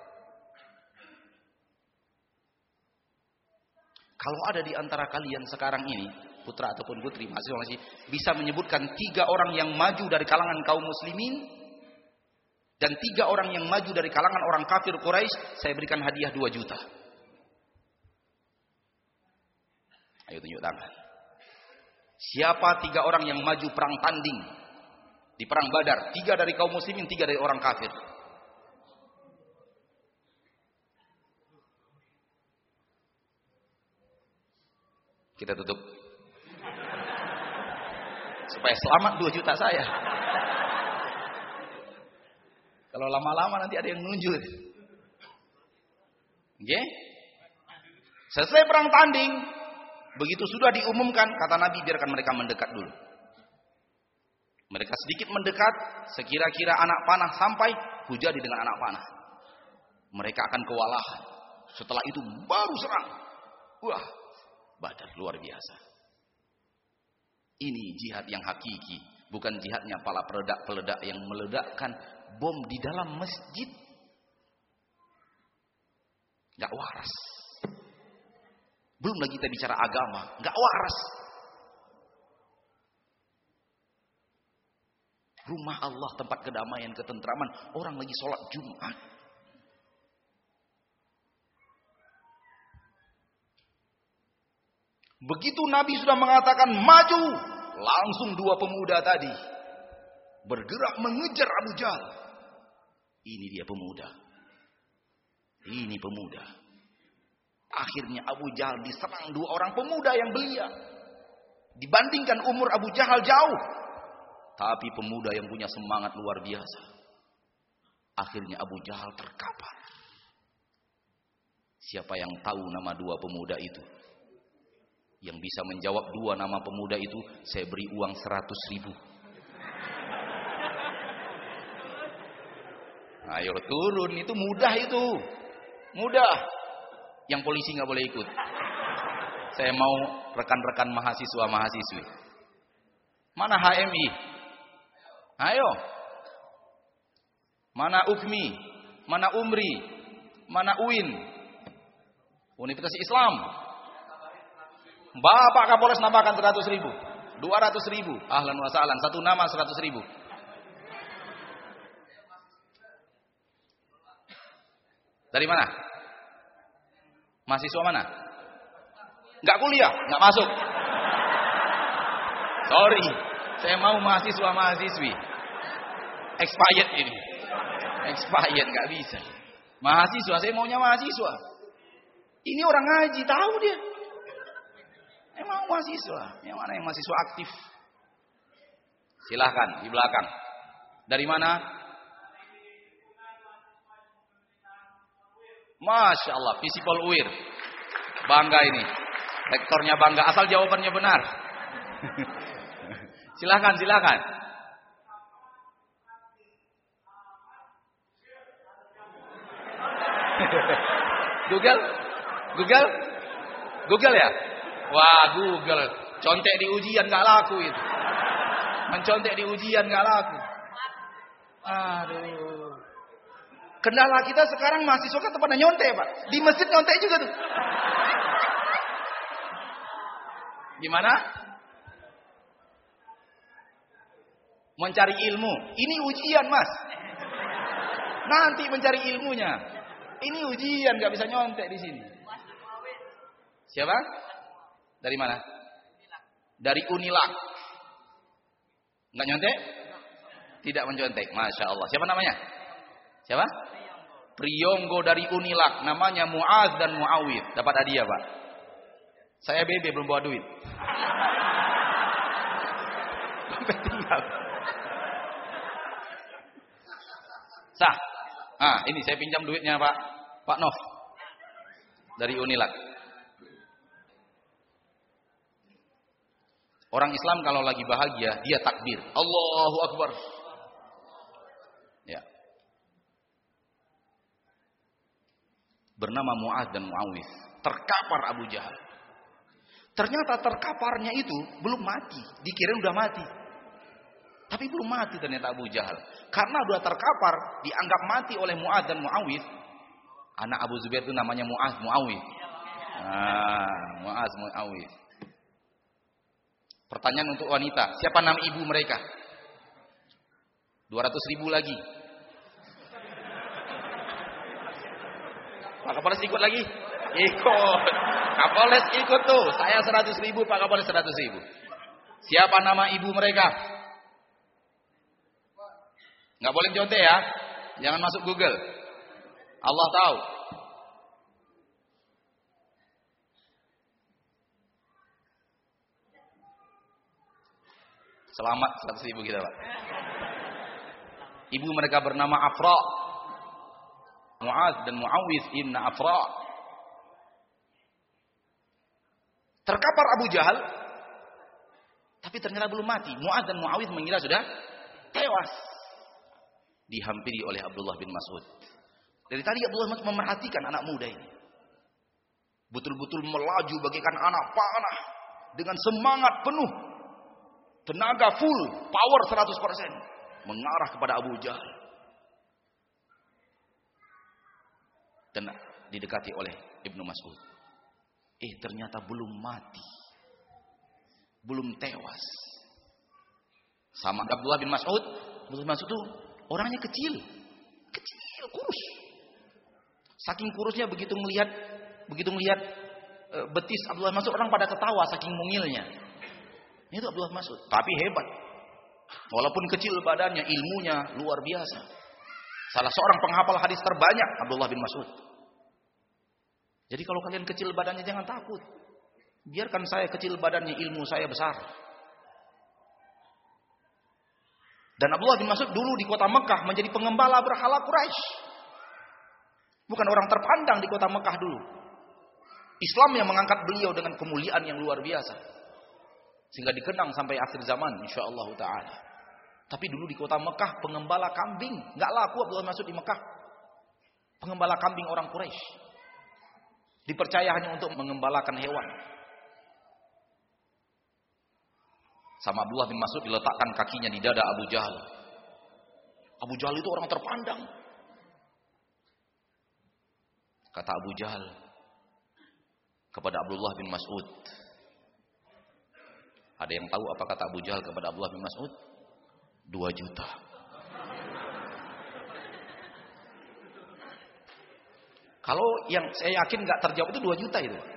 Kalau ada di antara kalian sekarang ini, putra ataupun putri, masih bisa menyebutkan 3 orang yang maju dari kalangan kaum muslimin, dan 3 orang yang maju dari kalangan orang kafir Quraisy, saya berikan hadiah 2 juta. Ayo tunjuk tangan. Siapa 3 orang yang maju perang tanding di perang Badar? 3 dari kaum muslimin, 3 dari orang kafir. Kita tutup. Supaya selamat 2 juta saya. Kalau lama-lama nanti ada yang nunjuk. Oke? Selesai perang tanding, begitu sudah diumumkan, kata Nabi, biarkan mereka mendekat dulu. Mereka sedikit mendekat, sekira-kira anak panah sampai, hujadi dengan anak panah. Mereka akan kewalahan. Setelah itu baru serang. Wah, Badar luar biasa. Ini jihad yang hakiki, bukan jihadnya para peledak-peledak yang meledakkan bom di dalam masjid. Gak waras. Belum lagi kita bicara agama, gak waras. Rumah Allah, tempat kedamaian, ketentraman, orang lagi sholat Jumat. Begitu Nabi sudah mengatakan maju, langsung 2 pemuda tadi bergerak mengejar Abu Jahal. Ini dia pemuda. Ini pemuda. Akhirnya Abu Jahal diserang 2 orang pemuda yang belia. Dibandingkan umur Abu Jahal jauh, tapi pemuda yang punya semangat luar biasa. Akhirnya Abu Jahal terkapar. Siapa yang tahu nama 2 pemuda itu? Yang bisa menjawab 2 nama pemuda itu, saya beri uang 100.000. Ayo turun, itu mudah itu. Mudah. Yang polisi nggak boleh ikut. Saya mau rekan-rekan mahasiswa-mahasiswi. Mana HMI? Ayo. Mana UKMI? Mana UMRI? Mana UIN? Universitas Islam. Bapak Kapolres nambahkan 100.000. 200.000. Ahlan wa sahlan. 1 nama 100.000. Dari mana? Mahasiswa mana? Enggak kuliah, enggak masuk. Sorry, saya mau mahasiswa-mahasiswi. Expired ini. Expired, enggak bisa. Mahasiswa, saya maunya mahasiswa. Ini orang ngaji, tahu dia. Emang mahasiswa, yang mana yang mahasiswa aktif? Silahkan di belakang. Dari mana? Masya Allah, Visipol UIR. Bangga ini. Rektornya bangga, asal jawabannya benar. Silahkan. Google ya? Wah, Google. Contek di ujian gak laku itu. Mencontek di ujian gak laku. Aduh. Kendala kita sekarang mahasiswa kan pada nyontek, Pak. Di masjid nyontek juga tuh. Gimana? Mencari ilmu. Ini ujian, Mas. Nanti mencari ilmunya. Ini ujian, gak bisa nyontek di sini. Siapa? Dari mana? Dari Unilak. Enggak nyontek? Tidak mencontek. Masya Allah. Siapa namanya? Siapa? Priyonggo dari Unilak, namanya Muaz dan Muawid. Dapat hadiah, Pak. Saya BB belum bawa duit. Sampai tinggal. Sah. Ah, ini saya pinjam duitnya, Pak Nov. Dari Unilak. Orang Islam kalau lagi bahagia, dia takbir. Allahu Akbar. Ya. Bernama Muaz dan Muawid. Terkapar Abu Jahal. Ternyata terkaparnya itu belum mati. Dikirain udah mati. Tapi belum mati ternyata Abu Jahal. Karena udah terkapar, dianggap mati oleh Muaz dan Muawid. Anak Abu Zubair itu namanya Muaz, Muawid. Muaz, Muawid. Pertanyaan untuk wanita, siapa nama ibu mereka? 200.000 lagi. Pak Kapolres ikut lagi? Ikut. Kapolres ikut tuh. Saya 100.000, Pak Kapolres 100.000. Siapa nama ibu mereka? Nggak boleh contoh ya. Jangan masuk Google. Allah tahu. Selamat 100.000 kita, Pak. Ibu mereka bernama Afra. Muaz dan Muawid ibn Afra. Terkapar Abu Jahal, tapi ternyata belum mati. Muaz dan Muawid mengira sudah tewas. Dihampiri oleh Abdullah bin Mas'ud. Dari tadi Abdullah bin Mas'ud memerhatikan anak muda ini. Betul-betul melaju bagaikan anak panah. Dengan semangat penuh. Tenaga full, power 100%. Mengarah kepada Abu Jahal. Dan didekati oleh Ibnu Mas'ud. Ternyata belum mati. Belum tewas. Sama Abdullah bin Mas'ud. Abdullah bin Mas'ud itu orangnya kecil. Kecil, kurus. Saking kurusnya begitu melihat betis Abdullah bin Mas'ud, orang pada ketawa saking mungilnya. Itu Abdullah bin Mas'ud. Tapi hebat. Walaupun kecil badannya, ilmunya luar biasa. Salah seorang penghafal hadis terbanyak Abdullah bin Mas'ud. Jadi kalau kalian kecil badannya jangan takut. Biarkan saya kecil badannya, ilmu saya besar. Dan Abdullah bin Mas'ud dulu di kota Mekah menjadi pengembala berhala Quraisy. Bukan orang terpandang di kota Mekah dulu. Islam yang mengangkat beliau dengan kemuliaan yang luar biasa. Sehingga dikenang sampai akhir zaman insyaallah ta'ala. Tapi dulu di kota Mekah pengembala kambing. Gak laku Abdullah bin Mas'ud di Mekah. Pengembala kambing orang Quraisy. Dipercaya hanya untuk mengembalakan hewan. Sama Abdullah bin Mas'ud diletakkan kakinya di dada Abu Jahal. Abu Jahal itu orang terpandang. Kata Abu Jahal kepada Abdullah bin Mas'ud. Ada yang tahu apa kata Abu Jahal kepada Abdullah bin Mas'ud? 2 juta. Kalau yang saya yakin gak terjawab itu 2 juta itu.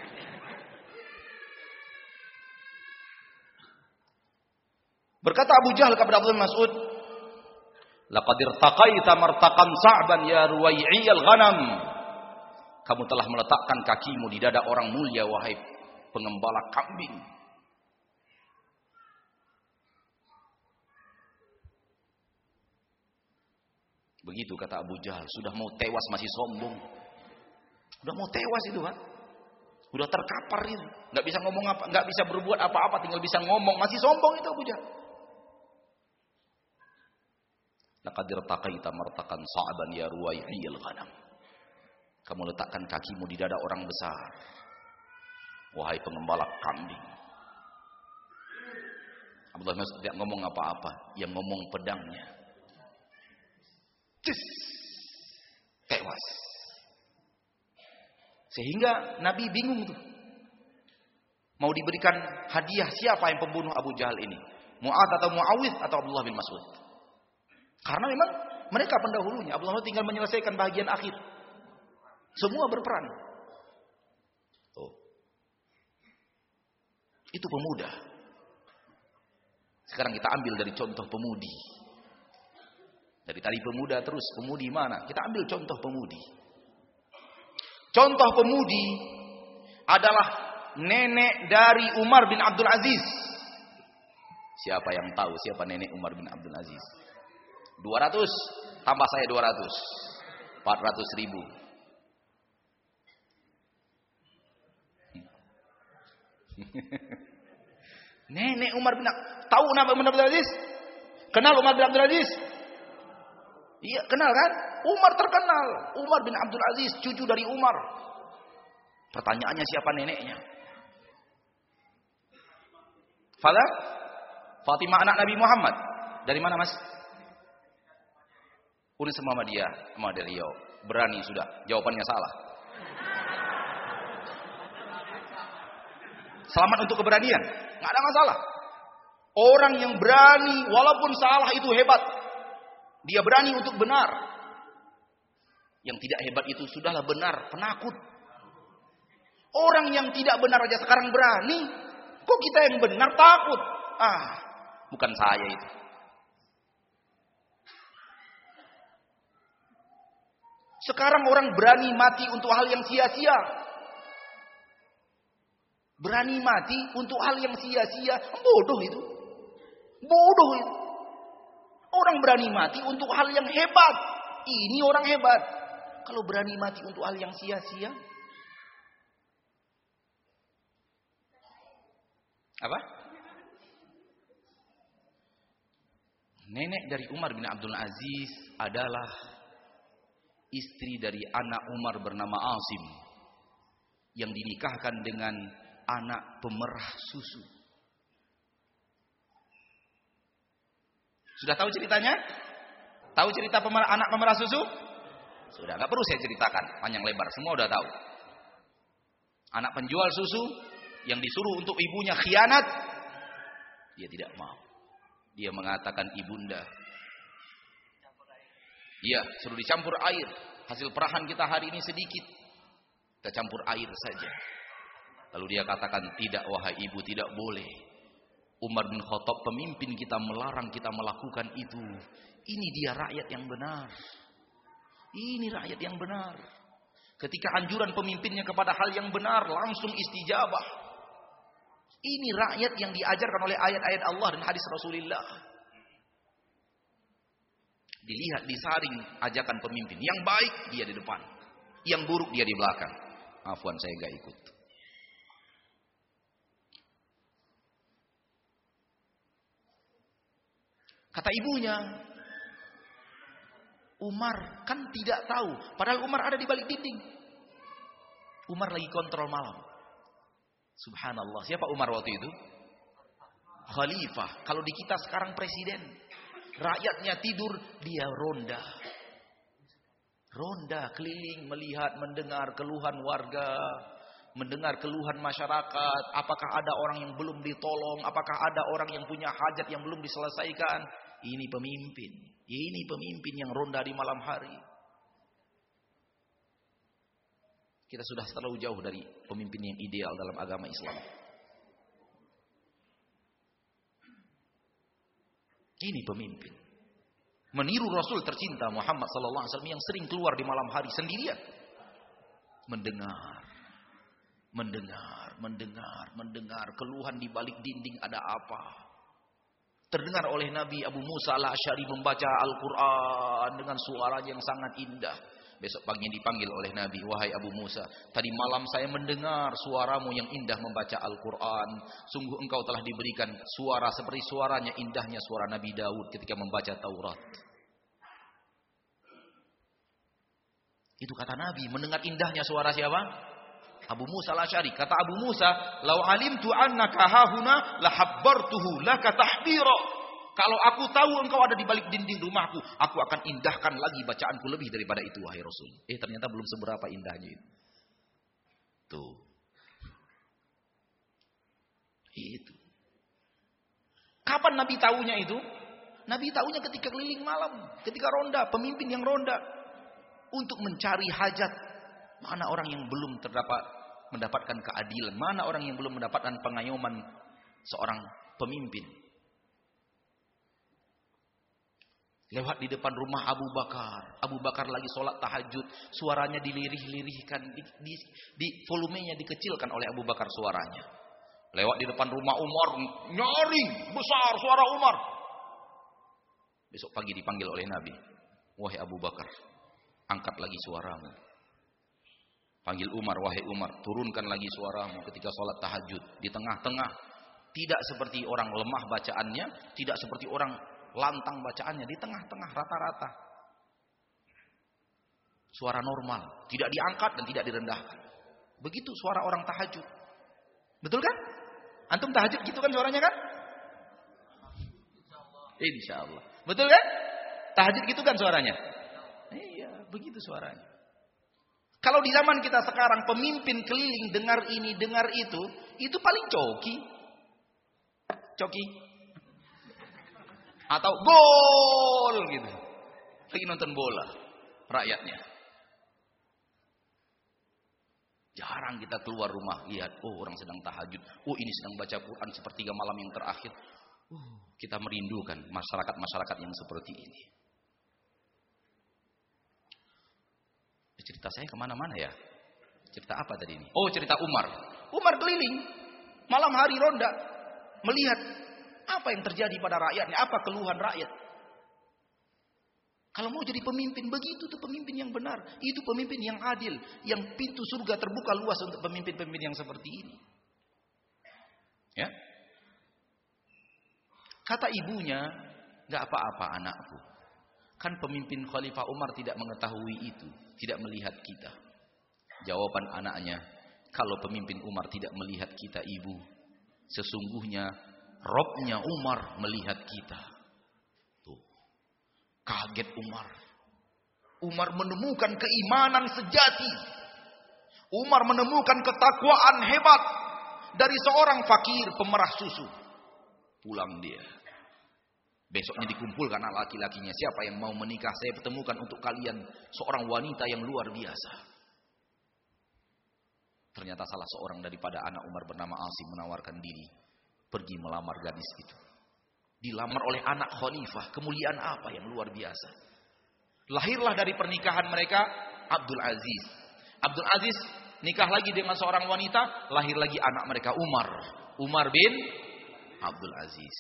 Berkata Abu Jahal kepada Abdullah bin Mas'ud, "Laqad irtaqaita martaqan sa'ban ya ruwai'iyal ghanam." Kamu telah meletakkan kakimu di dada orang mulia wahai pengembala kambing. Begitu kata Abu Jahal, sudah mau tewas masih sombong. Udah mau tewas itu, Pak. Udah terkapar itu, enggak bisa ngomong apa, enggak bisa berbuat apa-apa, tinggal bisa ngomong, masih sombong itu Abu Jahal. Laqad irtaqaita martaqan sa'ban ya ruwai'iyal ghanam. Kamu letakkan kakimu di dada orang besar. Wahai pengembala kambing. Abdullah bin Mas'ud tidak ngomong apa-apa, yang ngomong pedangnya. Cus. Tewas. Sehingga Nabi bingung tuh. Mau diberikan hadiah siapa yang pembunuh Abu Jahal ini? Mu'ad atau Muawid atau Abdullah bin Mas'ud? Karena memang mereka pendahulunya. Abdullah bin Mas'ud tinggal menyelesaikan bagian akhir. Semua berperan. Oh. Itu pemuda. Sekarang kita ambil dari contoh pemudi. Dari tadi pemuda terus, pemudi mana? Kita ambil contoh pemudi. Contoh pemudi adalah nenek dari Umar bin Abdul Aziz. Siapa yang tahu siapa nenek Umar bin Abdul Aziz? 200, tambah saya 200. 400.000. Nenek Umar bin tahu Umar bin Abdul Aziz? Kenal Umar bin Abdul Aziz? Iya, kenal kan? Umar terkenal. Umar bin Abdul Aziz, cucu dari Umar. Pertanyaannya siapa neneknya? Fatimah anak Nabi Muhammad. Dari mana, Mas? Unis sama dia, sama dari Riau. Berani sudah, jawabannya salah. Selamat untuk keberanian, nggak ada masalah. Orang yang berani, walaupun salah itu hebat. Dia berani untuk benar. Yang tidak hebat itu sudahlah benar, penakut. Orang yang tidak benar aja sekarang berani. Kok kita yang benar takut? Bukan saya itu. Sekarang orang berani mati untuk hal yang sia-sia. Berani mati untuk hal yang sia-sia. Bodoh itu. Bodoh itu. Orang berani mati untuk hal yang hebat. Ini orang hebat. Kalau berani mati untuk hal yang sia-sia. Apa? Nenek dari Umar bin Abdul Aziz adalah istri dari anak Umar bernama Asim. Yang dinikahkan dengan anak pemerah susu. Sudah tahu ceritanya? Tahu cerita anak pemerah susu? Sudah, nggak perlu saya ceritakan panjang lebar, semua udah tahu. Anak penjual susu yang disuruh untuk ibunya khianat, dia tidak mau. Dia mengatakan, ibunda, iya, suruh dicampur air. Hasil perahan kita hari ini sedikit, kita campur air saja. Lalu dia katakan, tidak wahai ibu, tidak boleh. Umar bin Khattab pemimpin kita melarang kita melakukan itu. Ini dia rakyat yang benar. Ini rakyat yang benar. Ketika anjuran pemimpinnya kepada hal yang benar, langsung istijabah. Ini rakyat yang diajarkan oleh ayat-ayat Allah dan hadis Rasulullah. Dilihat, disaring ajakan pemimpin. Yang baik dia di depan, yang buruk dia di belakang. Afwan, saya gak ikut. Kata ibunya, Umar kan tidak tahu. Padahal Umar ada di balik dinding. Umar lagi kontrol malam. Subhanallah. Siapa Umar waktu itu? Khalifah. Kalau di kita sekarang presiden. Rakyatnya tidur, dia ronda. Ronda keliling, melihat, mendengar keluhan warga. Mendengar keluhan masyarakat. Apakah ada orang yang belum ditolong? Apakah ada orang yang punya hajat yang belum diselesaikan? Ini pemimpin. Ini pemimpin yang ronda di malam hari. Kita sudah terlalu jauh dari pemimpin yang ideal dalam agama Islam. Ini pemimpin. Meniru Rasul tercinta Muhammad SAW yang sering keluar di malam hari sendirian. Mendengar keluhan di balik dinding ada apa. Terdengar oleh Nabi Abu Musa al-Asy'ari membaca Al-Quran dengan suaranya yang sangat indah. Besok pagi dipanggil oleh Nabi, wahai Abu Musa, tadi malam saya mendengar suaramu yang indah membaca Al-Quran. Sungguh engkau telah diberikan suara seperti suaranya indahnya suara Nabi Daud ketika membaca Taurat. Itu kata Nabi, mendengar indahnya suara siapa? Abu Musa al-Asy'ari. Kata Abu Musa, "Lau alimtu annaka hahuna la habbartuhu laka tahbira." Kalau aku tahu engkau ada di balik dinding rumahku, aku akan indahkan lagi bacaanku lebih daripada itu, wahai Rasul. Ternyata belum seberapa indahnya itu. Tuh. Itu. Kapan Nabi tahunya itu? Nabi tahunya ketika keliling malam, ketika ronda, pemimpin yang ronda untuk mencari hajat. Mana orang yang belum mendapatkan keadilan, mana orang yang belum mendapatkan pengayoman seorang pemimpin. Lewat di depan rumah Abu Bakar. Abu Bakar lagi sholat tahajud. Suaranya dilirih-lirihkan. Di volumenya dikecilkan oleh Abu Bakar suaranya. Lewat di depan rumah Umar. Nyaring besar suara Umar. Besok pagi dipanggil oleh Nabi. Wahai Abu Bakar, angkat lagi suaramu. Panggil Umar, wahai Umar, turunkan lagi suaramu ketika sholat tahajud. Di tengah-tengah. Tidak seperti orang lemah bacaannya. Tidak seperti orang lantang bacaannya, di tengah-tengah rata-rata. Suara normal, tidak diangkat dan tidak direndahkan. Begitu suara orang tahajud. Betul kan? Antum tahajud gitu kan suaranya kan? Insyaallah. Betul kan? Tahajud gitu kan suaranya? Iya, begitu suaranya. Kalau di zaman kita sekarang pemimpin keliling dengar ini, dengar itu paling coki. Coki. Atau gol gitu. Lagi nonton bola rakyatnya. Jarang kita keluar rumah lihat, oh orang sedang tahajud. Oh ini sedang baca Quran sepertiga malam yang terakhir. Kita merindukan masyarakat-masyarakat yang seperti ini. Cerita saya kemana-mana ya? Cerita apa tadi ini? Oh cerita Umar. Umar keliling malam hari ronda melihat apa yang terjadi pada rakyatnya, apa keluhan rakyat. Kalau mau jadi pemimpin, begitu tuh pemimpin yang benar. Itu pemimpin yang adil, yang pintu surga terbuka luas untuk pemimpin-pemimpin yang seperti ini. Ya. Kata ibunya, gak apa-apa anakku. Kan pemimpin Khalifah Umar tidak mengetahui itu, tidak melihat kita. Jawaban anaknya, kalau pemimpin Umar tidak melihat kita ibu, sesungguhnya Robnya Umar melihat kita. Tuh. Kaget Umar. Umar menemukan keimanan sejati. Umar menemukan ketakwaan hebat dari seorang fakir pemerah susu. Pulang dia. Besoknya dikumpulkan anak laki-lakinya. Siapa yang mau menikah? Saya pertemukan untuk kalian seorang wanita yang luar biasa. Ternyata salah seorang daripada anak Umar bernama Asim menawarkan diri. Pergi melamar gadis itu. Dilamar oleh anak khalifah. Kemuliaan apa yang luar biasa. Lahirlah dari pernikahan mereka Abdul Aziz. Abdul Aziz nikah lagi dengan seorang wanita. Lahir lagi anak mereka Umar. Umar bin Abdul Aziz.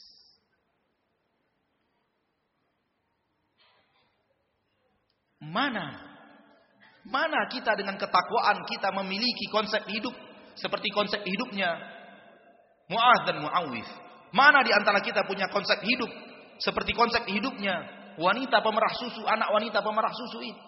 Mana kita dengan ketakwaan kita memiliki konsep hidup seperti konsep hidupnya Mu'adz dan Mu'awif. Mana di antara kita punya konsep hidup seperti konsep hidupnya wanita pemerah susu, anak wanita pemerah susu ini?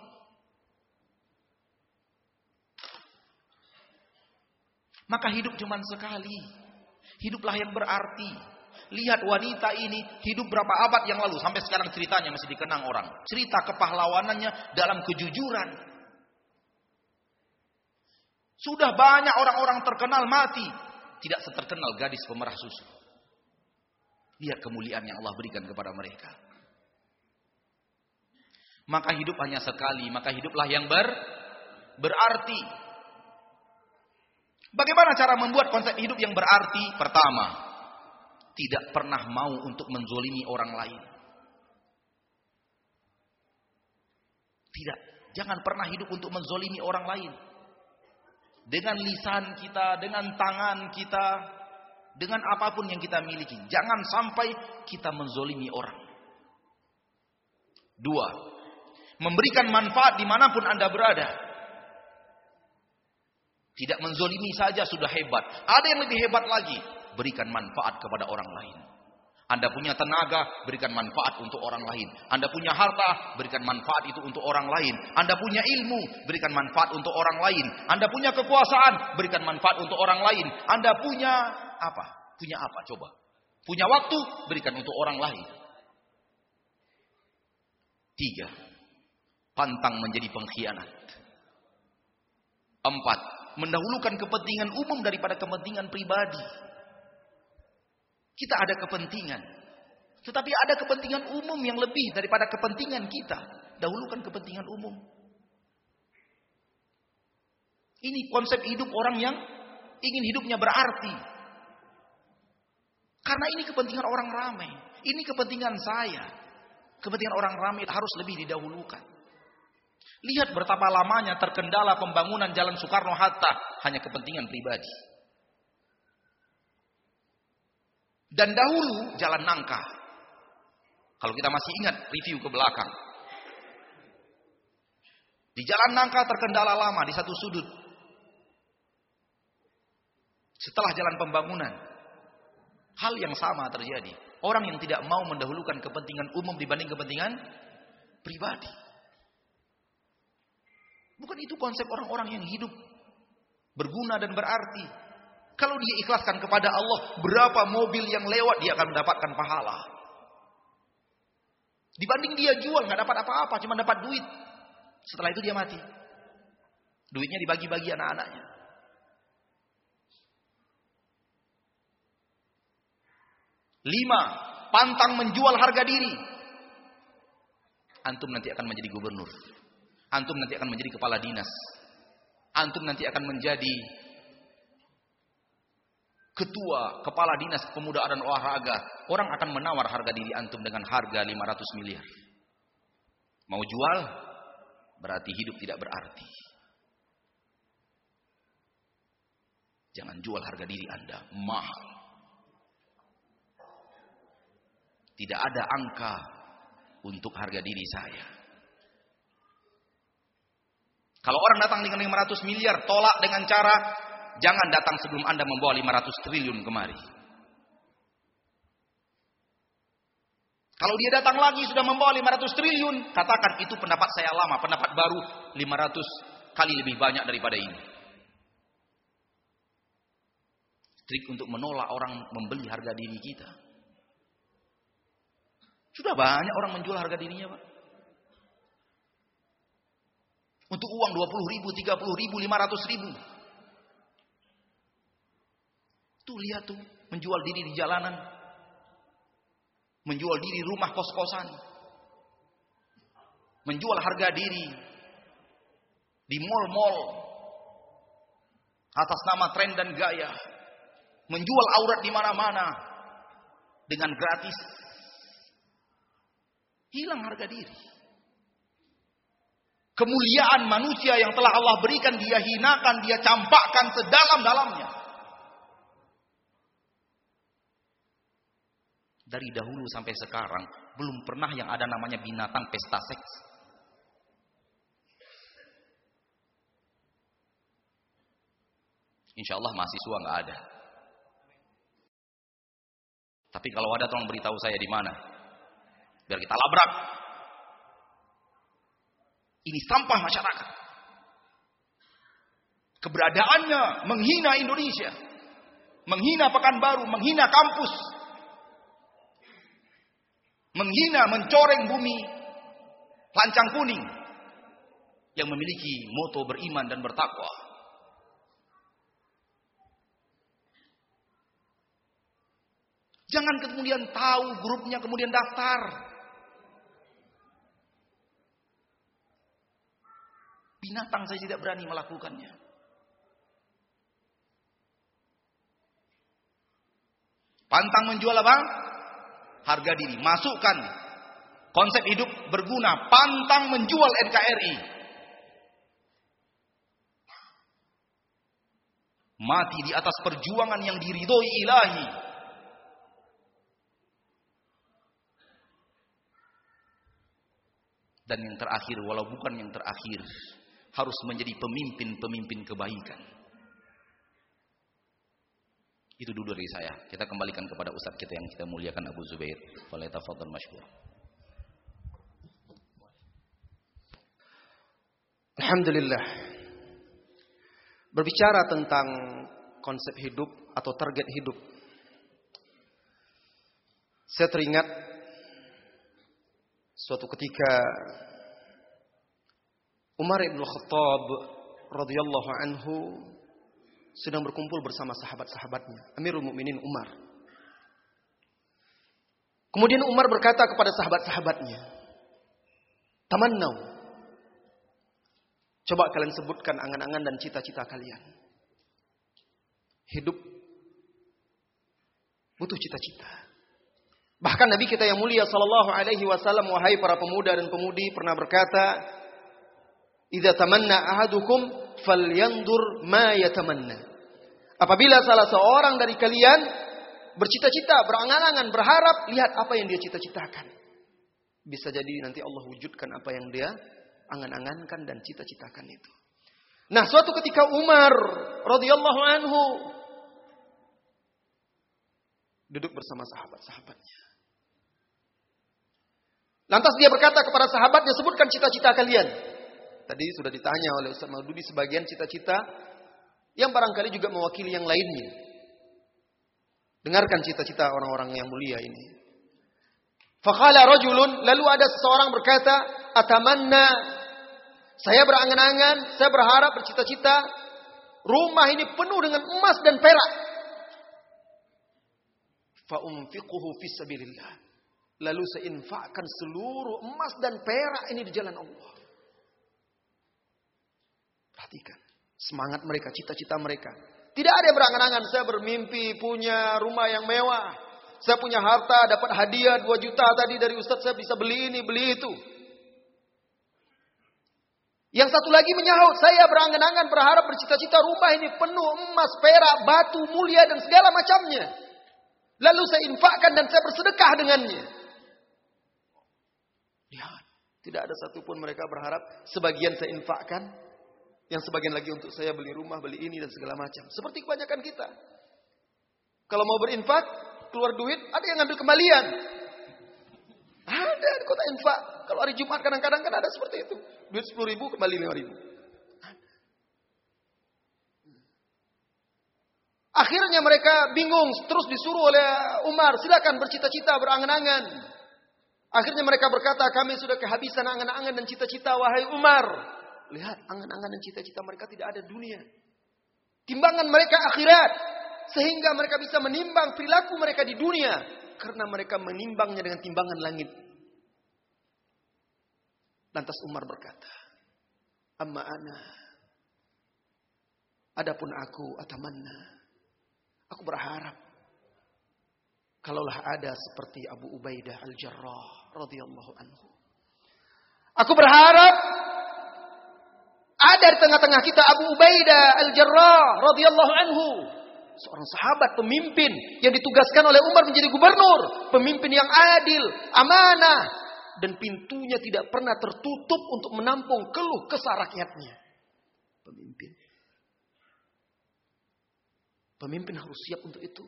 Maka hidup cuma sekali. Hiduplah yang berarti. Lihat wanita ini hidup berapa abad yang lalu. Sampai sekarang ceritanya masih dikenang orang. Cerita kepahlawanannya dalam kejujuran. Sudah banyak orang-orang terkenal mati. Tidak seterkenal gadis pemerah susu. Lihat kemuliaan yang Allah berikan kepada mereka. Maka hidup hanya sekali. Maka hiduplah yang berarti. Bagaimana cara membuat konsep hidup yang berarti? Pertama, tidak pernah mau untuk menzolimi orang lain. Tidak. Jangan pernah hidup untuk menzolimi orang lain. Dengan lisan kita, dengan tangan kita, dengan apapun yang kita miliki. Jangan sampai kita menzolimi orang. 2. Memberikan manfaat dimanapun Anda berada. Tidak menzolimi saja sudah hebat. Ada yang lebih hebat lagi. Berikan manfaat kepada orang lain. Anda punya tenaga, berikan manfaat untuk orang lain. Anda punya harta, berikan manfaat itu untuk orang lain. Anda punya ilmu, berikan manfaat untuk orang lain. Anda punya kekuasaan, berikan manfaat untuk orang lain. Anda punya apa? Punya apa? Coba. Punya waktu, berikan untuk orang lain. 3. Pantang menjadi pengkhianat. 4. Mendahulukan kepentingan umum daripada kepentingan pribadi. Kita ada kepentingan. Tetapi ada kepentingan umum yang lebih daripada kepentingan kita. Dahulukan kepentingan umum. Ini konsep hidup orang yang ingin hidupnya berarti. Karena ini kepentingan orang ramai. Ini kepentingan saya. Kepentingan orang ramai harus lebih didahulukan. Lihat betapa lamanya terkendala pembangunan Jalan Soekarno-Hatta hanya kepentingan pribadi. Dan dahulu Jalan Nangka. Kalau kita masih ingat review ke belakang. Di Jalan Nangka terkendala lama di satu sudut. Setelah jalan pembangunan, hal yang sama terjadi. Orang yang tidak mau mendahulukan kepentingan umum dibanding kepentingan pribadi. Bukan itu konsep orang-orang yang hidup berguna dan berarti. Kalau dia ikhlaskan kepada Allah, berapa mobil yang lewat dia akan mendapatkan pahala. Dibanding dia jual nggak dapat apa-apa, cuma dapat duit. Setelah itu dia mati. Duitnya dibagi-bagi anak-anaknya. Lima, pantang menjual harga diri. Antum nanti akan menjadi gubernur. Antum nanti akan menjadi kepala dinas. Antum nanti akan menjadi ketua, kepala dinas pemuda dan olahraga. Orang akan menawar harga diri antum dengan harga 500 miliar. Mau jual? Berarti hidup tidak berarti. Jangan jual harga diri Anda, mahal. Tidak ada angka untuk harga diri saya. Kalau orang datang dengan 500 miliar, tolak dengan cara, jangan datang sebelum Anda membawa 500 triliun kemari. Kalau dia datang lagi sudah membawa 500 triliun, katakan itu pendapat saya lama, pendapat baru 500 kali lebih banyak daripada ini. Trik untuk menolak orang membeli harga diri kita. Sudah banyak orang menjual harga dirinya, Pak. Untuk uang 20 ribu, 30 ribu, 500 ribu. Tuh lihat tuh, menjual diri di jalanan. Menjual diri rumah kos-kosan. Menjual harga diri di mall-mall atas nama tren dan gaya. Menjual aurat di mana-mana dengan gratis. Hilang harga diri. Kemuliaan manusia yang telah Allah berikan dia hinakan, dia campakkan sedalam-dalamnya. Dari dahulu sampai sekarang belum pernah yang ada namanya binatang pesta seks. Insya Allah mahasiswa nggak ada. Tapi kalau ada tolong beritahu saya di mana, biar kita labrak. Ini sampah masyarakat. Keberadaannya menghina Indonesia, menghina Pekanbaru, menghina kampus, menghina, mencoreng bumi Lancang Kuning yang memiliki moto beriman dan bertakwa. Jangan kemudian tahu grupnya kemudian daftar. Binatang saya tidak berani melakukannya. Pantang menjual apa? Harga diri. Masukkan konsep hidup berguna. Pantang menjual NKRI. Mati di atas perjuangan yang diridhoi ilahi. Dan yang terakhir, walau bukan yang terakhir, harus menjadi pemimpin-pemimpin kebaikan. Itu dulu dari saya. Kita kembalikan kepada Ustaz kita yang kita muliakan, Abu Zubair. Falyatafadhal mashkur. Alhamdulillah. Berbicara tentang konsep hidup atau target hidup, saya teringat suatu ketika Umar ibn Khattab radhiyallahu anhu sedang berkumpul bersama sahabat-sahabatnya, Amirul Mukminin Umar. Kemudian Umar berkata kepada sahabat-sahabatnya, "Tamannau. Coba kalian sebutkan angan-angan dan cita-cita kalian. Hidup butuh cita-cita. Bahkan Nabi kita yang mulia sallallahu alaihi wasallam, wahai para pemuda dan pemudi, pernah berkata, "Idza tamanna ahadukum falyandur ma yatamanna." Apabila salah seorang dari kalian bercita-cita, berangan-angan, berharap, lihat apa yang dia cita-citakan. Bisa jadi nanti Allah wujudkan apa yang dia angan-angankan dan cita-citakan itu. Nah, suatu ketika Umar radhiyallahu anhu duduk bersama sahabat-sahabatnya. Lantas dia berkata kepada sahabatnya, sebutkan cita-cita kalian. Tadi sudah ditanya oleh Ustaz Maududi sebagian cita-cita yang barangkali juga mewakili yang lainnya. Dengarkan cita-cita orang-orang yang mulia ini. Faqala rajulun, lalu ada seseorang berkata, atamanna, saya berangan-angan, saya berharap, bercita-cita, rumah ini penuh dengan emas dan perak. Fa'unfiquhu fisabilillah. Lalu saya infakkan seluruh emas dan perak ini di jalan Allah. Perhatikan semangat mereka, cita-cita mereka. Tidak ada yang berangan-angan, saya bermimpi punya rumah yang mewah. Saya punya harta, dapat hadiah 2 juta tadi dari Ustaz, saya bisa beli ini, beli itu. Yang satu lagi menyahut, saya berangan-angan, berharap, bercita-cita rumah ini penuh emas, perak, batu, mulia dan segala macamnya. Lalu saya infakkan dan saya bersedekah dengannya. Lihat, tidak ada satupun mereka berharap sebagian saya infakkan, yang sebagian lagi untuk saya beli rumah, beli ini dan segala macam. Seperti kebanyakan kita. Kalau mau berinfak, keluar duit, ada yang ngambil kembalian. Ada di kota infak. Kalau hari Jumat kadang-kadang kan ada seperti itu. Duit 10.000 kembali 5.000. Akhirnya mereka bingung, terus disuruh oleh Umar, silakan bercita-cita, berangan-angan. Akhirnya mereka berkata, kami sudah kehabisan angan-angan dan cita-cita, wahai Umar. Lihat, angan-angan dan cita-cita mereka tidak ada dunia. Timbangan mereka akhirat. Sehingga mereka bisa menimbang perilaku mereka di dunia. Karena mereka menimbangnya dengan timbangan langit. Lantas Umar berkata, amma ana, adapun aku, atamanna, aku berharap kalaulah ada seperti Abu Ubaidah Al-Jarrah radhiyallahu anhu. Aku berharap ada di tengah-tengah kita Abu Ubaidah Al-Jarrah radhiyallahu anhu, seorang sahabat pemimpin yang ditugaskan oleh Umar menjadi gubernur, pemimpin yang adil, amanah, dan pintunya tidak pernah tertutup untuk menampung keluh kesah rakyatnya. Pemimpin harus siap untuk itu.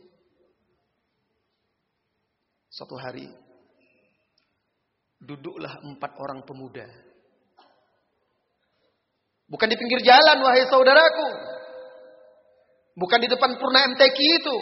Suatu hari duduklah 4 orang pemuda. Bukan di pinggir jalan, wahai saudaraku. Bukan di depan Purna MTQ itu.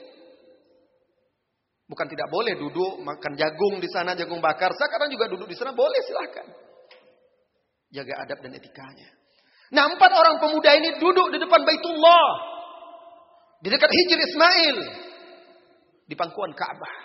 Bukan tidak boleh duduk makan jagung di sana, jagung bakar. Sekarang juga duduk di sana, boleh, silahkan. Jaga adab dan etikanya. Nah, 4 orang pemuda ini duduk di depan Baitullah, di dekat Hijr Ismail, di pangkuan Ka'bah.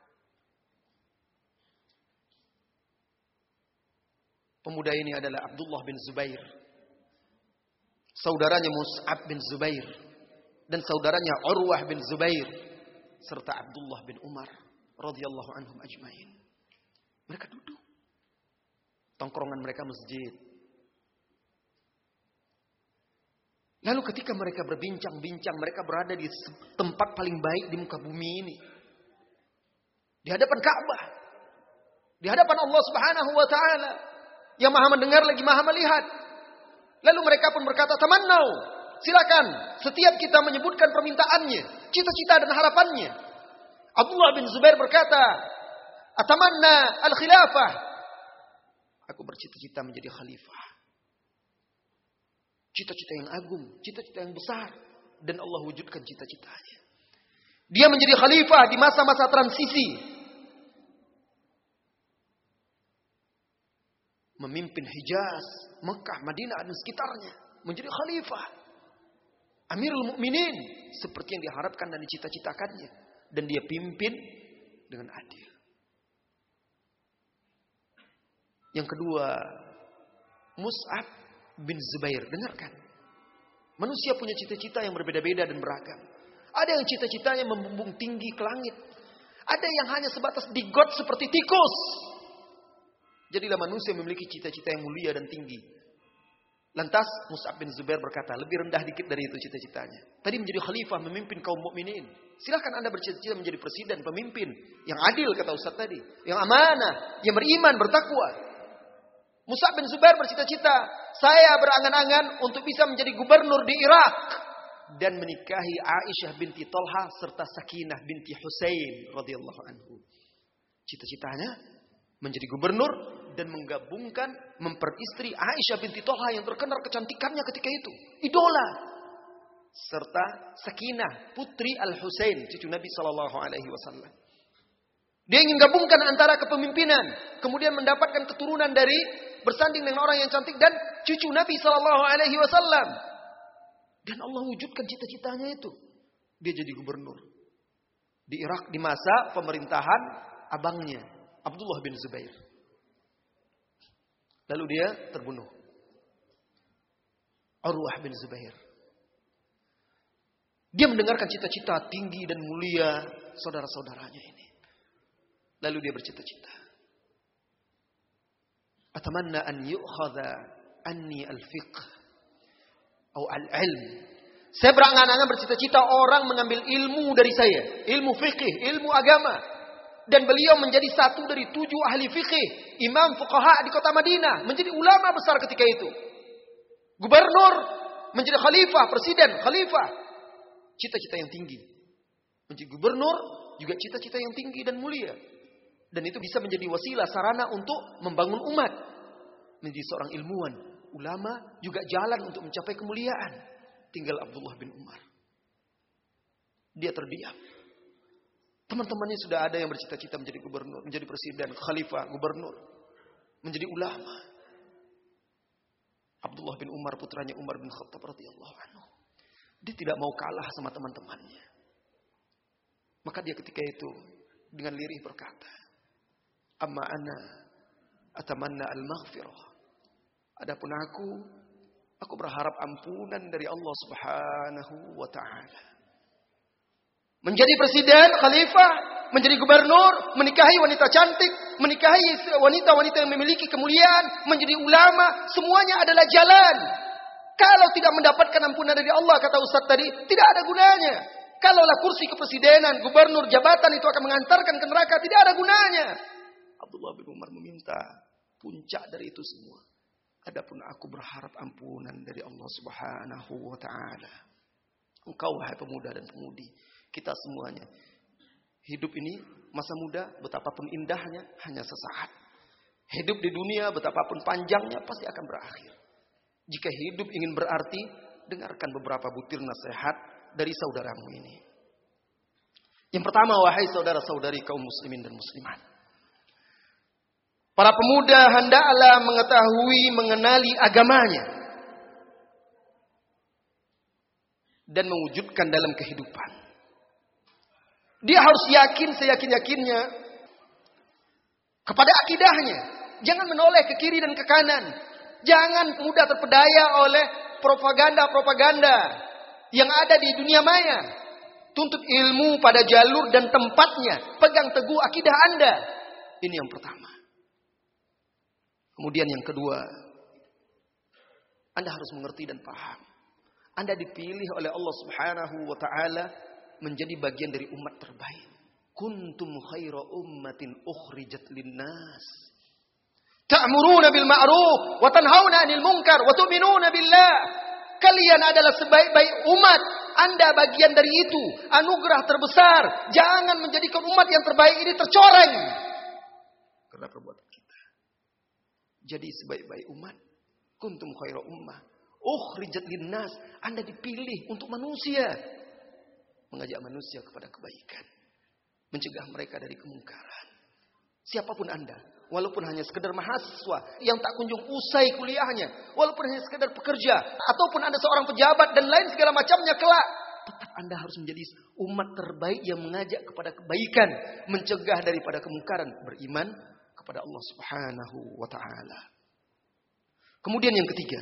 Pemuda ini adalah Abdullah bin Zubair, saudaranya Mus'ab bin Zubair, dan saudaranya Urwah bin Zubair, serta Abdullah bin Umar radhiyallahu anhum ajmain. Mereka duduk. Tongkrongan mereka masjid. Lalu ketika mereka berbincang-bincang, mereka berada di tempat paling baik di muka bumi ini. Di hadapan Ka'bah. Di hadapan Allah Subhanahu wa taala yang Maha mendengar lagi Maha melihat. Lalu mereka pun berkata, "Tamannau, silakan setiap kita menyebutkan permintaannya, cita-cita dan harapannya." Abdullah bin Zubair berkata, "Atamanna al-khilafah." Aku bercita-cita menjadi khalifah. Cita-cita yang agung, cita-cita yang besar, dan Allah wujudkan cita-citanya. Dia menjadi khalifah di masa-masa transisi. Memimpin Hijaz, Mekah, Madinah dan sekitarnya, menjadi khalifah. Amirul Mukminin seperti yang diharapkan dan dicita-citakannya, dan dia pimpin dengan adil. Yang kedua, Mus'ab bin Zubair. Dengarkan, manusia punya cita-cita yang berbeda-beda dan beragam. Ada yang cita-citanya membumbung tinggi ke langit. Ada yang hanya sebatas digot seperti tikus. Jadilah manusia memiliki cita-cita yang mulia dan tinggi. Lantas Mus'ab bin Zubair berkata, lebih rendah dikit dari itu cita-citanya. Tadi menjadi khalifah, memimpin kaum mukminin. Silahkan Anda bercita-cita menjadi presiden, pemimpin. Yang adil kata Ustaz tadi. Yang amanah, yang beriman, bertakwa. Mus'ab bin Zubair bercita-cita, saya berangan-angan untuk bisa menjadi gubernur di Irak. Dan menikahi Aisyah binti Talha serta Sakinah binti Husain radhiyallahu anhu. Cita-citanya menjadi gubernur dan menggabungkan, memperistri Aisyah binti Talha yang terkenal kecantikannya ketika itu, idola, serta Sakinah putri Al-Husain, cucu Nabi sallallahu alaihi wasallam. Dia ingin gabungkan antara kepemimpinan, kemudian mendapatkan keturunan dari bersanding dengan orang yang cantik dan cucu Nabi sallallahu alaihi wasallam. Dan Allah wujudkan cita-citanya itu. Dia jadi gubernur di Irak di masa pemerintahan abangnya, Abdullah bin Zubair. Lalu dia terbunuh. Urwah bin Zubair. Dia mendengarkan cita-cita tinggi dan mulia saudara-saudaranya ini. Lalu dia bercita-cita. Atamanna an yu'khadha anni al-fiqh atau al-ilm. Saya berangan-angan bercita-cita orang mengambil ilmu dari saya. Ilmu fikih, ilmu agama. Dan beliau menjadi satu dari 7 ahli fikih. Imam fuqaha di kota Madinah. Menjadi ulama besar ketika itu. Gubernur. Menjadi khalifah, presiden, khalifah. Cita-cita yang tinggi. Menjadi gubernur juga cita-cita yang tinggi dan mulia. Dan itu bisa menjadi wasilah, sarana untuk membangun umat. Menjadi seorang ilmuwan. Ulama juga jalan untuk mencapai kemuliaan. Tinggal Abdullah bin Umar. Dia terdiam. Teman-temannya sudah ada yang bercita-cita menjadi gubernur, menjadi presiden, khalifah, gubernur, menjadi ulama. Abdullah bin Umar, putranya Umar bin Khattab radhiyallahu anhu. Dia tidak mau kalah sama teman-temannya. Maka dia ketika itu dengan lirih berkata, "Amma ana atamanna al-maghfirah." Adapun aku berharap ampunan dari Allah Subhanahu wa taala. Menjadi presiden, khalifah, menjadi gubernur, menikahi wanita cantik, menikahi wanita-wanita yang memiliki kemuliaan, menjadi ulama, semuanya adalah jalan. Kalau tidak mendapatkan ampunan dari Allah, kata Ustaz tadi, tidak ada gunanya. Kalaulah kursi kepresidenan, gubernur, jabatan itu akan mengantarkan ke neraka, tidak ada gunanya. Abdullah bin Umar meminta puncak dari itu semua. Adapun aku berharap ampunan dari Allah Subhanahu wa taala. Engkau wahai pemuda dan pemudi, kita semuanya hidup ini masa muda betapapun indahnya hanya sesaat. Hidup di dunia betapapun panjangnya pasti akan berakhir. Jika hidup ingin berarti, dengarkan beberapa butir nasihat dari saudaramu ini. Yang pertama, wahai saudara-saudari kaum muslimin dan muslimat. Para pemuda hendaklah mengetahui, mengenali agamanya. Dan mewujudkan dalam kehidupan. Dia harus yakin, seyakin-yakinnya kepada akidahnya. Jangan menoleh ke kiri dan ke kanan. Jangan mudah terpedaya oleh propaganda-propaganda yang ada di dunia maya. Tuntut ilmu pada jalur dan tempatnya. Pegang teguh akidah Anda. Ini yang pertama. Kemudian yang kedua, Anda harus mengerti dan paham. Anda dipilih oleh Allah Subhanahu wa taala menjadi bagian dari umat terbaik. Kuntum khaira ummatin ukhrijat linnas. Ta'muruna bil ma'ruf wa tanhauna 'anil munkar wa tu'minuna billah. Kalian adalah sebaik-baik umat. Anda bagian dari itu. Anugerah terbesar. Jangan menjadikan umat yang terbaik ini tercoreng karena perbuatan kita. Jadi sebaik-baik umat, kuntum khaira ummah ukhrijat linnas. Anda dipilih untuk manusia, mengajak manusia kepada kebaikan, mencegah mereka dari kemungkaran. Siapapun Anda, walaupun hanya sekedar mahasiswa yang tak kunjung usai kuliahnya, walaupun hanya sekedar pekerja, ataupun Anda seorang pejabat dan lain segala macamnya kelak, tetap Anda harus menjadi umat terbaik yang mengajak kepada kebaikan, mencegah daripada kemungkaran, beriman kepada Allah Subhanahu wa taala. Kemudian yang ketiga,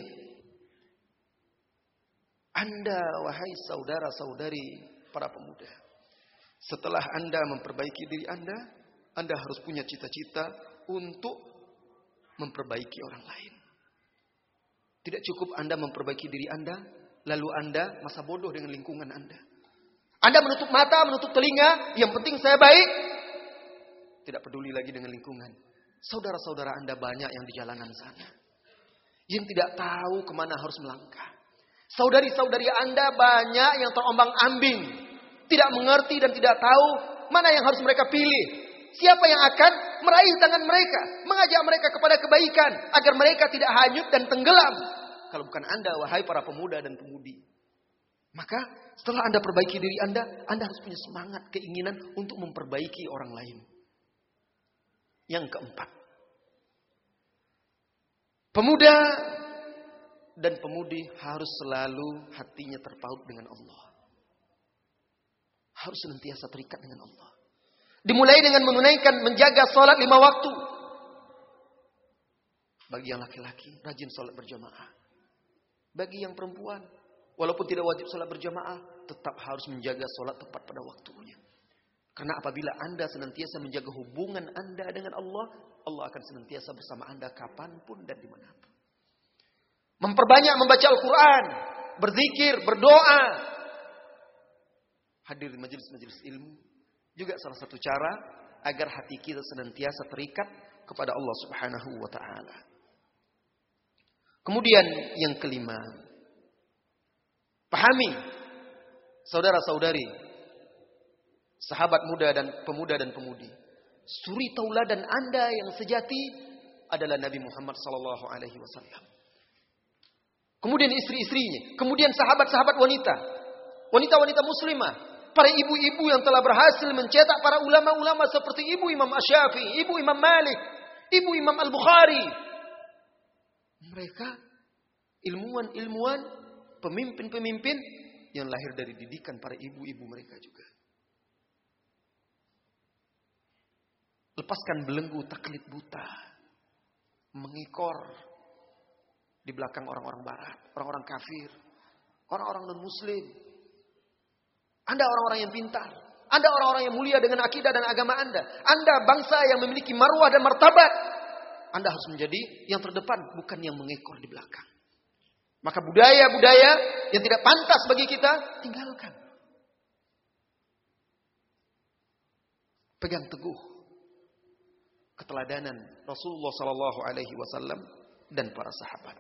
Anda wahai saudara-saudari para pemuda, Setelah Anda memperbaiki diri Anda harus punya cita-cita untuk memperbaiki orang lain. Tidak cukup Anda memperbaiki diri Anda, lalu Anda masa bodoh dengan lingkungan Anda. Anda menutup mata, menutup telinga, yang penting saya baik. Tidak peduli lagi dengan lingkungan. Saudara-saudara Anda banyak yang di jalanan sana, yang tidak tahu kemana harus melangkah. Saudari-saudari Anda banyak yang terombang-ambing, tidak mengerti dan tidak tahu mana yang harus mereka pilih. Siapa yang akan meraih tangan mereka, mengajak mereka kepada kebaikan, agar mereka tidak hanyut dan tenggelam. Kalau bukan Anda, wahai para pemuda dan pemudi. Maka setelah Anda perbaiki diri Anda harus punya semangat, keinginan untuk memperbaiki orang lain. Yang keempat, pemuda dan pemudi harus selalu hatinya terpaut dengan Allah. Harus senantiasa terikat dengan Allah. Dimulai dengan menjaga sholat 5 waktu. Bagi yang laki-laki, rajin sholat berjamaah. Bagi yang perempuan, walaupun tidak wajib sholat berjamaah, tetap harus menjaga sholat tepat pada waktunya. Karena apabila Anda senantiasa menjaga hubungan Anda dengan Allah, Allah akan senantiasa bersama Anda kapanpun dan dimanapun. Memperbanyak membaca Al-Quran, berzikir, berdoa, hadir di majelis-majelis ilmu, juga salah satu cara agar hati kita senantiasa terikat kepada Allah Subhanahu wa Ta'ala. Kemudian yang kelima, pahami, saudara-saudari, sahabat muda dan pemudi, suri tauladan Anda yang sejati adalah Nabi Muhammad sallallahu alaihi wasallam. Kemudian istri-istrinya, kemudian sahabat-sahabat wanita, wanita-wanita muslimah, para ibu-ibu yang telah berhasil mencetak para ulama-ulama seperti Ibu Imam Asy-Syafi'i, Ibu Imam Malik, Ibu Imam Al-Bukhari. Mereka ilmuwan-ilmuwan, pemimpin-pemimpin yang lahir dari didikan para ibu-ibu mereka juga. Lepaskan belenggu taklid buta, mengikor di belakang orang-orang barat, orang-orang kafir, orang-orang non-muslim. Anda orang-orang yang pintar, Anda orang-orang yang mulia dengan akidah dan agama Anda. Anda bangsa yang memiliki marwah dan martabat. Anda harus menjadi yang terdepan, bukan yang mengekor di belakang. Maka budaya-budaya yang tidak pantas bagi kita, tinggalkan. Pegang teguh keteladanan Rasulullah sallallahu alaihi wasallam dan para sahabat.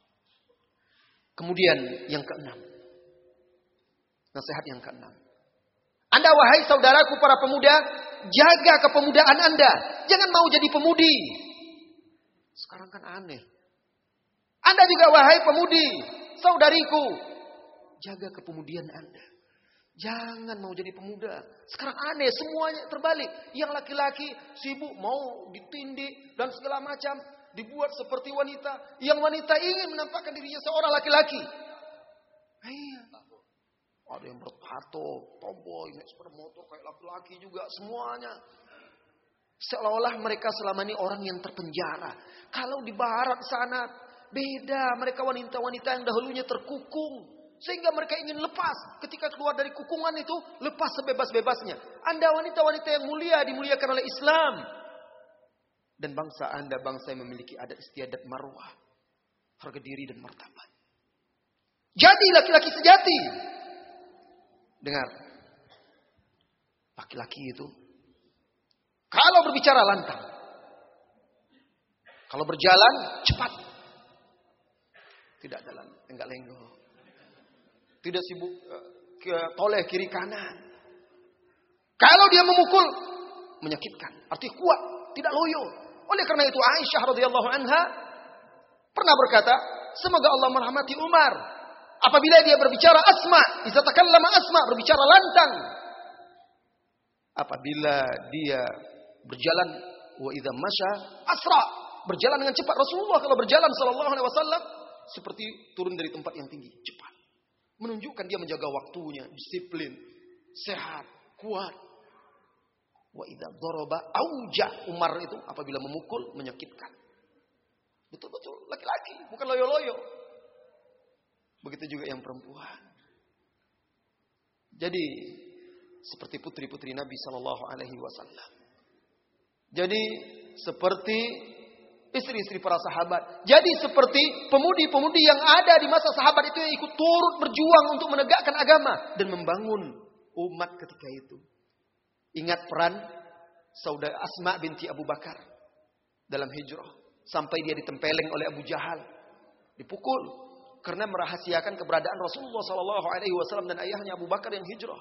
Kemudian yang keenam, nasihat yang keenam. Anda wahai saudaraku para pemuda, jaga kepemudaan Anda. Jangan mau jadi pemudi. Sekarang kan aneh. Anda juga wahai pemudi, saudariku, jaga kepemudian Anda. Jangan mau jadi pemuda. Sekarang aneh, semuanya terbalik. Yang laki-laki sibuk mau ditindik dan segala macam, dibuat seperti wanita. Yang wanita ingin menampakkan dirinya seorang laki-laki. Iya. Ada yang bertato, tomboy, naik sepeda motor kayak laki-laki juga, semuanya. Seolah-olah mereka selama ini orang yang terpenjara. Kalau di barat sana beda, mereka wanita-wanita yang dahulunya terkukung. Sehingga mereka ingin lepas. Ketika keluar dari kukungan itu, lepas sebebas-bebasnya. Anda wanita-wanita yang mulia, dimuliakan oleh Islam. Dan bangsa Anda, bangsa yang memiliki adat istiadat marwah, harga diri dan martabat. Jadi laki-laki sejati. Dengar. Laki-laki itu, kalau berbicara lantang. Kalau berjalan, cepat. Tidak dalam, enggak lenggok. Tidak sibuk toleh kiri kanan. Kalau dia memukul, menyakitkan. Artinya kuat, tidak loyo. Oleh karena itu Aisyah radhiyallahu anha pernah berkata, semoga Allah merahmati Umar. Apabila dia berbicara Asma, idza takallama Asma, berbicara lantang. Apabila dia berjalan wa idza masya asra, berjalan dengan cepat. Rasulullah kalau berjalan sallallahu alaihi wasallam seperti turun dari tempat yang tinggi, cepat. Menunjukkan dia menjaga waktunya, disiplin, sehat, kuat. Wa idza daraba auja, Umar itu apabila memukul menyakitkan. Betul-betul laki-laki, bukan loyo-loyo. Begitu juga yang perempuan. Jadi seperti putri-putri Nabi sallallahu alaihi wasallam. Jadi seperti istri-istri para sahabat. Jadi seperti pemudi-pemudi yang ada di masa sahabat itu yang ikut turut berjuang untuk menegakkan agama dan membangun umat ketika itu. Ingat peran saudara Asma binti Abu Bakar dalam hijrah. Sampai dia ditempeleng oleh Abu Jahal. Dipukul karena merahasiakan keberadaan Rasulullah SAW dan ayahnya Abu Bakar yang hijrah.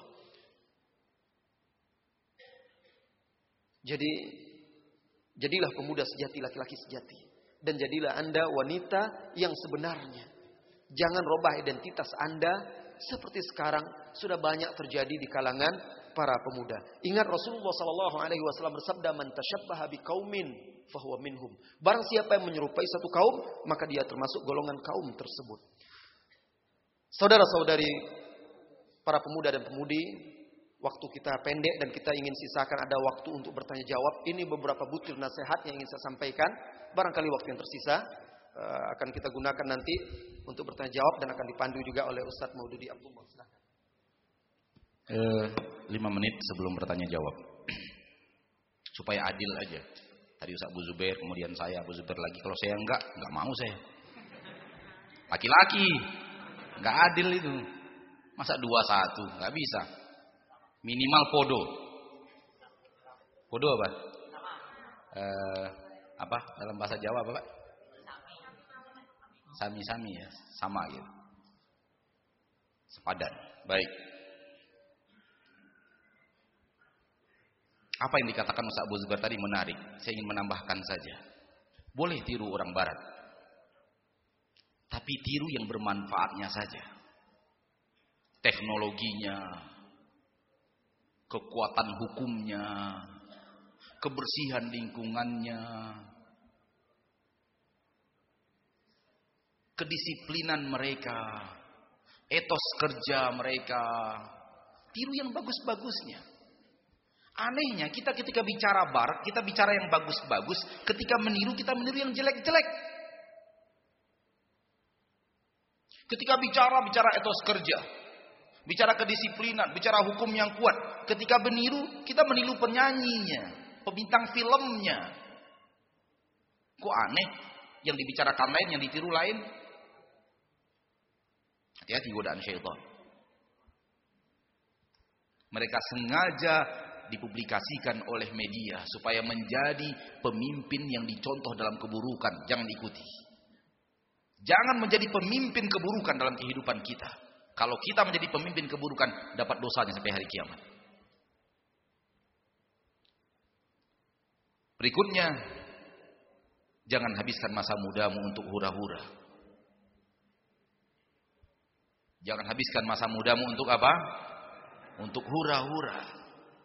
Jadilah pemuda sejati, laki-laki sejati. Dan jadilah Anda wanita yang sebenarnya. Jangan robah identitas Anda seperti sekarang sudah banyak terjadi di kalangan para pemuda. Ingat Rasulullah SAW bersabda, "Man tashabbaha biqaumin fahuwa minhum." Barang siapa yang menyerupai satu kaum, maka dia termasuk golongan kaum tersebut. Saudara-saudari, para pemuda dan pemudi, waktu kita pendek dan kita ingin sisakan ada waktu untuk bertanya jawab. Ini beberapa butir nasihat yang ingin saya sampaikan. Barangkali waktu yang tersisa akan kita gunakan nanti untuk bertanya jawab dan akan dipandu juga oleh Ustadz Maududi Abdullah. Silakan. 5 menit sebelum bertanya jawab. Supaya adil aja. Tadi Ustadz Abu Zubair, kemudian saya Abu Zubair lagi. Kalau saya enggak mau saya. Laki-laki. Enggak adil itu. Masa 2-1, enggak bisa. Minimal podo. Podo apa? Apa dalam bahasa Jawa apa, Pak? Sami-sami ya, sama gitu. Sepadan. Baik. Apa yang dikatakan Ustaz Abu Zubair tadi menarik. Saya ingin menambahkan saja. Boleh tiru orang barat. Tapi tiru yang bermanfaatnya saja. Teknologinya, kekuatan hukumnya, kebersihan lingkungannya, kedisiplinan mereka, etos kerja mereka. Tiru yang bagus-bagusnya. Anehnya kita ketika bicara barat, kita bicara yang bagus-bagus, ketika meniru kita meniru yang jelek-jelek. Ketika bicara etos kerja, bicara kedisiplinan, bicara hukum yang kuat. Ketika meniru, kita meniru penyanyinya, pembintang filmnya. Kok aneh? Yang dibicarakan lain, yang ditiru lain. Hati-hati godaan syaitan. Mereka sengaja dipublikasikan oleh media supaya menjadi pemimpin yang dicontoh dalam keburukan. Jangan ikuti. Jangan menjadi pemimpin keburukan dalam kehidupan kita. Kalau kita menjadi pemimpin keburukan, dapat dosanya sampai hari kiamat. Berikutnya, jangan habiskan masa mudamu untuk hura-hura. Jangan habiskan masa mudamu untuk apa? Untuk hura-hura.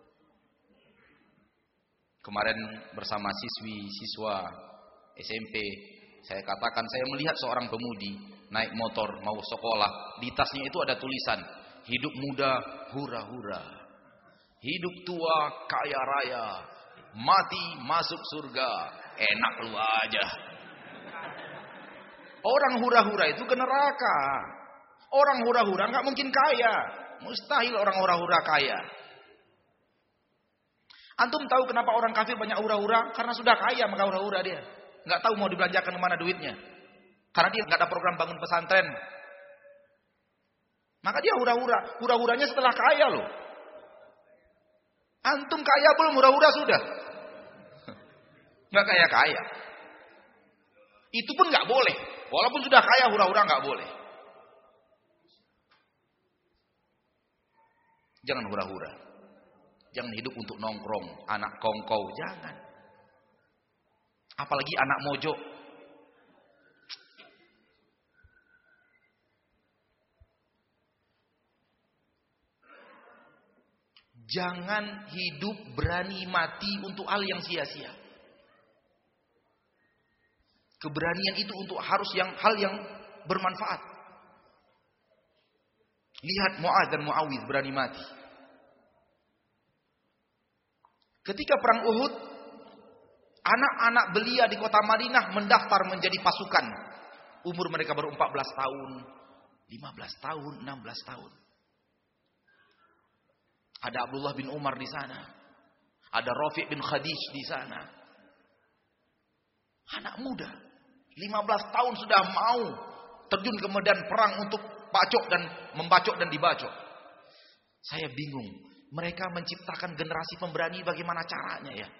Kemarin bersama siswa SMP, saya katakan saya melihat seorang pemudi naik motor mau sekolah, di tasnya itu ada tulisan, hidup muda hura-hura, hidup tua kaya raya, mati masuk surga. Enak lu aja. Orang hura-hura itu ke neraka. Orang hura-hura nggak mungkin kaya. Mustahil orang hura-hura kaya. Antum tahu kenapa orang kafir banyak hura-hura? Karena sudah kaya maka hura-hura dia. Nggak tahu mau dibelanjakan kemana duitnya. Karena dia nggak ada program bangun pesantren. Maka dia hura-hura. Hura-huranya setelah kaya loh. Antum kaya belum, hura-hura sudah. Nggak kaya-kaya. Itu pun nggak boleh. Walaupun sudah kaya, hura-hura nggak boleh. Jangan hura-hura. Jangan hidup untuk nongkrong, anak kongkow, jangan. Apalagi anak mojok. Jangan hidup berani mati untuk hal yang sia-sia. Keberanian itu untuk hal yang bermanfaat. Lihat Mu'adz dan Mu'awidh berani mati. Ketika perang Uhud, anak-anak belia di kota Madinah mendaftar menjadi pasukan. Umur mereka baru 14 tahun, 15 tahun, 16 tahun. Ada Abdullah bin Umar di sana. Ada Rafi' bin Khadij di sana. Anak muda, 15 tahun sudah mau terjun ke medan perang untuk bacok dan membacok dan dibacok. Saya bingung, mereka menciptakan generasi pemberani bagaimana caranya ya?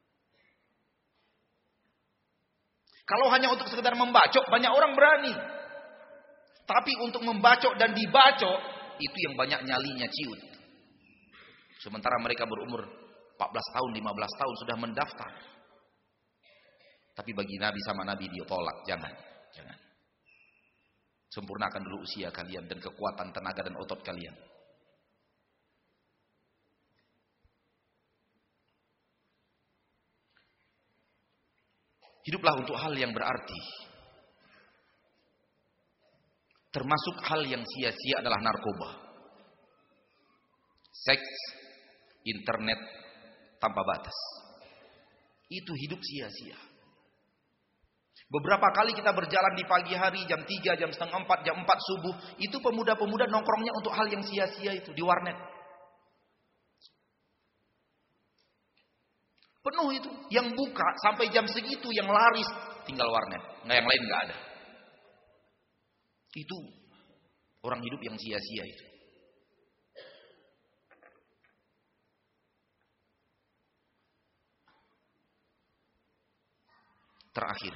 Kalau hanya untuk sekedar membacok, banyak orang berani. Tapi untuk membacok dan dibacok, itu yang banyak nyalinya ciut. Sementara mereka berumur 14 tahun, 15 tahun sudah mendaftar. Tapi bagi Nabi sama Nabi dia tolak, jangan. Sempurnakan dulu usia kalian dan kekuatan tenaga dan otot kalian. Hiduplah untuk hal yang berarti. Termasuk hal yang sia-sia adalah narkoba. Seks, internet tanpa batas. Itu hidup sia-sia. Beberapa kali kita berjalan di pagi hari, jam 3, jam setengah 4, jam 4 subuh. Itu pemuda-pemuda nongkrongnya untuk hal yang sia-sia itu, di warnet. Penuh itu. Yang buka sampai jam segitu, yang laris tinggal warnet. Nggak, yang lain nggak ada. Itu orang hidup yang sia-sia itu. Terakhir,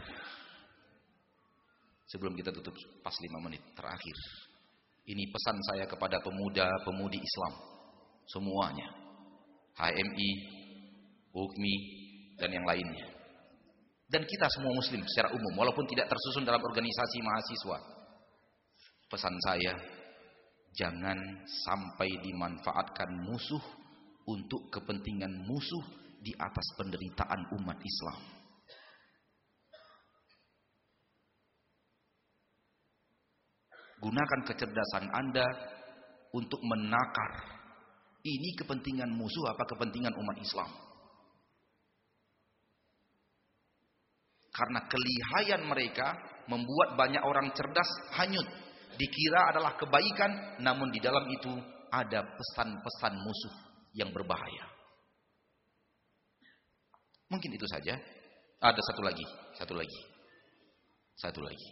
sebelum kita tutup pas 5 menit terakhir, ini pesan saya kepada pemuda-pemudi Islam semuanya, HMI, UKMI, dan yang lainnya, dan kita semua muslim secara umum walaupun tidak tersusun dalam organisasi mahasiswa. Pesan saya, jangan sampai dimanfaatkan musuh untuk kepentingan musuh di atas penderitaan umat Islam. Gunakan kecerdasan Anda untuk menakar. Ini kepentingan musuh apa kepentingan umat Islam? Karena kelihayan mereka membuat banyak orang cerdas hanyut. Dikira adalah kebaikan, namun di dalam itu ada pesan-pesan musuh yang berbahaya. Mungkin itu saja. Ada satu lagi.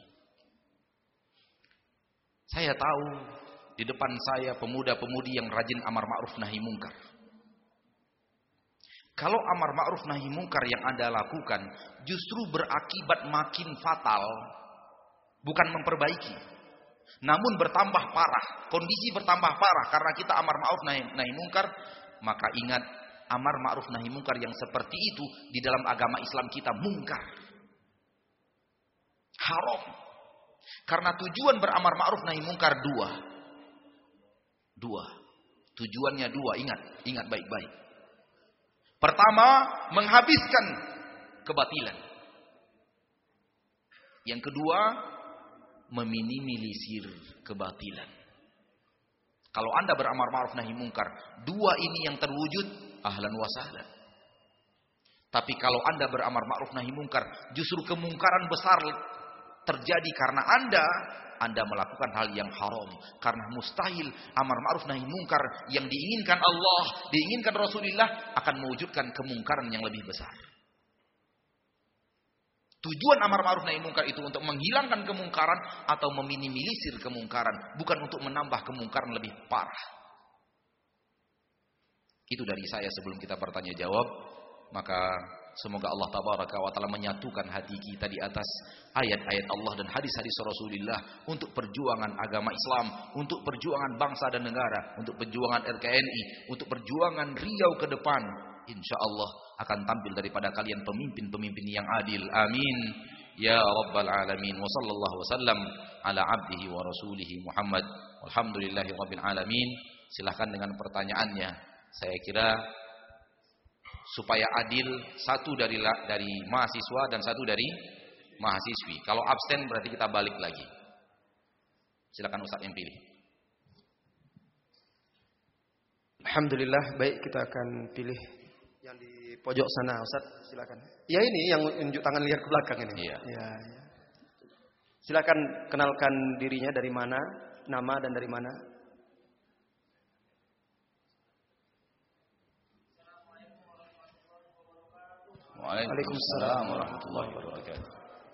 Saya tahu di depan saya pemuda-pemudi yang rajin amar ma'ruf nahi mungkar. Kalau amar ma'ruf nahi mungkar yang Anda lakukan justru berakibat makin fatal, bukan memperbaiki, namun bertambah parah, kondisi bertambah parah karena kita amar ma'ruf nahi mungkar, maka ingat amar ma'ruf nahi mungkar yang seperti itu di dalam agama Islam kita mungkar. Haram. Karena tujuan beramar ma'ruf nahi mungkar dua. Tujuannya dua, ingat baik-baik. Pertama, menghabiskan kebatilan. Yang kedua, meminimalisir kebatilan. Kalau Anda beramar ma'ruf nahi mungkar, dua ini yang terwujud, ahlan wa sahlan. Tapi kalau Anda beramar ma'ruf nahi mungkar, justru kemungkaran besar terjadi karena Anda melakukan hal yang haram. Karena mustahil amar ma'ruf nahi mungkar yang diinginkan Allah, diinginkan Rasulullah akan mewujudkan kemungkaran yang lebih besar. Tujuan amar ma'ruf nahi mungkar itu untuk menghilangkan kemungkaran atau meminimalisir kemungkaran, bukan untuk menambah kemungkaran lebih parah. Itu dari saya sebelum kita bertanya jawab. Maka semoga Allah tabaraka wa taala menyatukan hati kita di atas ayat-ayat Allah dan hadis-hadis Rasulullah untuk perjuangan agama Islam, untuk perjuangan bangsa dan negara, untuk perjuangan RKNI, untuk perjuangan Riau ke depan. Insyaallah akan tampil daripada kalian pemimpin-pemimpin yang adil. Amin ya rabbal alamin. Wa sallallahu wasallam ala abdihi wa rasulihi Muhammad. Walhamdulillahi rabbil alamin. Silakan dengan pertanyaannya. Saya kira supaya adil, satu dari mahasiswa dan satu dari mahasiswi. Kalau absen berarti kita balik lagi. Silakan Ustaz yang pilih. Alhamdulillah, baik, kita akan pilih yang di pojok sana, Ustaz. Silakan. Ya, ini yang unjuk tangan liar ke belakang ini. Iya. Ya. Silakan kenalkan dirinya, dari mana, nama dan dari mana. Waalaikumsalam warahmatullahi wabarakatuh.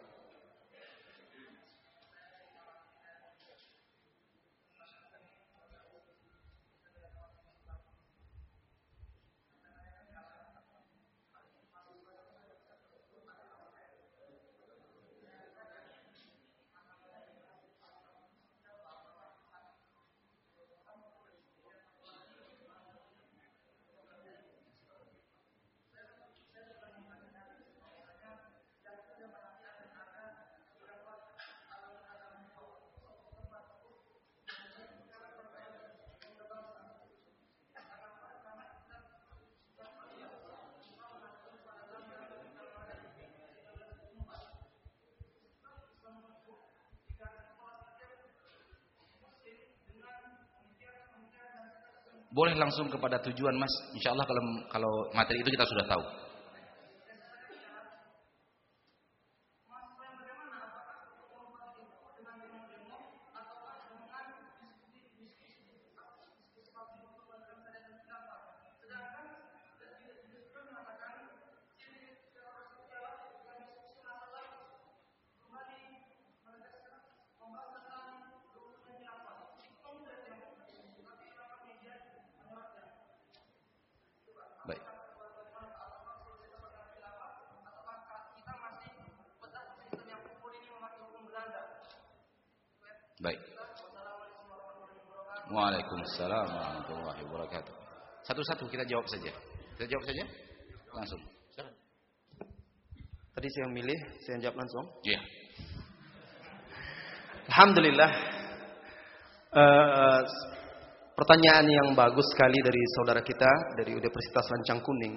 Boleh langsung kepada tujuan, Mas. Insya Allah kalau materi itu kita sudah tahu. Baik. Baik. Waalaikumsalam warahmatullahi wabarakatuh. Satu-satu kita jawab saja. Kita jawab saja langsung. Tadi saya yang milih, saya yang jawab langsung. Iya. Alhamdulillah. Pertanyaan yang bagus sekali dari saudara kita dari Universitas Lancang Kuning.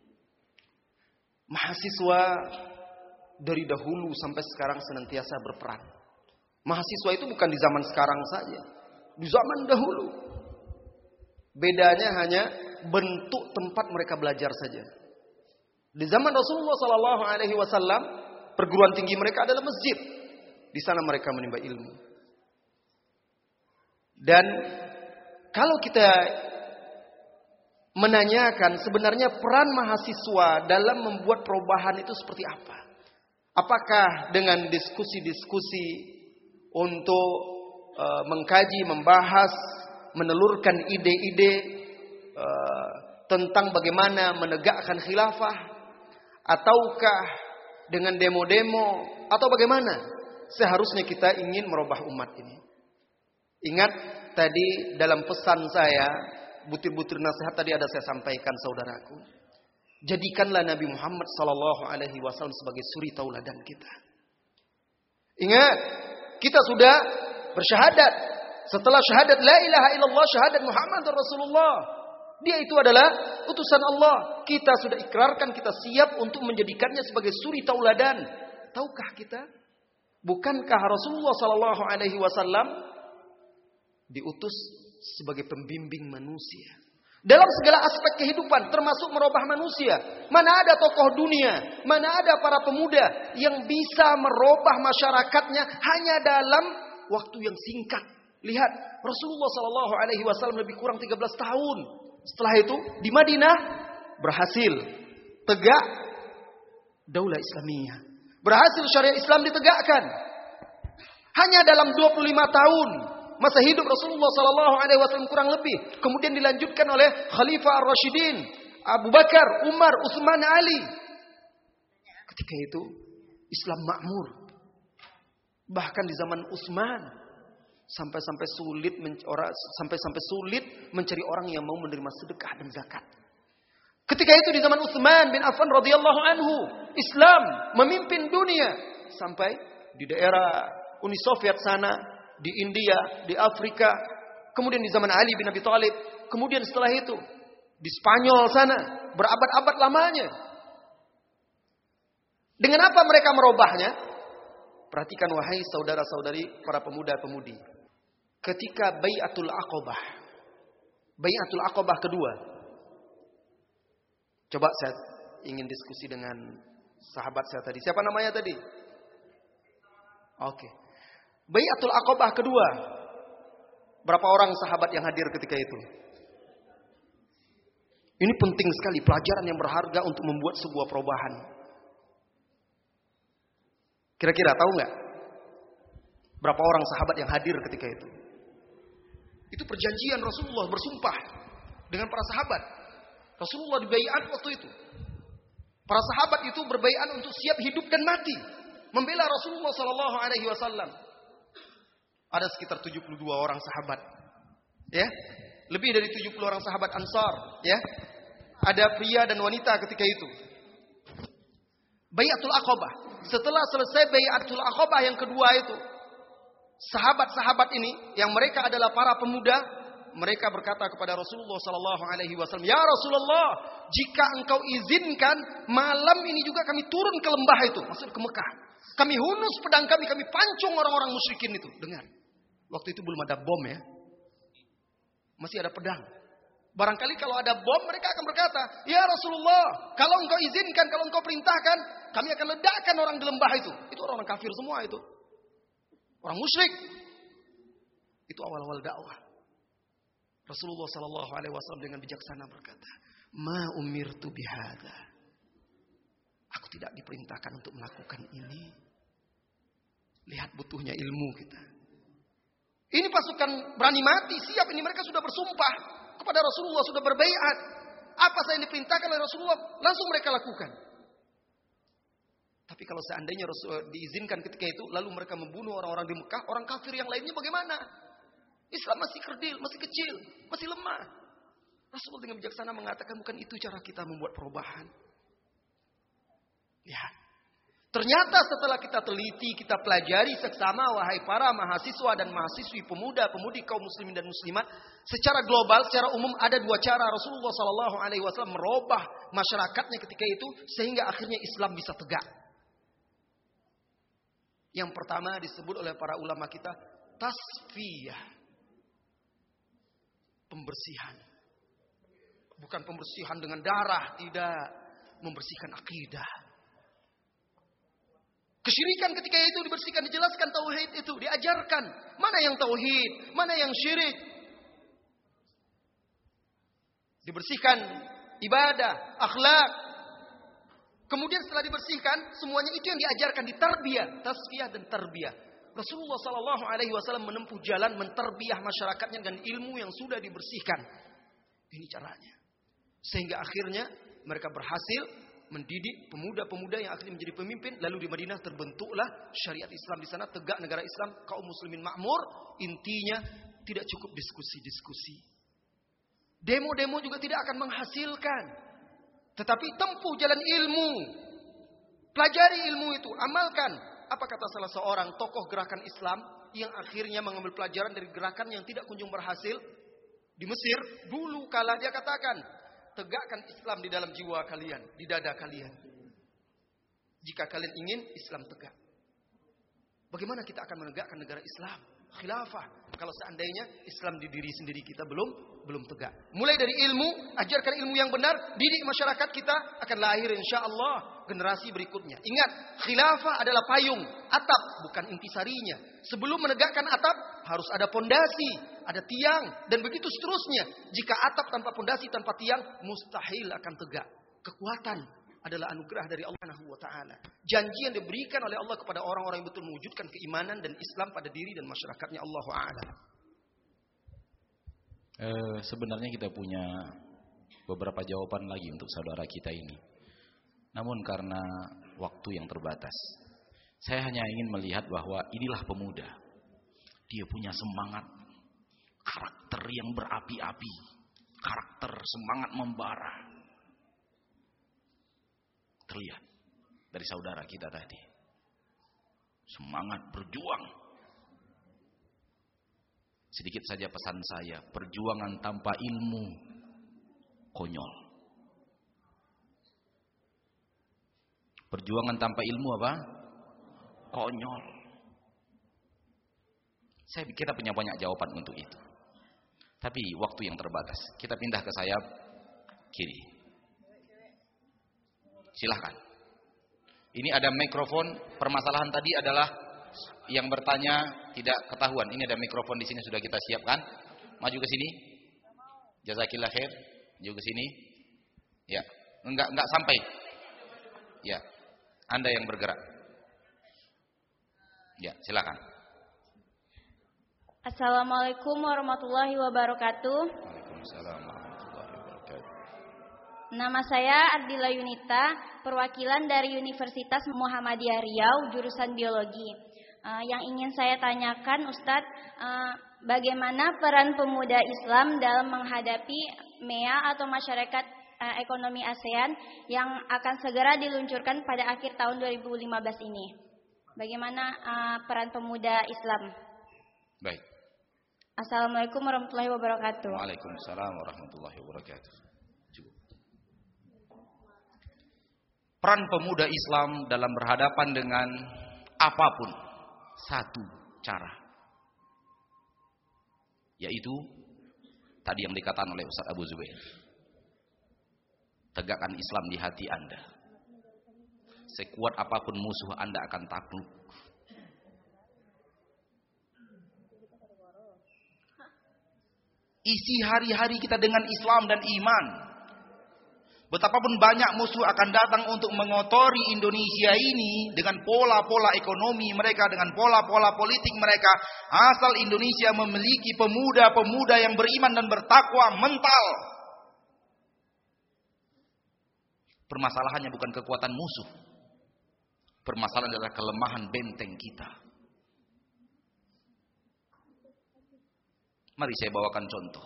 Mahasiswa dari dahulu sampai sekarang senantiasa berperan. Mahasiswa itu bukan di zaman sekarang saja, di zaman dahulu. Bedanya hanya bentuk tempat mereka belajar saja. Di zaman Rasulullah SAW, perguruan tinggi mereka adalah masjid. Di sana mereka menimba ilmu. Dan kalau kita menanyakan sebenarnya peran mahasiswa dalam membuat perubahan itu seperti apa? Apakah dengan diskusi-diskusi untuk mengkaji, membahas, menelurkan ide-ide tentang bagaimana menegakkan khilafah, ataukah dengan demo-demo, atau bagaimana? Seharusnya kita ingin merubah umat ini. Ingat tadi dalam pesan saya, butir-butir nasihat tadi ada saya sampaikan saudaraku. Jadikanlah Nabi Muhammad SAW sebagai suri tauladan kita. Ingat, kita sudah bersyahadat. Setelah syahadat la ilaha illallah, syahadat Muhammad Rasulullah. Dia itu adalah utusan Allah. Kita sudah ikrarkan, kita siap untuk menjadikannya sebagai suri tauladan. Tahukah kita? Bukankah Rasulullah SAW diutus sebagai pembimbing manusia dalam segala aspek kehidupan, termasuk merubah manusia? Mana ada tokoh dunia, mana ada para pemuda yang bisa merubah masyarakatnya hanya dalam waktu yang singkat. Lihat, Rasulullah SAW lebih kurang 13 tahun. Setelah itu di Madinah berhasil tegak daulah Islamiyah, berhasil syariat Islam ditegakkan. Hanya dalam 25 tahun masa hidup Rasulullah SAW kurang lebih. Kemudian dilanjutkan oleh Khalifah Ar-Rasyidin, Abu Bakar, Umar, Utsman, Ali. Ketika itu Islam makmur. Bahkan di zaman Utsman sampai sulit mencari orang yang mau menerima sedekah dan zakat. Ketika itu di zaman Utsman bin Affan radhiyallahu anhu, Islam memimpin dunia sampai di daerah Uni Soviet sana, di India, di Afrika, kemudian di zaman Ali bin Abi Thalib, kemudian setelah itu di Spanyol sana, berabad-abad lamanya. Dengan apa mereka merubahnya? Perhatikan wahai saudara-saudari, para pemuda-pemudi. Ketika Bai'atul Aqabah kedua. Coba saya ingin diskusi dengan sahabat saya tadi. Siapa namanya tadi? Oke. Bai'atul Aqabah kedua. Berapa orang sahabat yang hadir ketika itu? Ini penting sekali, pelajaran yang berharga untuk membuat sebuah perubahan. Kira-kira tahu nggak? Berapa orang sahabat yang hadir ketika itu? Itu perjanjian Rasulullah bersumpah dengan para sahabat. Rasulullah dibaiat waktu itu. Para sahabat itu berbaiat untuk siap hidup dan mati membela Rasulullah sallallahu alaihi wasallam. Ada sekitar 72 orang sahabat. Ya. Lebih dari 70 orang sahabat Ansar, ya. Ada pria dan wanita ketika itu. Baiatul Aqabah. Setelah selesai Baiatul Aqabah yang kedua itu, sahabat-sahabat ini yang mereka adalah para pemuda, mereka berkata kepada Rasulullah sallallahu alaihi wasallam, "Ya Rasulullah, jika engkau izinkan, malam ini juga kami turun ke lembah itu, maksud ke Mekah. Kami hunus pedang kami pancung orang-orang musyrikin itu." Dengar. Waktu itu belum ada bom ya. Masih ada pedang. Barangkali kalau ada bom mereka akan berkata, "Ya Rasulullah, kalau engkau izinkan, kalau engkau perintahkan, kami akan ledakkan orang di lembah itu." Itu orang kafir semua itu. Orang musyrik. Itu awal-awal dakwah. Rasulullah sallallahu alaihi wasallam dengan bijaksana berkata, "Ma umirtu bihadza." Aku tidak diperintahkan untuk melakukan ini. Lihat butuhnya ilmu kita. Ini pasukan berani mati, siap ini, mereka sudah bersumpah kepada Rasulullah, sudah berbaiat. Apa yang diperintahkan oleh Rasulullah, langsung mereka lakukan. Tapi kalau seandainya Rasulullah diizinkan ketika itu, lalu mereka membunuh orang-orang di Mekah, orang kafir yang lainnya bagaimana? Islam masih kerdil, masih kecil, masih lemah. Rasulullah dengan bijaksana mengatakan, bukan itu cara kita membuat perubahan. Ya. Ternyata setelah kita teliti, kita pelajari seksama, wahai para mahasiswa dan mahasiswi, pemuda-pemudi kaum muslimin dan muslimat, secara global, secara umum ada dua cara Rasulullah SAW merubah masyarakatnya ketika itu sehingga akhirnya Islam bisa tegak. Yang pertama disebut oleh para ulama kita tasfiyah, pembersihan. Bukan pembersihan dengan darah, tidak, membersihkan akidah. Kesyirikan ketika itu dibersihkan, dijelaskan tauhid itu, diajarkan. Mana yang tauhid, mana yang syirik. Dibersihkan ibadah, akhlak. Kemudian setelah dibersihkan, semuanya itu yang diajarkan, ditarbiyah, tasfiyah dan tarbiyah. Rasulullah sallallahu alaihi wasallam menempuh jalan menterbiyah masyarakatnya dengan ilmu yang sudah dibersihkan. Ini caranya. Sehingga akhirnya mereka berhasil mendidik pemuda-pemuda yang akhirnya menjadi pemimpin. Lalu di Madinah terbentuklah syariat Islam di sana, tegak negara Islam, kaum muslimin makmur. Intinya tidak cukup diskusi-diskusi. Demo-demo juga tidak akan menghasilkan. Tetapi tempuh jalan ilmu. Pelajari ilmu itu, amalkan. Apa kata salah seorang tokoh gerakan Islam yang akhirnya mengambil pelajaran dari gerakan yang tidak kunjung berhasil di Mesir? Dulu kala dia katakan, tegakkan Islam di dalam jiwa kalian, di dada kalian. Jika kalian ingin Islam tegak. Bagaimana kita akan menegakkan negara Islam? Khilafah. Kalau seandainya Islam di diri sendiri kita belum tegak. Mulai dari ilmu, ajarkan ilmu yang benar, didik masyarakat kita, akan lahir insyaallah generasi berikutnya. Ingat, khilafah adalah payung, atap, bukan intisarinya. Sebelum menegakkan atap, harus ada pondasi, ada tiang, dan begitu seterusnya. Jika atap tanpa pondasi, tanpa tiang, mustahil akan tegak. Kekuatan adalah anugerah dari Allah Subhanahu wa taala. Janji yang diberikan oleh Allah kepada orang-orang yang betul mewujudkan keimanan dan Islam pada diri dan masyarakatnya. Allahu a'lam. Sebenarnya kita punya beberapa jawaban lagi untuk saudara kita ini. Namun karena waktu yang terbatas, saya hanya ingin melihat bahwa inilah pemuda. Dia punya semangat, karakter yang berapi-api, karakter semangat membara. Terlihat dari saudara kita tadi. Semangat berjuang. Sedikit saja pesan saya, perjuangan tanpa ilmu konyol. Perjuangan tanpa ilmu apa? Konyol. Kita punya banyak jawaban untuk itu. Tapi waktu yang terbatas. Kita pindah ke sayap kiri. Silahkan. Ini ada mikrofon. Permasalahan tadi adalah yang bertanya tidak ketahuan. Ini ada mikrofon di sini sudah kita siapkan. Maju ke sini. Jazakillah khair. Maju ke sini. Ya, enggak sampai. Ya. Anda yang bergerak. Ya, silakan. Assalamualaikum warahmatullahi wabarakatuh. Waalaikumsalam warahmatullahi wabarakatuh. Nama saya Ardila Yunita, perwakilan dari Universitas Muhammadiyah Riau, jurusan biologi. Yang ingin saya tanyakan, Ustadz, bagaimana peran pemuda Islam dalam menghadapi MEA atau Masyarakat Ekonomi ASEAN yang akan segera diluncurkan pada akhir tahun 2015 ini? Bagaimana peran pemuda Islam? Baik. Assalamualaikum warahmatullahi wabarakatuh. Waalaikumsalam warahmatullahi wabarakatuh. Peran pemuda Islam dalam berhadapan dengan apapun, satu cara, yaitu tadi yang dikatakan oleh Ustaz Abu Zubair. Tegakkan Islam di hati Anda. Sekuat apapun musuh Anda akan takluk. Isi hari-hari kita dengan Islam dan iman. Betapapun banyak musuh akan datang untuk mengotori Indonesia ini dengan pola-pola ekonomi mereka, dengan pola-pola politik mereka. Asal Indonesia memiliki pemuda-pemuda yang beriman dan bertakwa mental. Permasalahannya bukan kekuatan musuh. Permasalahan adalah kelemahan benteng kita. Mari saya bawakan contoh.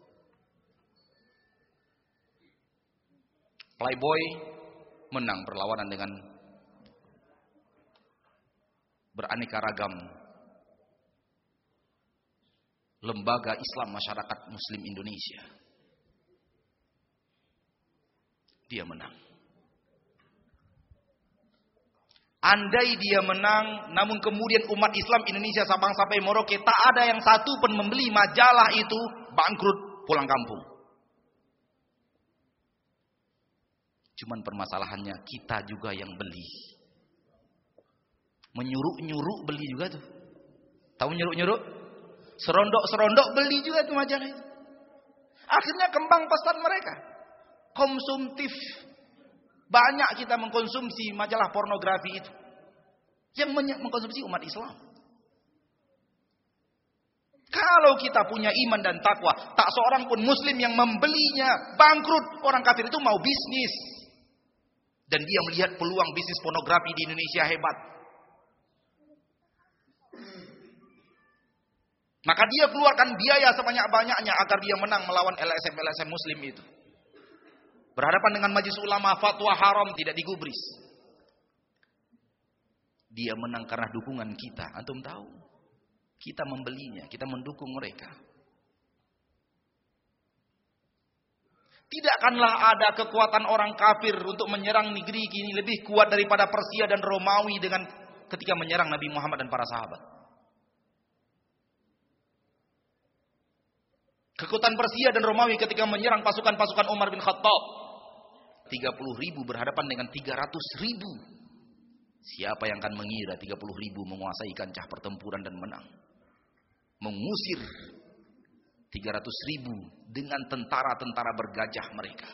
Playboy menang perlawanan dengan beraneka ragam lembaga Islam masyarakat Muslim Indonesia. Dia menang. Andai dia menang, namun kemudian umat Islam Indonesia Sabang sampai Merauke tak ada yang satu pun membeli majalah itu, bangkrut, pulang kampung. Cuman permasalahannya kita juga yang beli. Menyuruh-nyuruh beli juga tuh. Tahu nyuruh-nyuruh? Serondok-serondok beli juga tuh majalah itu. Akhirnya kembang pesan mereka. Konsumtif. Banyak kita mengkonsumsi majalah pornografi itu. Yang mengkonsumsi umat Islam. Kalau kita punya iman dan takwa, tak seorang pun muslim yang membelinya, bangkrut. Orang kafir itu mau bisnis. Dan dia melihat peluang bisnis pornografi di Indonesia hebat. Maka dia keluarkan biaya sebanyak-banyaknya agar dia menang melawan LSM-LSM muslim itu. Berhadapan dengan majelis ulama, fatwa haram tidak digubris. Dia menang karena dukungan kita. Antum tahu? Kita membelinya, kita mendukung mereka. Tidak akanlah ada kekuatan orang kafir untuk menyerang negeri ini lebih kuat daripada Persia dan Romawi dengan ketika menyerang Nabi Muhammad dan para sahabat. Kekuatan Persia dan Romawi ketika menyerang pasukan-pasukan Umar bin Khattab. 30.000 berhadapan dengan 300.000. Siapa yang akan mengira 30.000 menguasai kancah pertempuran dan menang? Mengusir 300.000 dengan tentara-tentara bergajah mereka.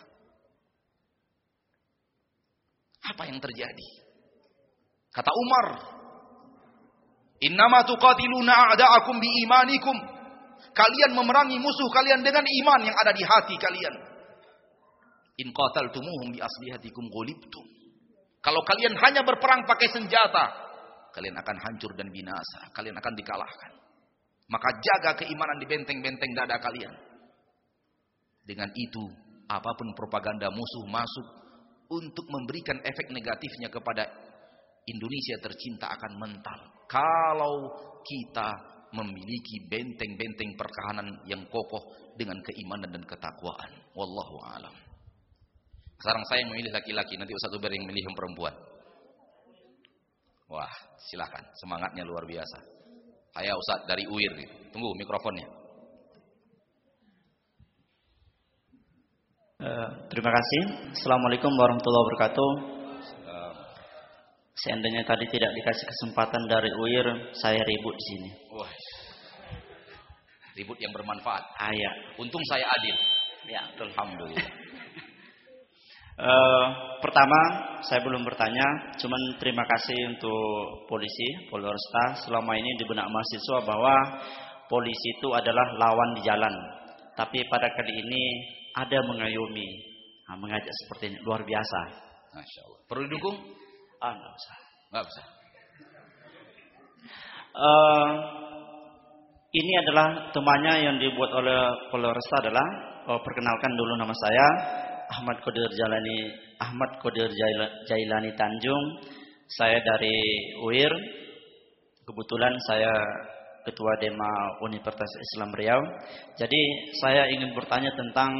Apa yang terjadi? Kata Umar, "Innama tuqatiluna a'da'akum biimanikum." Kalian memerangi musuh kalian dengan iman yang ada di hati kalian. In qataltumuhum bi aslihatikum ghalibtum. Kalau kalian hanya berperang pakai senjata, kalian akan hancur dan binasa, kalian akan dikalahkan. Maka jaga keimanan di benteng-benteng dada kalian. Dengan itu, apapun propaganda musuh masuk untuk memberikan efek negatifnya kepada Indonesia tercinta akan mental. Kalau kita memiliki benteng-benteng pertahanan yang kokoh dengan keimanan dan ketakwaan. Wallahu a'lam. Sekarang saya yang memilih laki-laki, nanti Ustaz Zubair yang memilih yang perempuan. Wah, silakan. Semangatnya luar biasa. Saya Ustaz dari UIR. Tunggu mikrofonnya. Terima kasih. Assalamualaikum warahmatullahi wabarakatuh. Seandainya tadi tidak dikasih kesempatan dari UIR, saya ribut di sini. Wah. Ribut yang bermanfaat. Ya. Untung saya adil. Ya, betul. Alhamdulillah. Pertama, saya belum bertanya, cuman terima kasih untuk Polresta selama ini di benak mahasiswa bahwa polisi itu adalah lawan di jalan. Tapi pada kali ini ada mengayomi, mengajak seperti ini, luar biasa. Masya Allah. Perlu didukung? Nggak usah. Nggak usah. Ini adalah temannya yang dibuat oleh Polresta adalah, perkenalkan dulu nama saya Ahmad Qadir Jailani Tanjung. Saya dari UIR. Kebetulan saya Ketua Dema Universitas Islam Riau. Jadi saya ingin bertanya tentang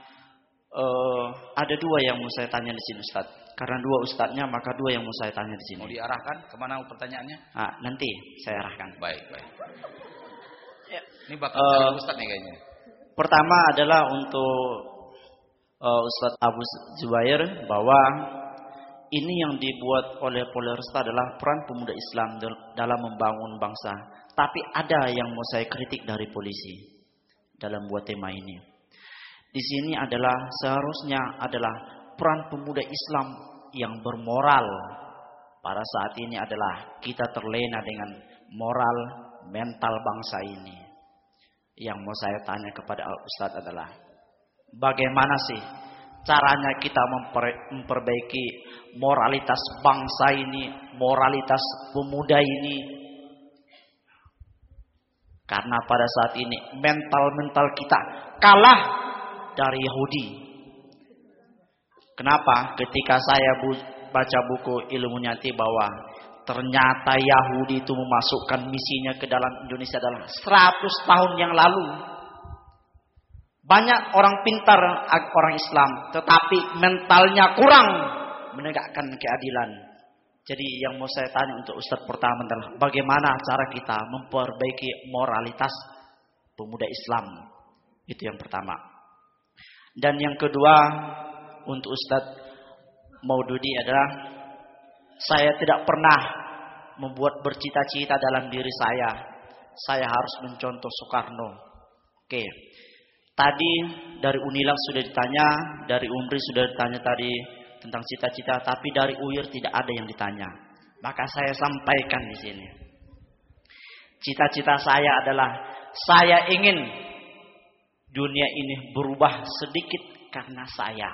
ada dua yang mau saya tanya di sini, Ustaz. Karena dua ustadznya, maka dua yang mau saya tanya di sini. Mau diarahkan kemana pertanyaannya? Nanti saya arahkan. Baik. Ya. Ini bakal ustadz nih kayaknya. Pertama adalah untuk Ustadz Abu Zubair, bahwa ini yang dibuat oleh Polresta adalah peran pemuda Islam dalam membangun bangsa. Tapi ada yang mau saya kritik dari polisi dalam buat tema ini. Di sini adalah seharusnya adalah peran pemuda Islam yang bermoral. Pada saat ini adalah kita terlena dengan moral mental bangsa ini. Yang mau saya tanya kepada Ustadz adalah, bagaimana sih caranya kita memperbaiki moralitas bangsa ini, moralitas pemuda ini? Karena pada saat ini mental kita kalah dari Yahudi. Kenapa? Ketika saya baca buku Ilmu Nyati bahwa ternyata Yahudi itu memasukkan misinya ke dalam Indonesia adalah 100 tahun yang lalu. Banyak orang pintar, orang Islam, tetapi mentalnya kurang menegakkan keadilan. Jadi yang mau saya tanya untuk Ustadz pertama adalah, bagaimana cara kita memperbaiki moralitas pemuda Islam? Itu yang pertama. Dan yang kedua, untuk Ustadz Maududi adalah, saya tidak pernah membuat bercita-cita dalam diri saya harus mencontoh Soekarno. Oke. Tadi dari Unilag sudah ditanya, dari Umri sudah ditanya tadi tentang cita-cita, tapi dari UIR tidak ada yang ditanya. Maka saya sampaikan di sini. Cita-cita saya adalah, saya ingin dunia ini berubah sedikit karena saya.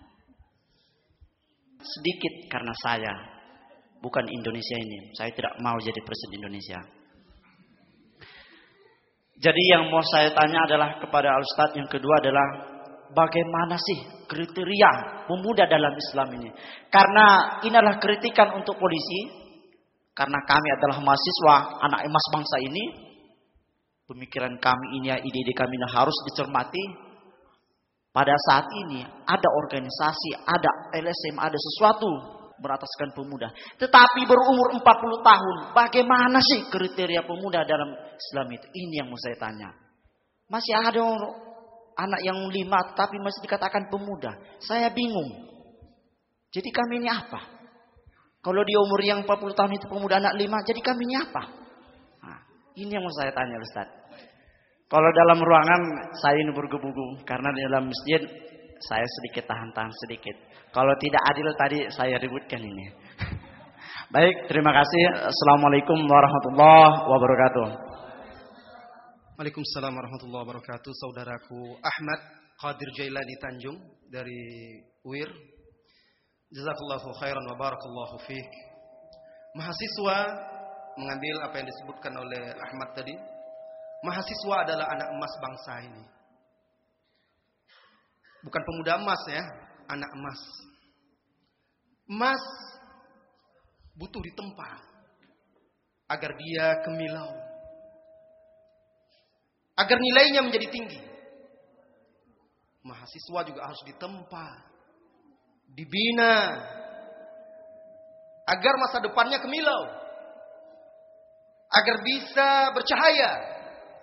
Sedikit karena saya. Bukan Indonesia ini. Saya tidak mau jadi presiden Indonesia. Jadi yang mau saya tanya adalah kepada Al-Ustadz, yang kedua adalah, bagaimana sih kriteria pemuda dalam Islam ini? Karena inilah kritikan untuk polisi. Karena kami adalah mahasiswa, anak emas bangsa ini. Pemikiran kami ini, ide-ide kami ini harus dicermati. Pada saat ini ada organisasi, ada LSM, ada sesuatu berataskan pemuda. Tetapi berumur 40 tahun, bagaimana sih kriteria pemuda dalam Islam itu? Ini yang mau saya tanya. Masih ada anak yang 5 tapi masih dikatakan pemuda. Saya bingung. Jadi kami ini apa? Kalau di umur yang 40 tahun itu pemuda anak 5, jadi kami ini apa? Nah, ini yang mau saya tanya, Ustaz. Kalau dalam ruangan saya ini bergebu-gebu, karena di dalam masjid saya sedikit tahan-tahan sedikit. Kalau tidak adil tadi saya ributkan ini. Baik, terima kasih. Assalamualaikum warahmatullahi wabarakatuh. Waalaikumsalam warahmatullahi wabarakatuh. Saudaraku Ahmad Qadir Jailani Tanjung dari UIR. Jazakallahu khairan wa barakallahu fiik. Mahasiswa mengambil apa yang disebutkan oleh Ahmad tadi. Mahasiswa adalah anak emas bangsa ini. Bukan pemuda emas ya, anak emas. Emas butuh ditempa agar dia kemilau, agar nilainya menjadi tinggi. Mahasiswa juga harus ditempa, dibina, agar masa depannya kemilau, agar bisa bercahaya.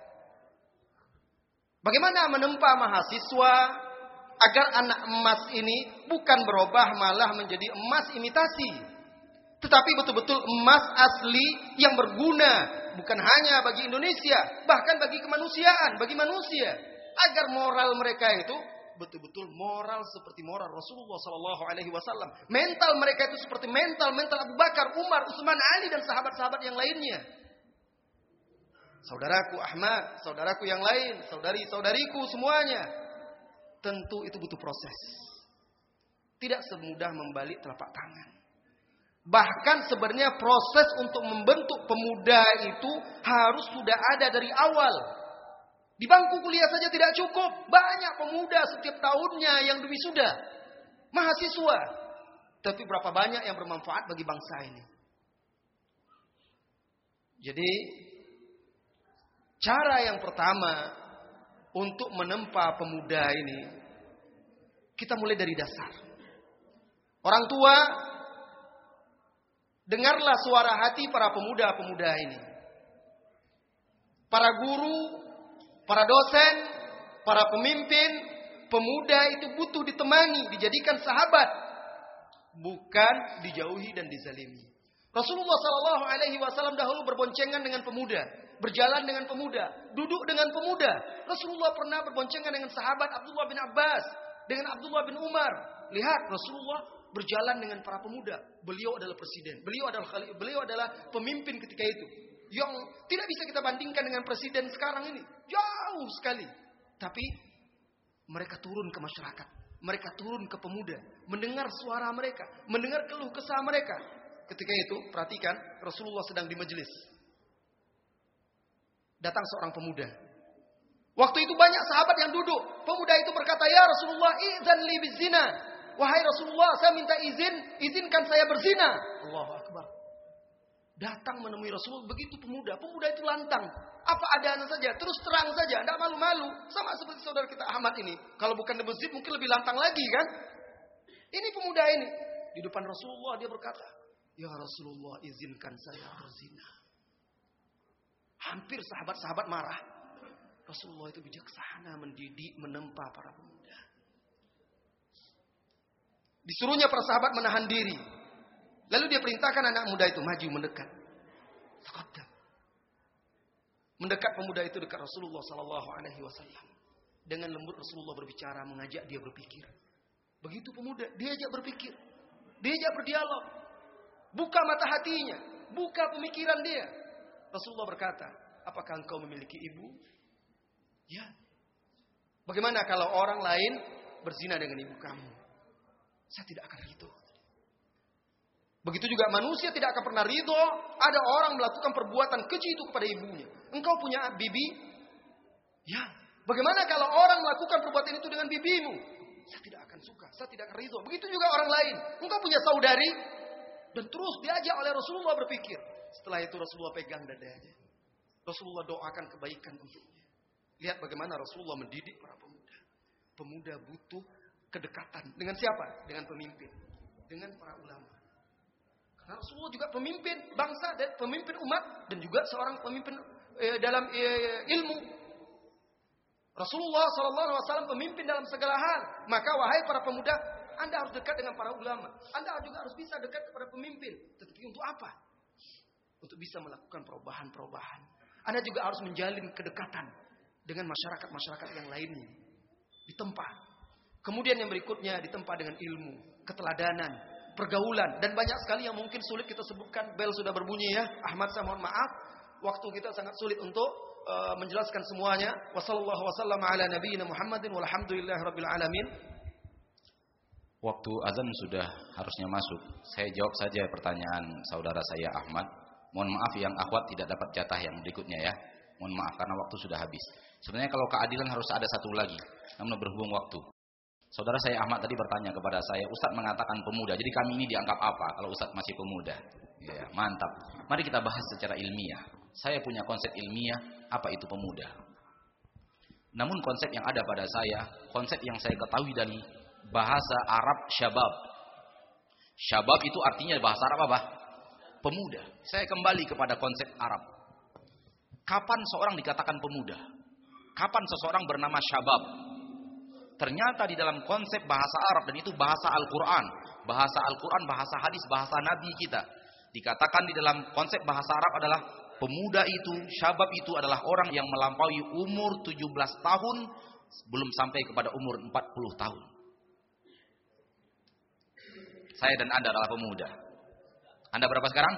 Bagaimana menempa mahasiswa agar anak emas ini bukan berubah malah menjadi emas imitasi, tetapi betul-betul emas asli yang berguna, bukan hanya bagi Indonesia, bahkan bagi kemanusiaan, bagi manusia, agar moral mereka itu betul-betul moral seperti moral Rasulullah Sallallahu Alaihi Wasallam. Mental mereka itu seperti mental Abu Bakar, Umar, Utsman, Ali dan sahabat-sahabat yang lainnya. Saudaraku Ahmad, saudaraku yang lain, saudari-saudariku semuanya. Tentu itu butuh proses. Tidak semudah membalik telapak tangan. Bahkan sebenarnya proses untuk membentuk pemuda itu harus sudah ada dari awal. Di bangku kuliah saja tidak cukup. Banyak pemuda setiap tahunnya yang wisuda. Mahasiswa. Tapi berapa banyak yang bermanfaat bagi bangsa ini. Jadi, cara yang pertama untuk menempa pemuda ini, kita mulai dari dasar. Orang tua, dengarlah suara hati para pemuda-pemuda ini. Para guru, para dosen, para pemimpin, pemuda itu butuh ditemani, dijadikan sahabat, bukan dijauhi dan dizalimi. Rasulullah Sallallahu Alaihi Wasallam dahulu berboncengan dengan pemuda, berjalan dengan pemuda, duduk dengan pemuda. Rasulullah pernah berboncengan dengan sahabat Abdullah bin Abbas, dengan Abdullah bin Umar. Lihat, Rasulullah berjalan dengan para pemuda. Beliau adalah presiden, beliau adalah pemimpin ketika itu. Yang tidak bisa kita bandingkan dengan presiden sekarang ini. Jauh sekali. Tapi mereka turun ke masyarakat. Mereka turun ke pemuda. Mendengar suara mereka. Mendengar keluh kesah mereka. Ketika itu, perhatikan, Rasulullah sedang di majelis. Datang seorang pemuda. Waktu itu banyak sahabat yang duduk. Pemuda itu berkata, "Ya Rasulullah, izan li bizina." Wahai Rasulullah, saya minta izinkan saya berzina. Allahu Akbar. Datang menemui Rasul, begitu pemuda. Pemuda itu lantang. Apa adanya saja, terus terang saja, tidak malu-malu. Sama seperti saudara kita Ahmad ini. Kalau bukan di masjid mungkin lebih lantang lagi kan. Ini pemuda ini. Di depan Rasulullah dia berkata, "Ya Rasulullah, izinkan saya berzina." Hampir sahabat-sahabat marah. Rasulullah itu bijaksana, mendidik, menempa para pemuda. Disuruhnya para sahabat menahan diri. Lalu dia perintahkan anak muda itu maju mendekat. Mendekat pemuda itu dekat Rasulullah Sallallahu Alaihi Wasallam. Dengan lembut Rasulullah berbicara, mengajak dia berpikir. Begitu pemuda, diajak berpikir, diajak berdialog. Buka mata hatinya, buka pemikiran dia. Rasulullah berkata, "Apakah engkau memiliki ibu?" Ya. "Bagaimana kalau orang lain berzina dengan ibu kamu?" "Saya tidak akan ridho." Begitu juga manusia tidak akan pernah ridho ada orang melakukan perbuatan keji itu kepada ibunya. Engkau punya bibi? Ya. Bagaimana kalau orang melakukan perbuatan itu dengan bibimu? Saya tidak akan suka, saya tidak akan ridho. Begitu juga orang lain. Engkau punya saudari? Dan terus diajak oleh Rasulullah berpikir. Setelah itu Rasulullah pegang dadanya. Rasulullah doakan kebaikan untuknya. Lihat bagaimana Rasulullah mendidik para pemuda. Pemuda butuh kedekatan. Dengan siapa? Dengan pemimpin. Dengan para ulama. Rasulullah juga pemimpin bangsa dan pemimpin umat dan juga seorang pemimpin dalam ilmu. Rasulullah SAW pemimpin dalam segala hal. Maka wahai para pemuda, Anda harus dekat dengan para ulama. Anda juga harus bisa dekat kepada pemimpin. Tetapi untuk apa? Untuk bisa melakukan perubahan-perubahan. Anda juga harus menjalin kedekatan dengan masyarakat-masyarakat yang lainnya. Ditempa. Kemudian yang berikutnya ditempa dengan ilmu, keteladanan, pergaulan, dan banyak sekali yang mungkin sulit kita sebutkan. Bel sudah berbunyi ya. Ahmad, saya mohon maaf, waktu kita sangat sulit untuk menjelaskan semuanya. Wassallallahu wasallam ala nabiyina Muhammadin walhamdulillahirabbil alamin. Waktu azan sudah harusnya masuk. Saya jawab saja pertanyaan saudara saya Ahmad. Mohon maaf yang akhwat tidak dapat jatah yang berikutnya ya. Mohon maaf karena waktu sudah habis. Sebenarnya kalau keadilan harus ada satu lagi, namun berhubung waktu. Saudara saya Ahmad tadi bertanya kepada saya, Ustadz mengatakan pemuda, jadi kami ini dianggap apa kalau Ustadz masih pemuda? Ya, mantap. Mari kita bahas secara ilmiah. Saya punya konsep ilmiah, apa itu pemuda. Namun konsep yang ada pada saya, konsep yang saya ketahui dari bahasa Arab syabab. Syabab itu artinya bahasa Arab apa? Pemuda. Saya kembali kepada konsep Arab. Kapan seorang dikatakan pemuda? Kapan seseorang bernama syabab? Ternyata di dalam konsep bahasa Arab, dan itu bahasa Al-Quran. Bahasa Al-Quran, bahasa hadis, bahasa Nabi kita. Dikatakan di dalam konsep bahasa Arab adalah pemuda itu, syabab itu adalah orang yang melampaui umur 17 tahun belum sampai kepada umur 40 tahun. Saya dan Anda adalah pemuda. Anda berapa sekarang?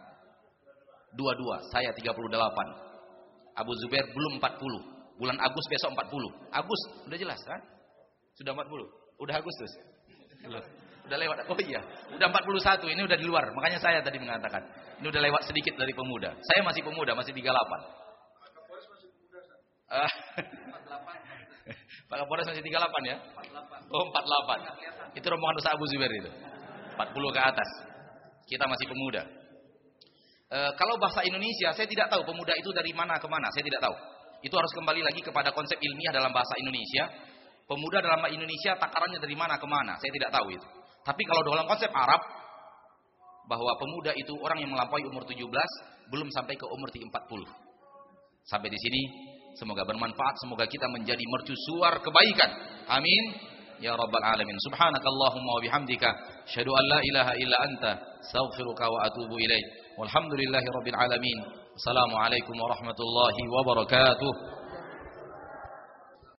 22, saya 38. Abu Zubair belum 40. Bulan Agustus besok 40. Agustus, udah jelas kan? Sudah 40. Udah Agustus. Udah lewat. Oh iya, udah 41. Ini udah di luar. Makanya saya tadi mengatakan, ini udah lewat sedikit dari pemuda. Saya masih pemuda, masih 38. Pak Kapolres masih 38 ya? 48. Oh 48. Itu rombongan Ustaz Abu Zubair itu. 40 ke atas. Kita masih pemuda. Kalau bahasa Indonesia, saya tidak tahu pemuda itu dari mana ke mana. Saya tidak tahu. Itu harus kembali lagi kepada konsep ilmiah dalam bahasa Indonesia. Pemuda dalam bahasa Indonesia takarannya dari mana ke mana. Saya tidak tahu itu. Tapi kalau dalam konsep Arab, bahwa pemuda itu orang yang melampaui umur 17, belum sampai ke umur 40. Sampai di sini, semoga bermanfaat. Semoga kita menjadi mercusuar kebaikan. Amin. Ya Rabbal Alamin. Subhanakallahumma wa bihamdika. Asyhadu an la ilaha illa anta. Astaghfiruka wa atubu ilaik. Walhamdulillahi Rabbil Alamin. Assalamualaikum warahmatullahi wabarakatuh.